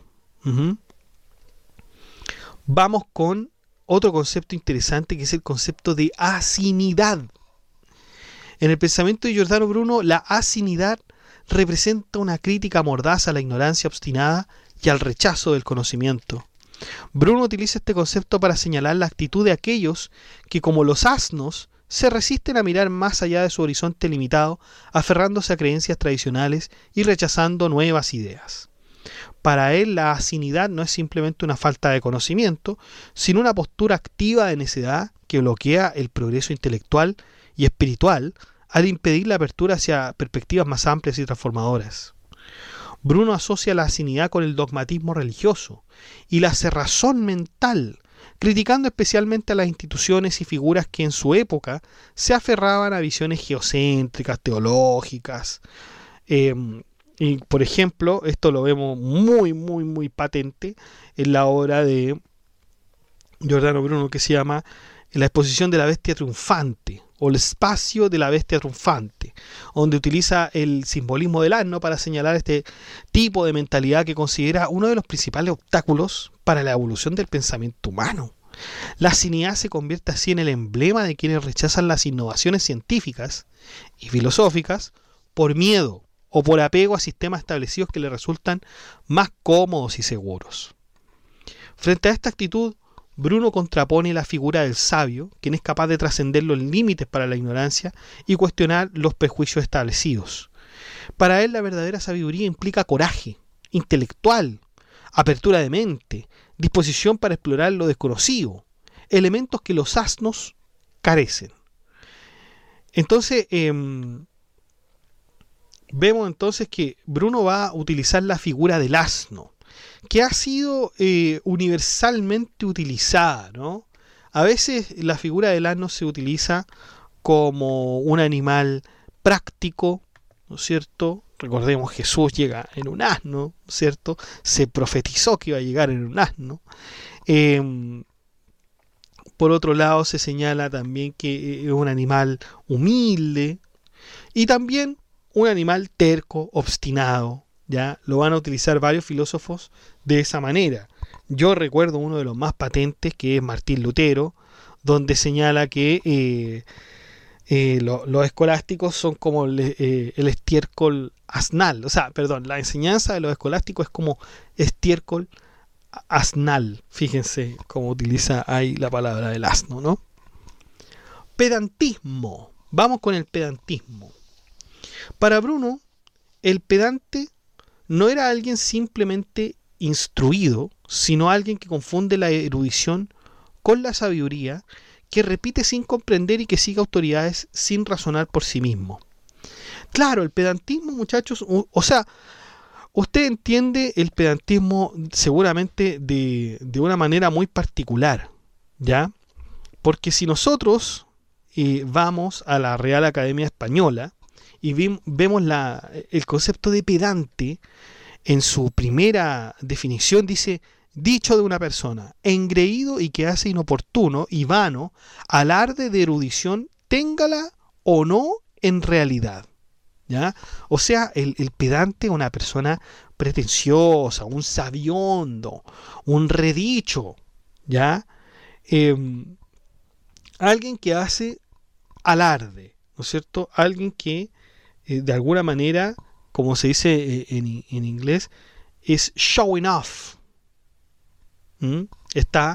Vamos con otro concepto interesante, que es el concepto de asinidad. En el pensamiento de Giordano Bruno, la asinidad representa una crítica mordaz a la ignorancia obstinada y al rechazo del conocimiento. Bruno utiliza este concepto para señalar la actitud de aquellos que, como los asnos, se resisten a mirar más allá de su horizonte limitado, aferrándose a creencias tradicionales y rechazando nuevas ideas. Para él, la asinidad no es simplemente una falta de conocimiento, sino una postura activa de necedad que bloquea el progreso intelectual y espiritual al impedir la apertura hacia perspectivas más amplias y transformadoras. Bruno asocia la asinidad con el dogmatismo religioso y la cerrazón mental, criticando especialmente a las instituciones y figuras que en su época se aferraban a visiones geocéntricas, teológicas. Y por ejemplo, esto lo vemos muy patente en la obra de Giordano Bruno, que se llama La exposición de la bestia triunfante, o el espacio de la bestia triunfante, donde utiliza el simbolismo del asno para señalar este tipo de mentalidad que considera uno de los principales obstáculos para la evolución del pensamiento humano. La asinidad se convierte así en el emblema de quienes rechazan las innovaciones científicas y filosóficas por miedo o por apego a sistemas establecidos que le resultan más cómodos y seguros. Frente a esta actitud, Bruno contrapone la figura del sabio, quien es capaz de trascender los límites para la ignorancia y cuestionar los prejuicios establecidos. Para él, la verdadera sabiduría implica coraje intelectual, apertura de mente, disposición para explorar lo desconocido, elementos que los asnos carecen. Entonces, vemos entonces que Bruno va a utilizar la figura del asno, que ha sido universalmente utilizada, ¿no? A veces la figura del asno se utiliza como un animal práctico, ¿no es cierto? Recordemos, Jesús llega en un asno, ¿no es cierto? Se profetizó que iba a llegar en un asno. Por otro lado, se señala también que es un animal humilde y también un animal terco, obstinado. ¿Ya? Lo van a utilizar varios filósofos de esa manera. Yo recuerdo uno de los más patentes, que es Martín Lutero, donde señala que los escolásticos son como el estiércol asnal. O sea, perdón, la enseñanza de los escolásticos es como estiércol asnal. Fíjense cómo utiliza ahí la palabra del asno, ¿no? Pedantismo. Vamos con el pedantismo. Para Bruno, el pedante no era alguien simplemente instruido, sino alguien que confunde la erudición con la sabiduría, que repite sin comprender y que sigue autoridades sin razonar por sí mismo. Claro, el pedantismo, muchachos, o sea, usted entiende el pedantismo seguramente de una manera muy particular, ¿ya? Porque si nosotros vamos a la Real Academia Española y vemos el concepto de pedante, en su primera definición dice: dicho de una persona, engreído y que hace inoportuno y vano alarde de erudición, téngala o no en realidad. ¿Ya? O sea, el pedante es una persona pretenciosa, un sabiondo, un redicho, ¿ya? Alguien que hace alarde, ¿no es cierto? Alguien que de alguna manera, como se dice en inglés, es showing off. Está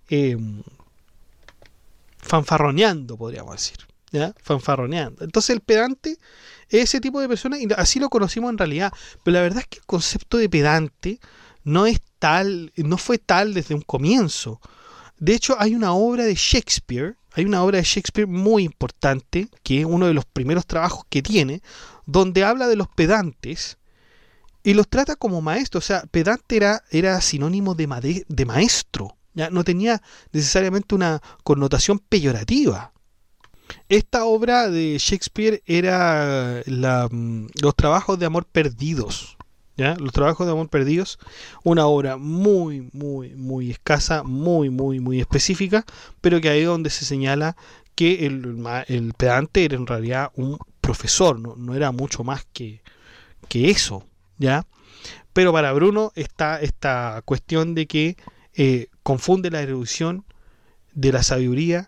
fanfarroneando, podríamos decir, ¿ya? Fanfarroneando. Entonces el pedante es ese tipo de persona, y así lo conocimos en realidad. Pero la verdad es que el concepto de pedante no fue tal desde un comienzo. De hecho, hay una obra de Shakespeare muy importante, que es uno de los primeros trabajos que tiene, donde habla de los pedantes y los trata como maestros. O sea, pedante era sinónimo de maestro, ¿ya? No tenía necesariamente una connotación peyorativa. Esta obra de Shakespeare era los trabajos de amor perdidos, ¿ya? Los trabajos de amor perdidos, una obra muy, muy, muy escasa, muy, muy, muy específica, pero que ahí es donde se señala que el pedante era en realidad un profesor, no era mucho más que eso, ¿ya? Pero para Bruno está esta cuestión de que confunde la erudición de la sabiduría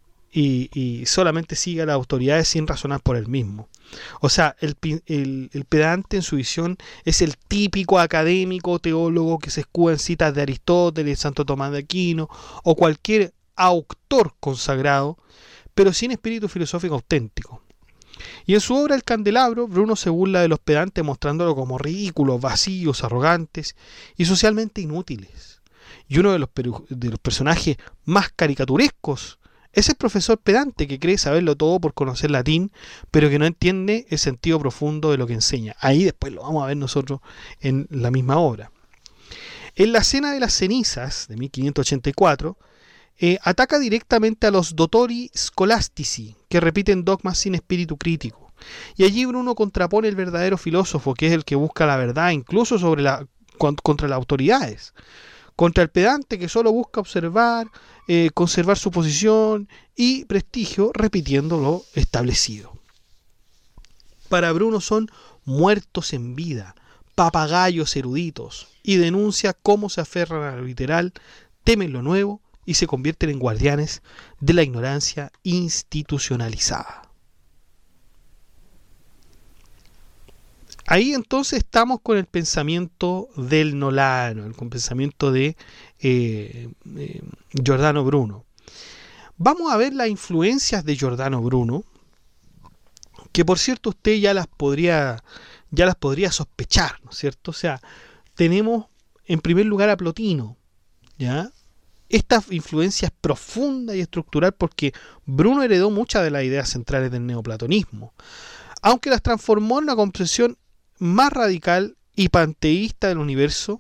y solamente sigue a las autoridades sin razonar por él mismo. O sea, el pedante en su visión es el típico académico teólogo que se escuda en citas de Aristóteles, Santo Tomás de Aquino o cualquier autor consagrado, pero sin espíritu filosófico auténtico. Y en su obra El Candelabro, Bruno se burla de los pedantes mostrándolo como ridículos, vacíos, arrogantes y socialmente inútiles. Y uno de los personajes más caricaturescos es el profesor pedante que cree saberlo todo por conocer latín, pero que no entiende el sentido profundo de lo que enseña. Ahí después lo vamos a ver nosotros en la misma obra. En la Cena de las Cenizas, de 1584, ataca directamente a los Dottori Scholastici, que repiten dogmas sin espíritu crítico. Y allí Bruno contrapone el verdadero filósofo, que es el que busca la verdad, incluso contra las autoridades. Contra el pedante, que solo busca observar, conservar su posición y prestigio, repitiendo lo establecido. Para Bruno son muertos en vida, papagayos eruditos, y denuncia cómo se aferran a lo literal, temen lo nuevo y se convierten en guardianes de la ignorancia institucionalizada. Ahí entonces estamos con el pensamiento del Nolano, con el pensamiento de Giordano Bruno. Vamos a ver las influencias de Giordano Bruno, que por cierto usted ya las podría sospechar, ¿no es cierto? O sea, tenemos en primer lugar a Plotino, ¿ya? Esta influencia es profunda y estructural porque Bruno heredó muchas de las ideas centrales del neoplatonismo. aunque las transformó en una comprensión más radical y panteísta del universo,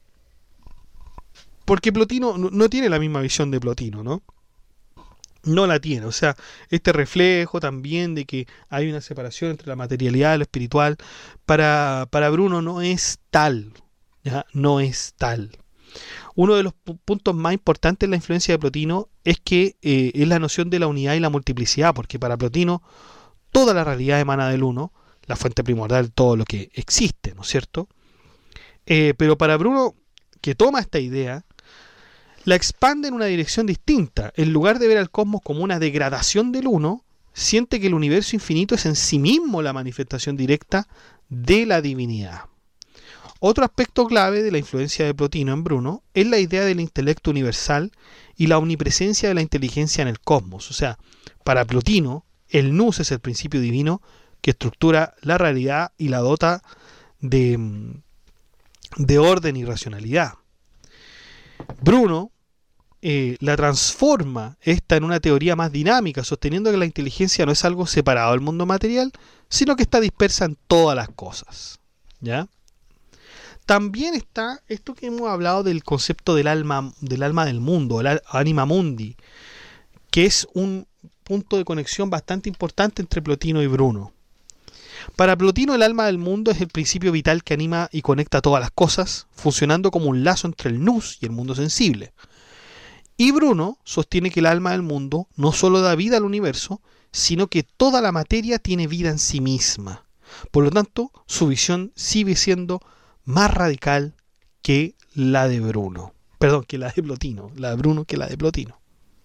porque Plotino no tiene la misma visión de Plotino, ¿no? No la tiene, o sea, este reflejo también de que hay una separación entre la materialidad y lo espiritual, para Bruno no es tal, ¿ya? No es tal. Uno de los puntos más importantes de la influencia de Plotino es que es la noción de la unidad y la multiplicidad, porque para Plotino toda la realidad emana del uno, la fuente primordial de todo lo que existe, ¿no es cierto? Pero para Bruno, que toma esta idea, la expande en una dirección distinta. En lugar de ver al cosmos como una degradación del uno, siente que el universo infinito es en sí mismo la manifestación directa de la divinidad. Otro aspecto clave de la influencia de Plotino en Bruno es la idea del intelecto universal y la omnipresencia de la inteligencia en el cosmos. O sea, para Plotino, el nous es el principio divino que estructura la realidad y la dota de orden y racionalidad. Bruno la transforma esta en una teoría más dinámica, sosteniendo que la inteligencia no es algo separado del mundo material, sino que está dispersa en todas las cosas, ¿ya? También está esto que hemos hablado del concepto del alma del mundo, el anima mundi, que es un punto de conexión bastante importante entre Plotino y Bruno. Para Plotino, el alma del mundo es el principio vital que anima y conecta todas las cosas, funcionando como un lazo entre el nous y el mundo sensible. Y Bruno sostiene que el alma del mundo no solo da vida al universo, sino que toda la materia tiene vida en sí misma. Por lo tanto, su visión sigue siendo más radical que la de Bruno. Perdón, que la de Plotino. La de Bruno que la de Plotino.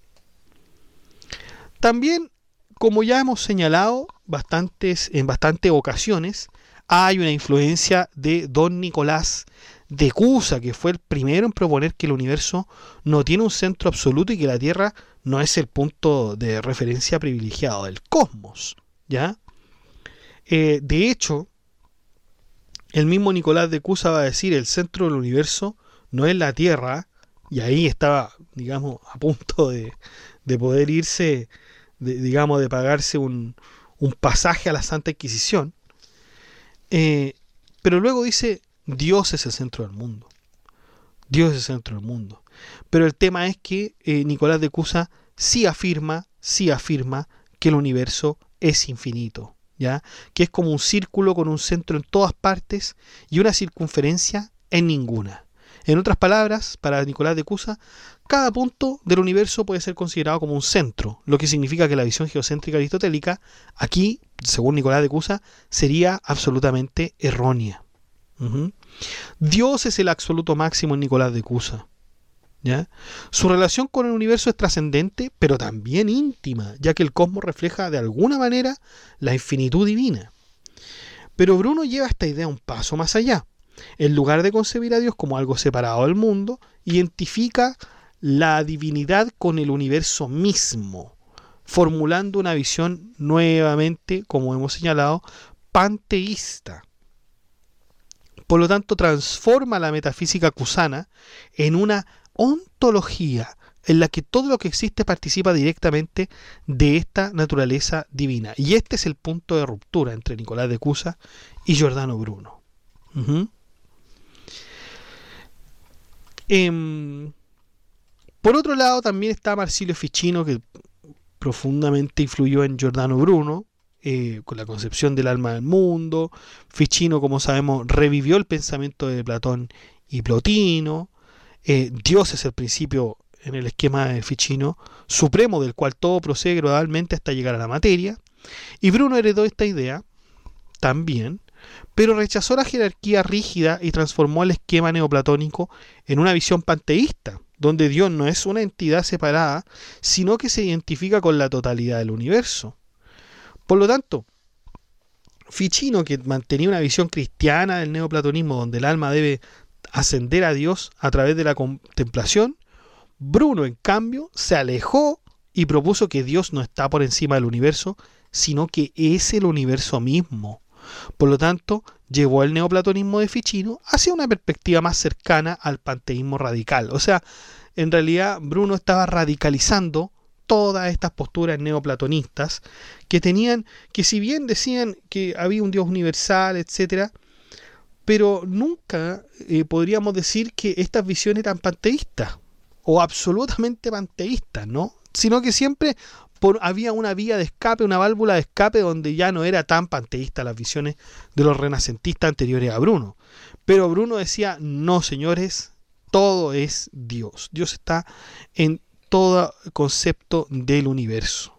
También, como ya hemos señalado en bastantes ocasiones, hay una influencia de Don Nicolás de Cusa, que fue el primero en proponer que el universo no tiene un centro absoluto y que la Tierra no es el punto de referencia privilegiado del cosmos, ¿ya? De hecho, el mismo Nicolás de Cusa va a decir el centro del universo no es la Tierra, y ahí estaba, digamos, a punto de poder irse, de pagarse un pasaje a la Santa Inquisición, pero luego dice Dios es el centro del mundo. Dios es el centro del mundo. Pero el tema es que Nicolás de Cusa sí afirma que el universo es infinito, ¿ya? Que es como un círculo con un centro en todas partes y una circunferencia en ninguna. En otras palabras, para Nicolás de Cusa, cada punto del universo puede ser considerado como un centro, lo que significa que la visión geocéntrica aristotélica, aquí, según Nicolás de Cusa, sería absolutamente errónea. Dios es el absoluto máximo en Nicolás de Cusa, ¿ya? Su relación con el universo es trascendente, pero también íntima, ya que el cosmos refleja de alguna manera la infinitud divina. Pero Bruno lleva esta idea un paso más allá. En lugar de concebir a Dios como algo separado del mundo, identifica la divinidad con el universo mismo, formulando una visión nuevamente, como hemos señalado, panteísta. Por lo tanto, transforma la metafísica cusana en una ontología en la que todo lo que existe participa directamente de esta naturaleza divina. Y este es el punto de ruptura entre Nicolás de Cusa y Giordano Bruno. Por otro lado, también está Marsilio Ficino, que profundamente influyó en Giordano Bruno, con la concepción del alma del mundo. Ficino, como sabemos, revivió el pensamiento de Platón y Plotino. Dios es el principio, en el esquema de Ficino, supremo, del cual todo procede gradualmente hasta llegar a la materia. Y Bruno heredó esta idea también, pero rechazó la jerarquía rígida y transformó el esquema neoplatónico en una visión panteísta, donde Dios no es una entidad separada, sino que se identifica con la totalidad del universo. Por lo tanto, Ficino, que mantenía una visión cristiana del neoplatonismo, donde el alma debe ascender a Dios a través de la contemplación, Bruno, en cambio, se alejó y propuso que Dios no está por encima del universo, sino que es el universo mismo. Por lo tanto, llevó el neoplatonismo de Ficino hacia una perspectiva más cercana al panteísmo radical. O sea, en realidad Bruno estaba radicalizando todas estas posturas neoplatonistas que si bien decían que había un Dios universal, etcétera, pero nunca podríamos decir que estas visiones eran panteístas o absolutamente panteístas, ¿no? Sino que siempre había una vía de escape, una válvula de escape donde ya no era tan panteísta las visiones de los renacentistas anteriores a Bruno. Pero Bruno decía, no señores, todo es Dios. Dios está en todo concepto del universo.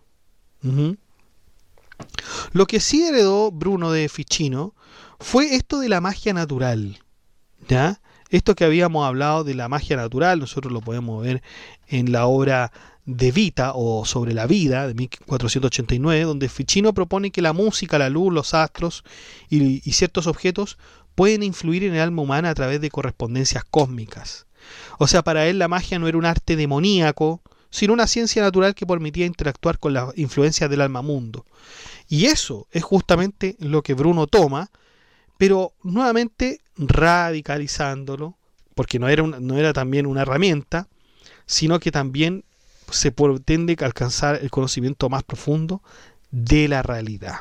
Lo que sí heredó Bruno de Ficino fue esto de la magia natural, ¿ya? Esto que habíamos hablado de la magia natural, nosotros lo podemos ver en la obra de Vita o sobre la vida de 1489, donde Ficino propone que la música, la luz, los astros y ciertos objetos pueden influir en el alma humana a través de correspondencias cósmicas. O sea, para él la magia no era un arte demoníaco, sino una ciencia natural que permitía interactuar con las influencias del alma mundo. Y eso es justamente lo que Bruno toma, pero nuevamente radicalizándolo, porque no era también una herramienta, sino que también se pretende alcanzar el conocimiento más profundo de la realidad.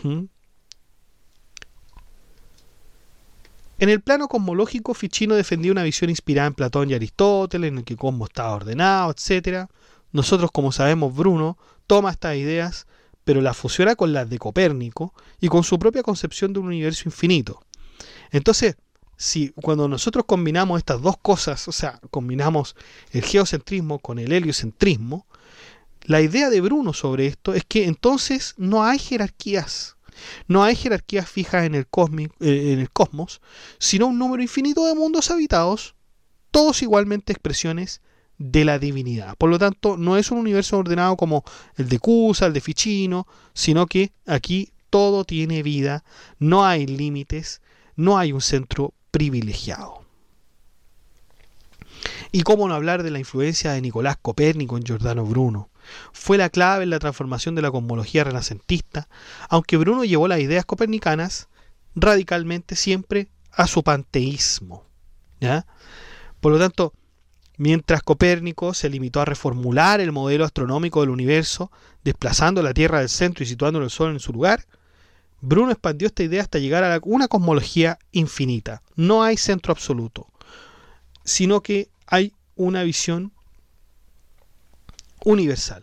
En el plano cosmológico, Ficino defendía una visión inspirada en Platón y Aristóteles, en el que el cosmos estaba ordenado, etc. Nosotros, como sabemos, Bruno toma estas ideas, pero las fusiona con las de Copérnico y con su propia concepción de un universo infinito. Entonces, cuando nosotros combinamos estas dos cosas, o sea, combinamos el geocentrismo con el heliocentrismo, la idea de Bruno sobre esto es que entonces no hay jerarquías. No hay jerarquías fijas en el cosmos, sino un número infinito de mundos habitados, todos igualmente expresiones de la divinidad. Por lo tanto, no es un universo ordenado como el de Cusa, el de Ficino, sino que aquí todo tiene vida, no hay límites, no hay un centro privilegiado. Y cómo no hablar de la influencia de Nicolás Copérnico en Giordano Bruno. Fue la clave en la transformación de la cosmología renacentista, aunque Bruno llevó las ideas copernicanas radicalmente siempre a su panteísmo, ¿ya? Por lo tanto, mientras Copérnico se limitó a reformular el modelo astronómico del universo, desplazando la Tierra del centro y situando el Sol en su lugar, Bruno expandió esta idea hasta llegar a una cosmología infinita. No hay centro absoluto, sino que hay una visión universal.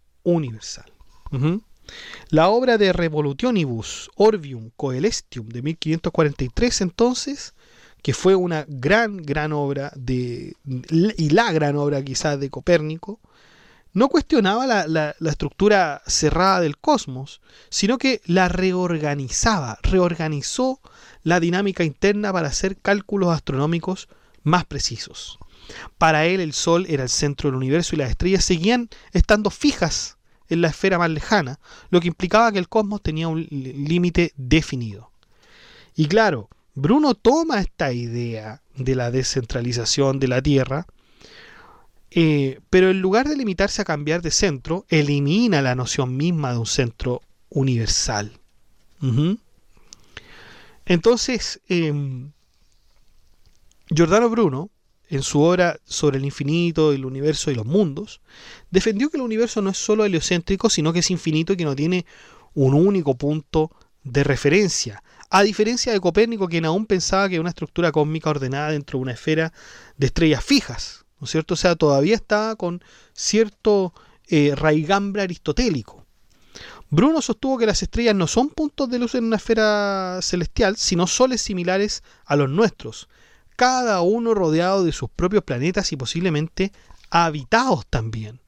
La obra de Revolutionibus Orbium Coelestium de 1543, entonces, que fue una gran obra y la gran obra quizás de Copérnico, no cuestionaba la estructura cerrada del cosmos, sino que la reorganizó la dinámica interna para hacer cálculos astronómicos más precisos. Para él el Sol era el centro del universo y las estrellas seguían estando fijas en la esfera más lejana, lo que implicaba que el cosmos tenía un límite definido. Y claro, Bruno toma esta idea de la descentralización de la Tierra, pero en lugar de limitarse a cambiar de centro, elimina la noción misma de un centro universal. Entonces, Giordano Bruno, en su obra sobre el infinito, el universo y los mundos, defendió que el universo no es solo heliocéntrico, sino que es infinito y que no tiene un único punto de referencia, a diferencia de Copérnico, quien aún pensaba que una estructura cósmica ordenada dentro de una esfera de estrellas fijas, ¿no es cierto? O sea, todavía estaba con cierto raigambre aristotélico. Bruno sostuvo que las estrellas no son puntos de luz en una esfera celestial, sino soles similares a los nuestros, cada uno rodeado de sus propios planetas y posiblemente habitados también.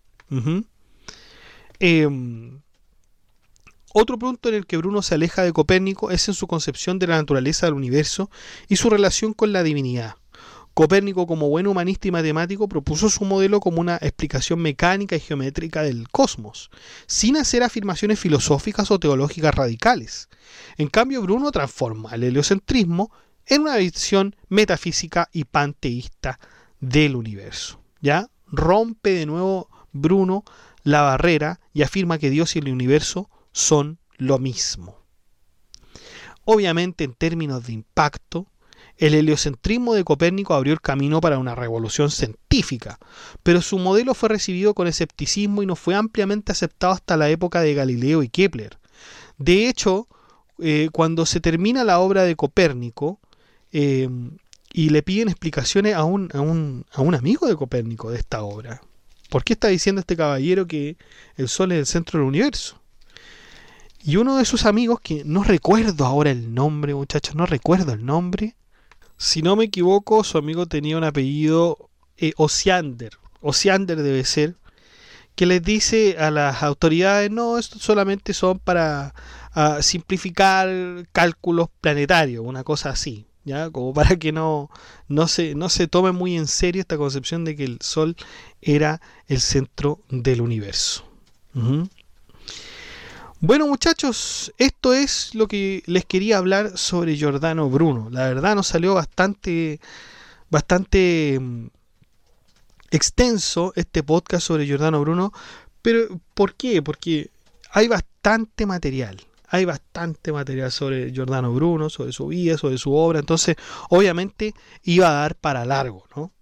Otro punto en el que Bruno se aleja de Copérnico es en su concepción de la naturaleza del universo y su relación con la divinidad. Copérnico, como buen humanista y matemático, propuso su modelo como una explicación mecánica y geométrica del cosmos, sin hacer afirmaciones filosóficas o teológicas radicales. En cambio, Bruno transforma el heliocentrismo en una visión metafísica y panteísta del universo. ¿Ya? Rompe de nuevo Bruno la barrera y afirma que Dios y el universo son lo mismo. Obviamente, en términos de impacto, El heliocentrismo de Copérnico abrió el camino para una revolución científica, pero su modelo fue recibido con escepticismo y no fue ampliamente aceptado hasta la época de Galileo y Kepler. De hecho, cuando se termina la obra de Copérnico y le piden explicaciones a un amigo de Copérnico de esta obra, ¿por qué está diciendo este caballero que el Sol es el centro del universo? Y uno de sus amigos, que no recuerdo ahora el nombre, muchachos, no recuerdo el nombre. Si no me equivoco, su amigo tenía un apellido Osiander. Osiander debe ser. Que les dice a las autoridades, no, esto solamente son para simplificar cálculos planetarios, una cosa así. ¿Ya? Como para que no se tome muy en serio esta concepción de que el Sol era el centro del universo. Uh-huh. Bueno, muchachos, esto es lo que les quería hablar sobre Giordano Bruno. La verdad nos salió bastante extenso este podcast sobre Giordano Bruno, pero ¿por qué? Porque hay bastante material sobre Giordano Bruno, sobre su vida, sobre su obra, entonces obviamente iba a dar para largo, ¿no?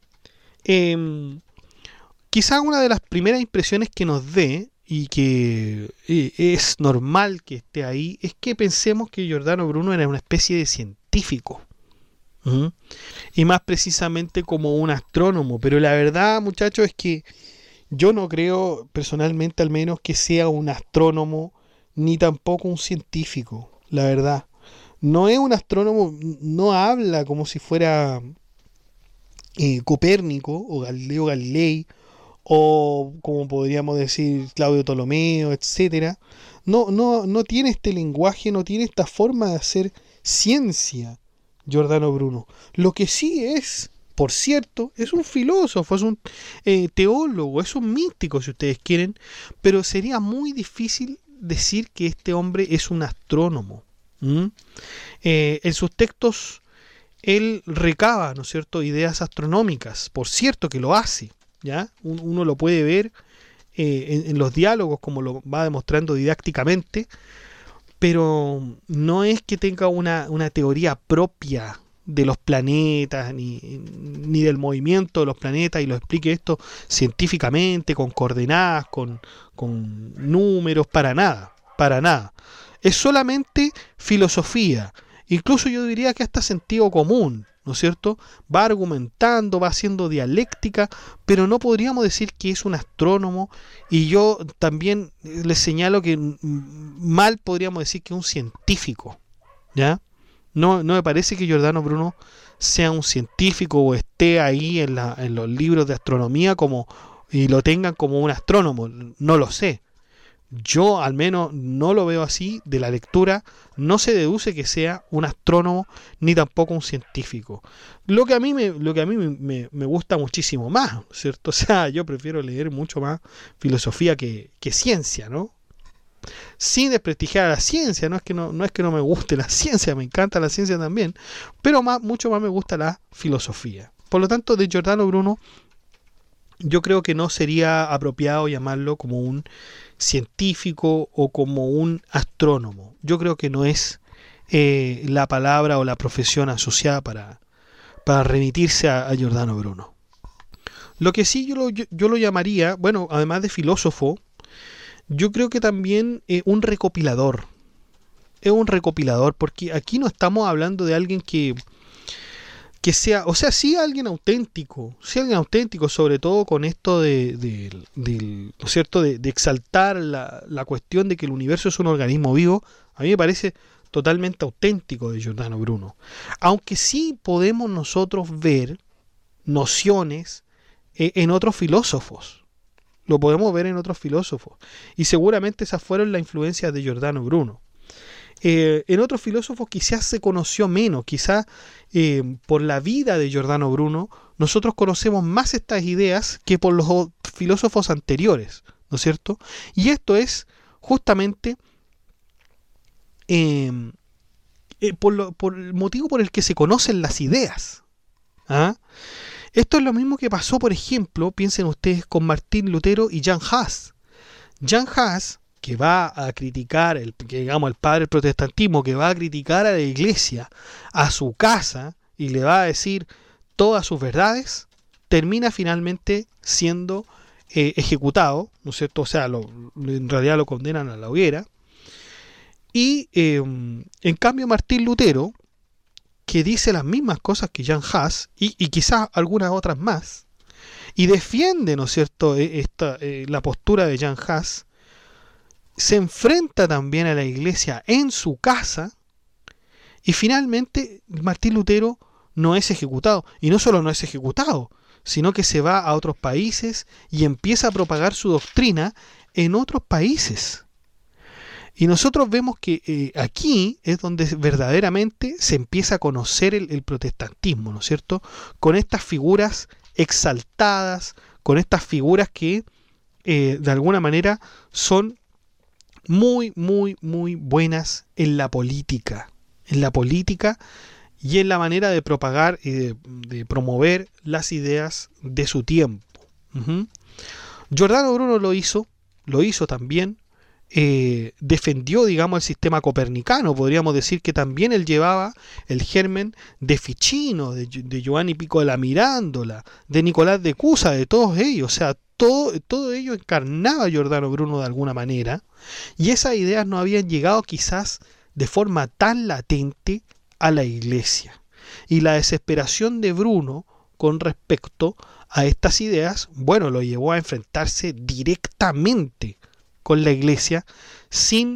Quizá una de las primeras impresiones que nos dé, y que es normal que esté ahí, es que pensemos que Giordano Bruno era una especie de científico. ¿Mm? Y más precisamente como un astrónomo, pero la verdad, muchachos, es que yo no creo personalmente al menos que sea un astrónomo ni tampoco un científico, la verdad. No es un astrónomo, no habla como si fuera Copérnico o Galileo Galilei o como podríamos decir Claudio Ptolomeo, etcétera. No tiene este lenguaje, no tiene esta forma de hacer ciencia Giordano Bruno. Lo que sí es, por cierto, es un filósofo, es un teólogo, es un místico si ustedes quieren, pero sería muy difícil decir que este hombre es un astrónomo. En sus textos él recaba, ¿no es cierto?, ideas astronómicas, por cierto que lo hace, ¿ya? Uno lo puede ver en los diálogos como lo va demostrando didácticamente, pero no es que tenga una teoría propia de los planetas ni del movimiento de los planetas y lo explique esto científicamente, con coordenadas, con números, para nada. Es solamente filosofía, incluso yo diría que hasta sentido común, ¿no es cierto? Va argumentando, va haciendo dialéctica, pero no podríamos decir que es un astrónomo, y yo también les señalo que mal podríamos decir que es un científico, ¿ya? No me parece que Giordano Bruno sea un científico o esté ahí en los libros de astronomía y lo tengan como un astrónomo, no lo sé. Yo al menos no lo veo así. De la lectura no se deduce que sea un astrónomo ni tampoco un científico. Lo que a mí me gusta muchísimo más, ¿cierto? O sea, yo prefiero leer mucho más filosofía que ciencia, ¿no? Sin desprestigiar a la ciencia, no es que no me guste la ciencia, me encanta la ciencia también, pero mucho más me gusta la filosofía. Por lo tanto, de Giordano Bruno yo creo que no sería apropiado llamarlo como un científico o como un astrónomo. Yo creo que no es la palabra o la profesión asociada para remitirse a Giordano Bruno. Lo que sí yo lo llamaría, bueno, además de filósofo, yo creo que también un recopilador. Es un recopilador, porque aquí no estamos hablando de alguien que sea, o sea, sí alguien auténtico, sobre todo con esto ¿no es cierto?, de exaltar la cuestión de que el universo es un organismo vivo. A mí me parece totalmente auténtico de Giordano Bruno. Aunque sí podemos nosotros ver nociones en otros filósofos. Lo podemos ver en otros filósofos. Y seguramente esas fueron las influencias de Giordano Bruno. En otros filósofos quizás se conoció menos, quizás por la vida de Giordano Bruno nosotros conocemos más estas ideas que por los filósofos anteriores, ¿no es cierto? Y esto es justamente por el motivo por el que se conocen las ideas. ¿Ah? Esto es lo mismo que pasó, por ejemplo, piensen ustedes, con Martín Lutero y Jan Hus. Jan Hus, que va a criticar, el padre del protestantismo, que va a criticar a la iglesia, a su casa, y le va a decir todas sus verdades, termina finalmente siendo ejecutado, ¿no es cierto? O sea, en realidad lo condenan a la hoguera. Y en cambio Martín Lutero, que dice las mismas cosas que Jan Hus, y quizás algunas otras más, y defiende, ¿no es cierto?, la postura de Jan Hus, se enfrenta también a la iglesia en su casa, y finalmente Martín Lutero no es ejecutado. Y no solo no es ejecutado, sino que se va a otros países y empieza a propagar su doctrina en otros países. Y nosotros vemos que aquí es donde verdaderamente se empieza a conocer el protestantismo, ¿no es cierto? Con estas figuras exaltadas, con estas figuras que de alguna manera son muy, muy, muy buenas en la política y en la manera de propagar y de promover las ideas de su tiempo. Giordano Bruno lo hizo también. Defendió, digamos, el sistema copernicano. Podríamos decir que también él llevaba el germen de Ficino, de Giovanni Pico della Mirandola, de Nicolás de Cusa, de todos ellos. O sea, todo ello encarnaba a Giordano Bruno de alguna manera, y esas ideas no habían llegado quizás de forma tan latente a la iglesia. Y la desesperación de Bruno con respecto a estas ideas, bueno, lo llevó a enfrentarse directamente con la iglesia sin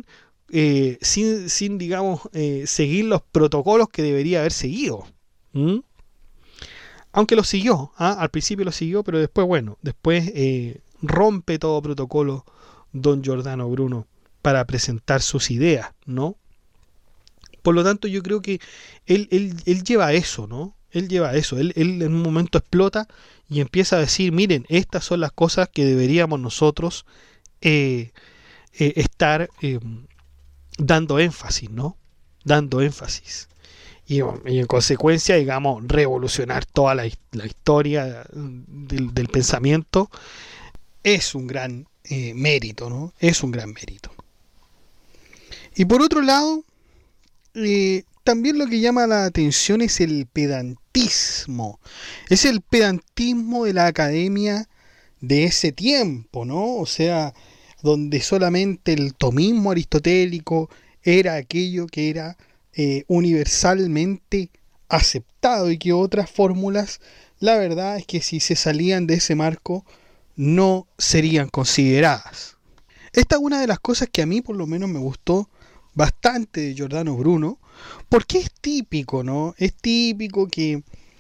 digamos, seguir los protocolos que debería haber seguido. Aunque lo siguió, al principio lo siguió, pero después, rompe todo protocolo don Giordano Bruno para presentar sus ideas, ¿no? Por lo tanto, yo creo que él lleva eso, ¿no? Él lleva eso. Él en un momento explota y empieza a decir, miren, estas son las cosas que deberíamos nosotros estar dando énfasis, ¿no? Dando énfasis. Y en consecuencia, digamos, revolucionar toda la historia del pensamiento es un gran mérito, ¿no? Es un gran mérito. Y por otro lado, también lo que llama la atención es el pedantismo. Es el pedantismo de la academia de ese tiempo, ¿no? O sea, donde solamente el tomismo aristotélico era aquello que era universalmente aceptado, y que otras fórmulas, la verdad es que si se salían de ese marco, no serían consideradas. Esta es una de las cosas que a mí por lo menos me gustó bastante de Giordano Bruno, porque es típico, ¿no? Es típico que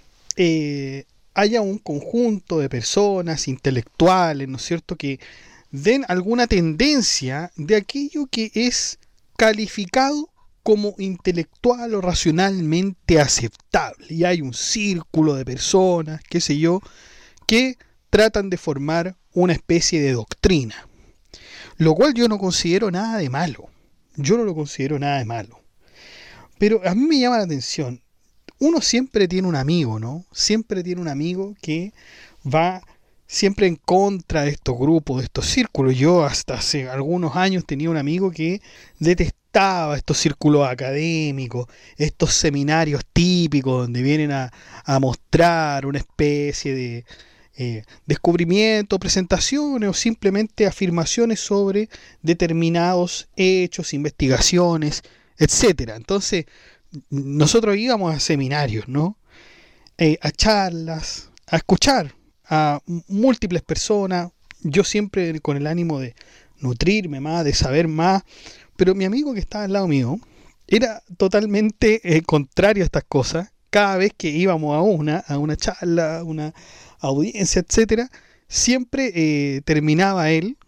haya un conjunto de personas intelectuales, ¿no es cierto?, que den alguna tendencia de aquello que es calificado como intelectual o racionalmente aceptable. Y hay un círculo de personas, qué sé yo, que tratan de formar una especie de doctrina. Lo cual yo no considero nada de malo. Yo no lo considero nada de malo. Pero a mí me llama la atención. Uno siempre tiene un amigo, ¿no? Siempre tiene un amigo que va siempre en contra de estos grupos, de estos círculos. Yo hasta hace algunos años tenía un amigo que detestaba estos círculos académicos, estos seminarios típicos donde vienen a mostrar una especie de descubrimiento, presentaciones o simplemente afirmaciones sobre determinados hechos, investigaciones, etcétera. Entonces, nosotros íbamos a seminarios, ¿no? A charlas, a escuchar a múltiples personas, yo siempre con el ánimo de nutrirme más, de saber más, pero mi amigo que estaba al lado mío era totalmente contrario a estas cosas. Cada vez que íbamos a una charla, a una audiencia, etcétera, siempre terminaba él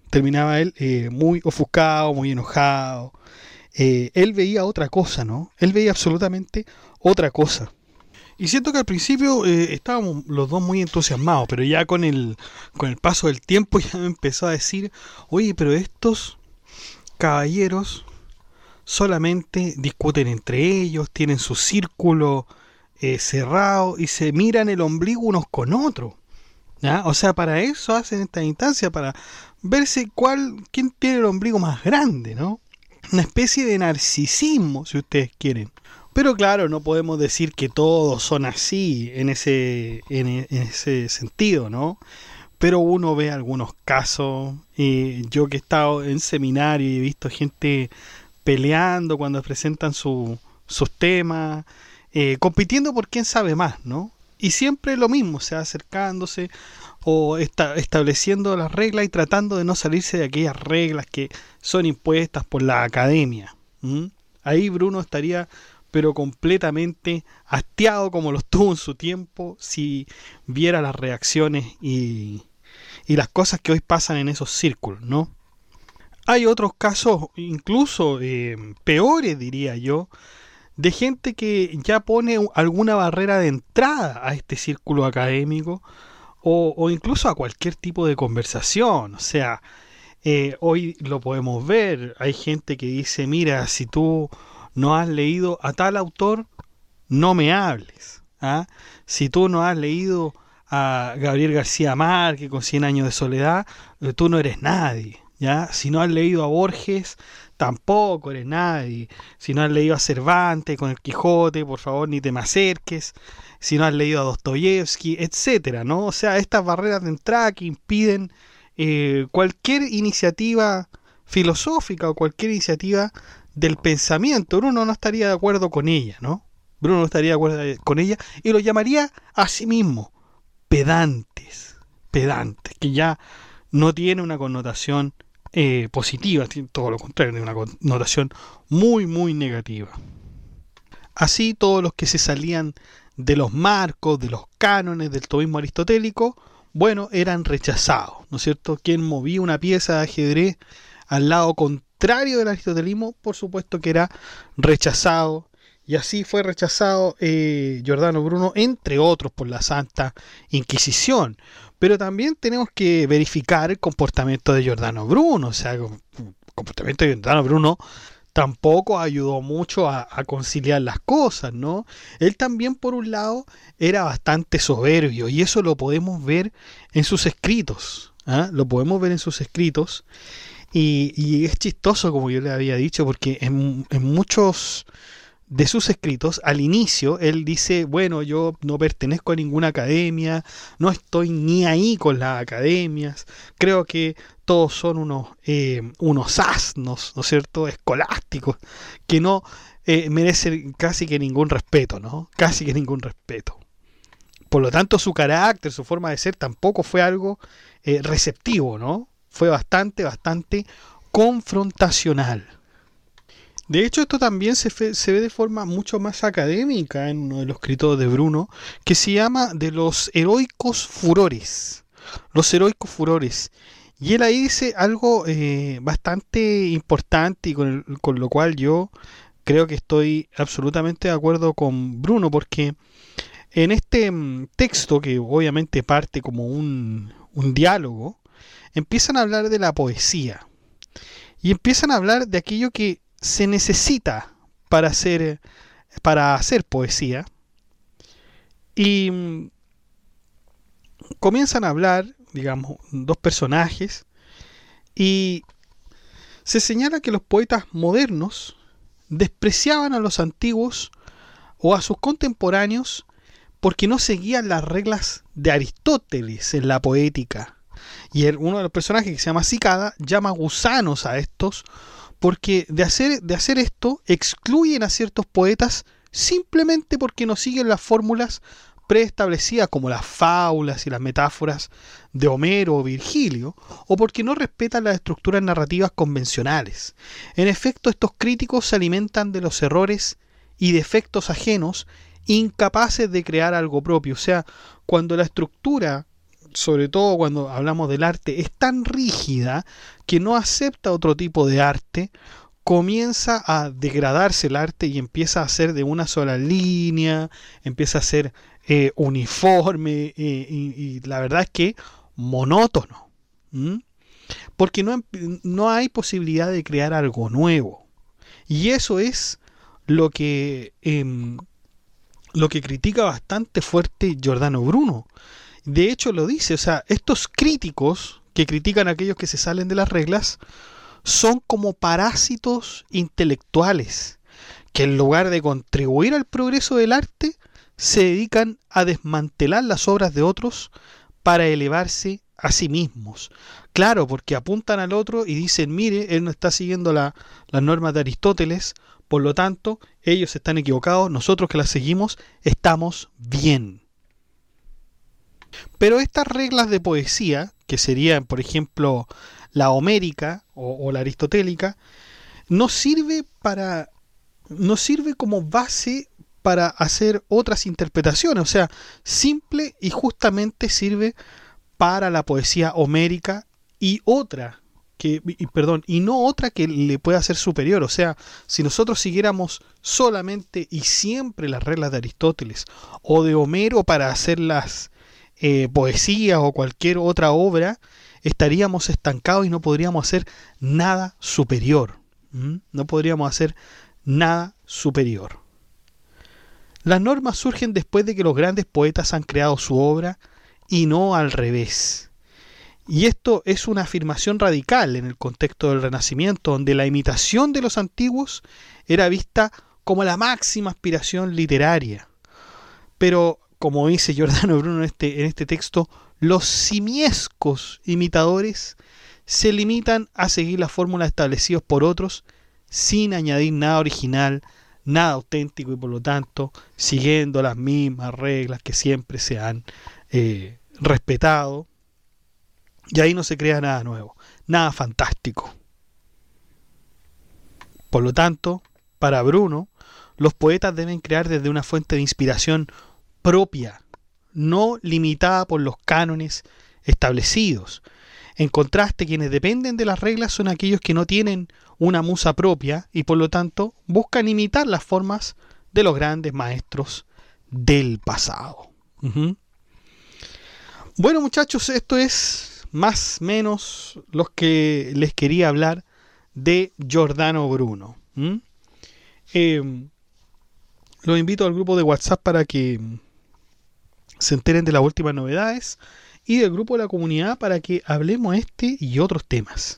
muy ofuscado, muy enojado. Él veía otra cosa, ¿no? Él veía absolutamente otra cosa. Y siento que al principio estábamos los dos muy entusiasmados, pero ya con el paso del tiempo ya me empezó a decir, oye, pero estos caballeros solamente discuten entre ellos, tienen su círculo cerrado y se miran el ombligo unos con otros, ¿ya? O sea, para eso hacen esta instancia, para verse quién tiene el ombligo más grande, ¿no? Una especie de narcisismo, si ustedes quieren. Pero claro, no podemos decir que todos son así en ese sentido, ¿no? Pero uno ve algunos casos, yo que he estado en seminario y he visto gente peleando cuando presentan sus temas, compitiendo por quién sabe más, ¿no? Y siempre lo mismo, o sea, acercándose o estableciendo las reglas y tratando de no salirse de aquellas reglas que son impuestas por la academia. ¿M? Ahí Bruno estaría pero completamente hastiado como lo estuvo en su tiempo si viera las reacciones y las cosas que hoy pasan en esos círculos, ¿no? Hay otros casos incluso peores, diría yo, de gente que ya pone alguna barrera de entrada a este círculo académico o incluso a cualquier tipo de conversación. O sea, hoy lo podemos ver, hay gente que dice, mira, si tú no has leído a tal autor, no me hables. ¿Ah? Si tú no has leído a Gabriel García Márquez con Cien años de soledad, tú no eres nadie. ¿Ya? Si no has leído a Borges, tampoco eres nadie. Si no has leído a Cervantes con el Quijote, por favor, ni te me acerques. Si no has leído a Dostoyevsky, etcétera, ¿no? O sea, estas barreras de entrada que impiden cualquier iniciativa filosófica o cualquier iniciativa del pensamiento. Bruno no estaría de acuerdo con ella, ¿no? Bruno no estaría de acuerdo con ella y lo llamaría a sí mismo pedantes, que ya no tiene una connotación positiva, todo lo contrario, tiene una connotación muy, muy negativa. Así, todos los que se salían de los marcos, de los cánones del tomismo aristotélico, bueno, eran rechazados, ¿no es cierto? Quien movía una pieza de ajedrez al lado contrario del aristotelismo, por supuesto que era rechazado, y así fue rechazado Giordano Bruno, entre otros, por la Santa Inquisición. Pero también tenemos que verificar el comportamiento de Giordano Bruno, o sea, el comportamiento de Giordano Bruno tampoco ayudó mucho a conciliar las cosas, ¿no? Él también, por un lado, era bastante soberbio, y eso lo podemos ver en sus escritos, ¿ah? Lo podemos ver en sus escritos, y es chistoso, como yo le había dicho, porque en muchos de sus escritos, al inicio, él dice, bueno, yo no pertenezco a ninguna academia, no estoy ni ahí con las academias, creo que todos son unos asnos, ¿no es cierto?, escolásticos, que no merecen casi que ningún respeto, ¿no? Casi que ningún respeto. Por lo tanto, su carácter, su forma de ser tampoco fue algo receptivo, ¿no? Fue bastante confrontacional. De hecho, esto también se ve de forma mucho más académica en uno de los escritos de Bruno, que se llama de los heroicos furores. Los heroicos furores. Y él ahí dice algo bastante importante y con lo cual yo creo que estoy absolutamente de acuerdo con Bruno, porque en este texto, que obviamente parte como un diálogo, empiezan a hablar de la poesía. Y empiezan a hablar de aquello que se necesita para hacer poesía. Y comienzan a hablar, digamos, dos personajes, y se señala que los poetas modernos despreciaban a los antiguos o a sus contemporáneos porque no seguían las reglas de Aristóteles en la poética. Y uno de los personajes, que se llama Cicada, llama gusanos a estos, porque de hacer esto excluyen a ciertos poetas simplemente porque no siguen las fórmulas preestablecidas, como las fábulas y las metáforas de Homero o Virgilio, o porque no respetan las estructuras narrativas convencionales. En efecto, estos críticos se alimentan de los errores y defectos ajenos, incapaces de crear algo propio. O sea, cuando la estructura, sobre todo cuando hablamos del arte, es tan rígida que no acepta otro tipo de arte, comienza a degradarse el arte y empieza a ser de una sola línea, empieza a ser uniforme y la verdad es que monótono. Porque no hay posibilidad de crear algo nuevo. Y eso es lo que critica bastante fuerte Giordano Bruno. De hecho lo dice, o sea, estos críticos que critican a aquellos que se salen de las reglas son como parásitos intelectuales que en lugar de contribuir al progreso del arte, se dedican a desmantelar las obras de otros para elevarse a sí mismos. Claro, porque apuntan al otro y dicen, mire, él no está siguiendo las normas de Aristóteles, por lo tanto, ellos están equivocados, nosotros que las seguimos estamos bien. Pero estas reglas de poesía, que serían, por ejemplo, la homérica o la aristotélica, no sirve como base para hacer otras interpretaciones, o sea, simple y justamente sirve para la poesía homérica y no otra que le pueda ser superior. O sea, si nosotros siguiéramos solamente y siempre las reglas de Aristóteles o de Homero para hacer las poesías o cualquier otra obra, estaríamos estancados y no podríamos hacer nada superior. No podríamos hacer nada superior. Las normas surgen después de que los grandes poetas han creado su obra y no al revés. Y esto es una afirmación radical en el contexto del Renacimiento, donde la imitación de los antiguos era vista como la máxima aspiración literaria. Pero, como dice Giordano Bruno en este texto, los simiescos imitadores se limitan a seguir las fórmulas establecidas por otros sin añadir nada original, nada auténtico y por lo tanto siguiendo las mismas reglas que siempre se han respetado. Y ahí no se crea nada nuevo, nada fantástico. Por lo tanto, para Bruno, los poetas deben crear desde una fuente de inspiración propia, no limitada por los cánones establecidos. En contraste, quienes dependen de las reglas son aquellos que no tienen una musa propia y por lo tanto buscan imitar las formas de los grandes maestros del pasado. Bueno, muchachos, esto es más o menos lo que les quería hablar de Giordano Bruno. Los invito al grupo de WhatsApp para que se enteren de las últimas novedades y del grupo de la comunidad para que hablemos este y otros temas.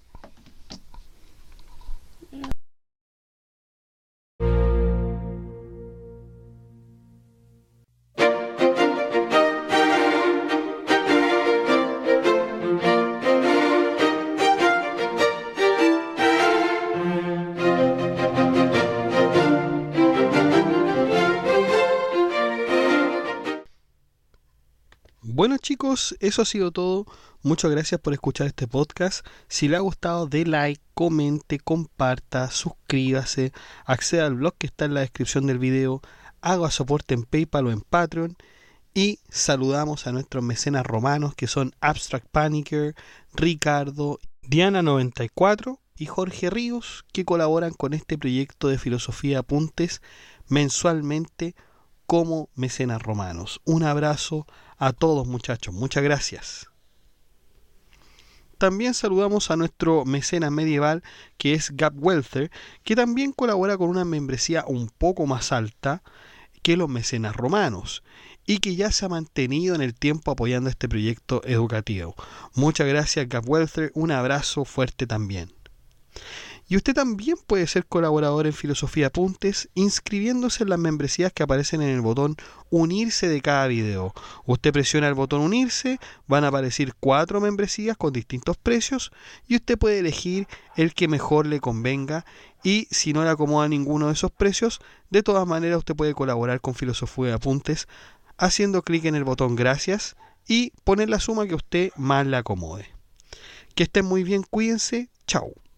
Bueno chicos, eso ha sido todo. Muchas gracias por escuchar este podcast. Si le ha gustado, dé like, comente, comparta, suscríbase, acceda al blog que está en la descripción del video, haga soporte en PayPal o en Patreon y saludamos a nuestros mecenas romanos que son Abstract Panicker, Ricardo, Diana94 y Jorge Ríos, que colaboran con este proyecto de Filosofía Apuntes mensualmente como mecenas romanos. Un abrazo a todos muchachos, muchas gracias. También saludamos a nuestro mecenas medieval que es Gap Welther, que también colabora con una membresía un poco más alta que los mecenas romanos y que ya se ha mantenido en el tiempo apoyando este proyecto educativo. Muchas gracias Gap Welther, un abrazo fuerte también. Y usted también puede ser colaborador en Filosofía Apuntes inscribiéndose en las membresías que aparecen en el botón Unirse de cada video. Usted presiona el botón Unirse, van a aparecer 4 membresías con distintos precios y usted puede elegir el que mejor le convenga y si no le acomoda ninguno de esos precios, de todas maneras usted puede colaborar con Filosofía Apuntes haciendo clic en el botón Gracias y poner la suma que a usted más le acomode. Que estén muy bien, cuídense, chao.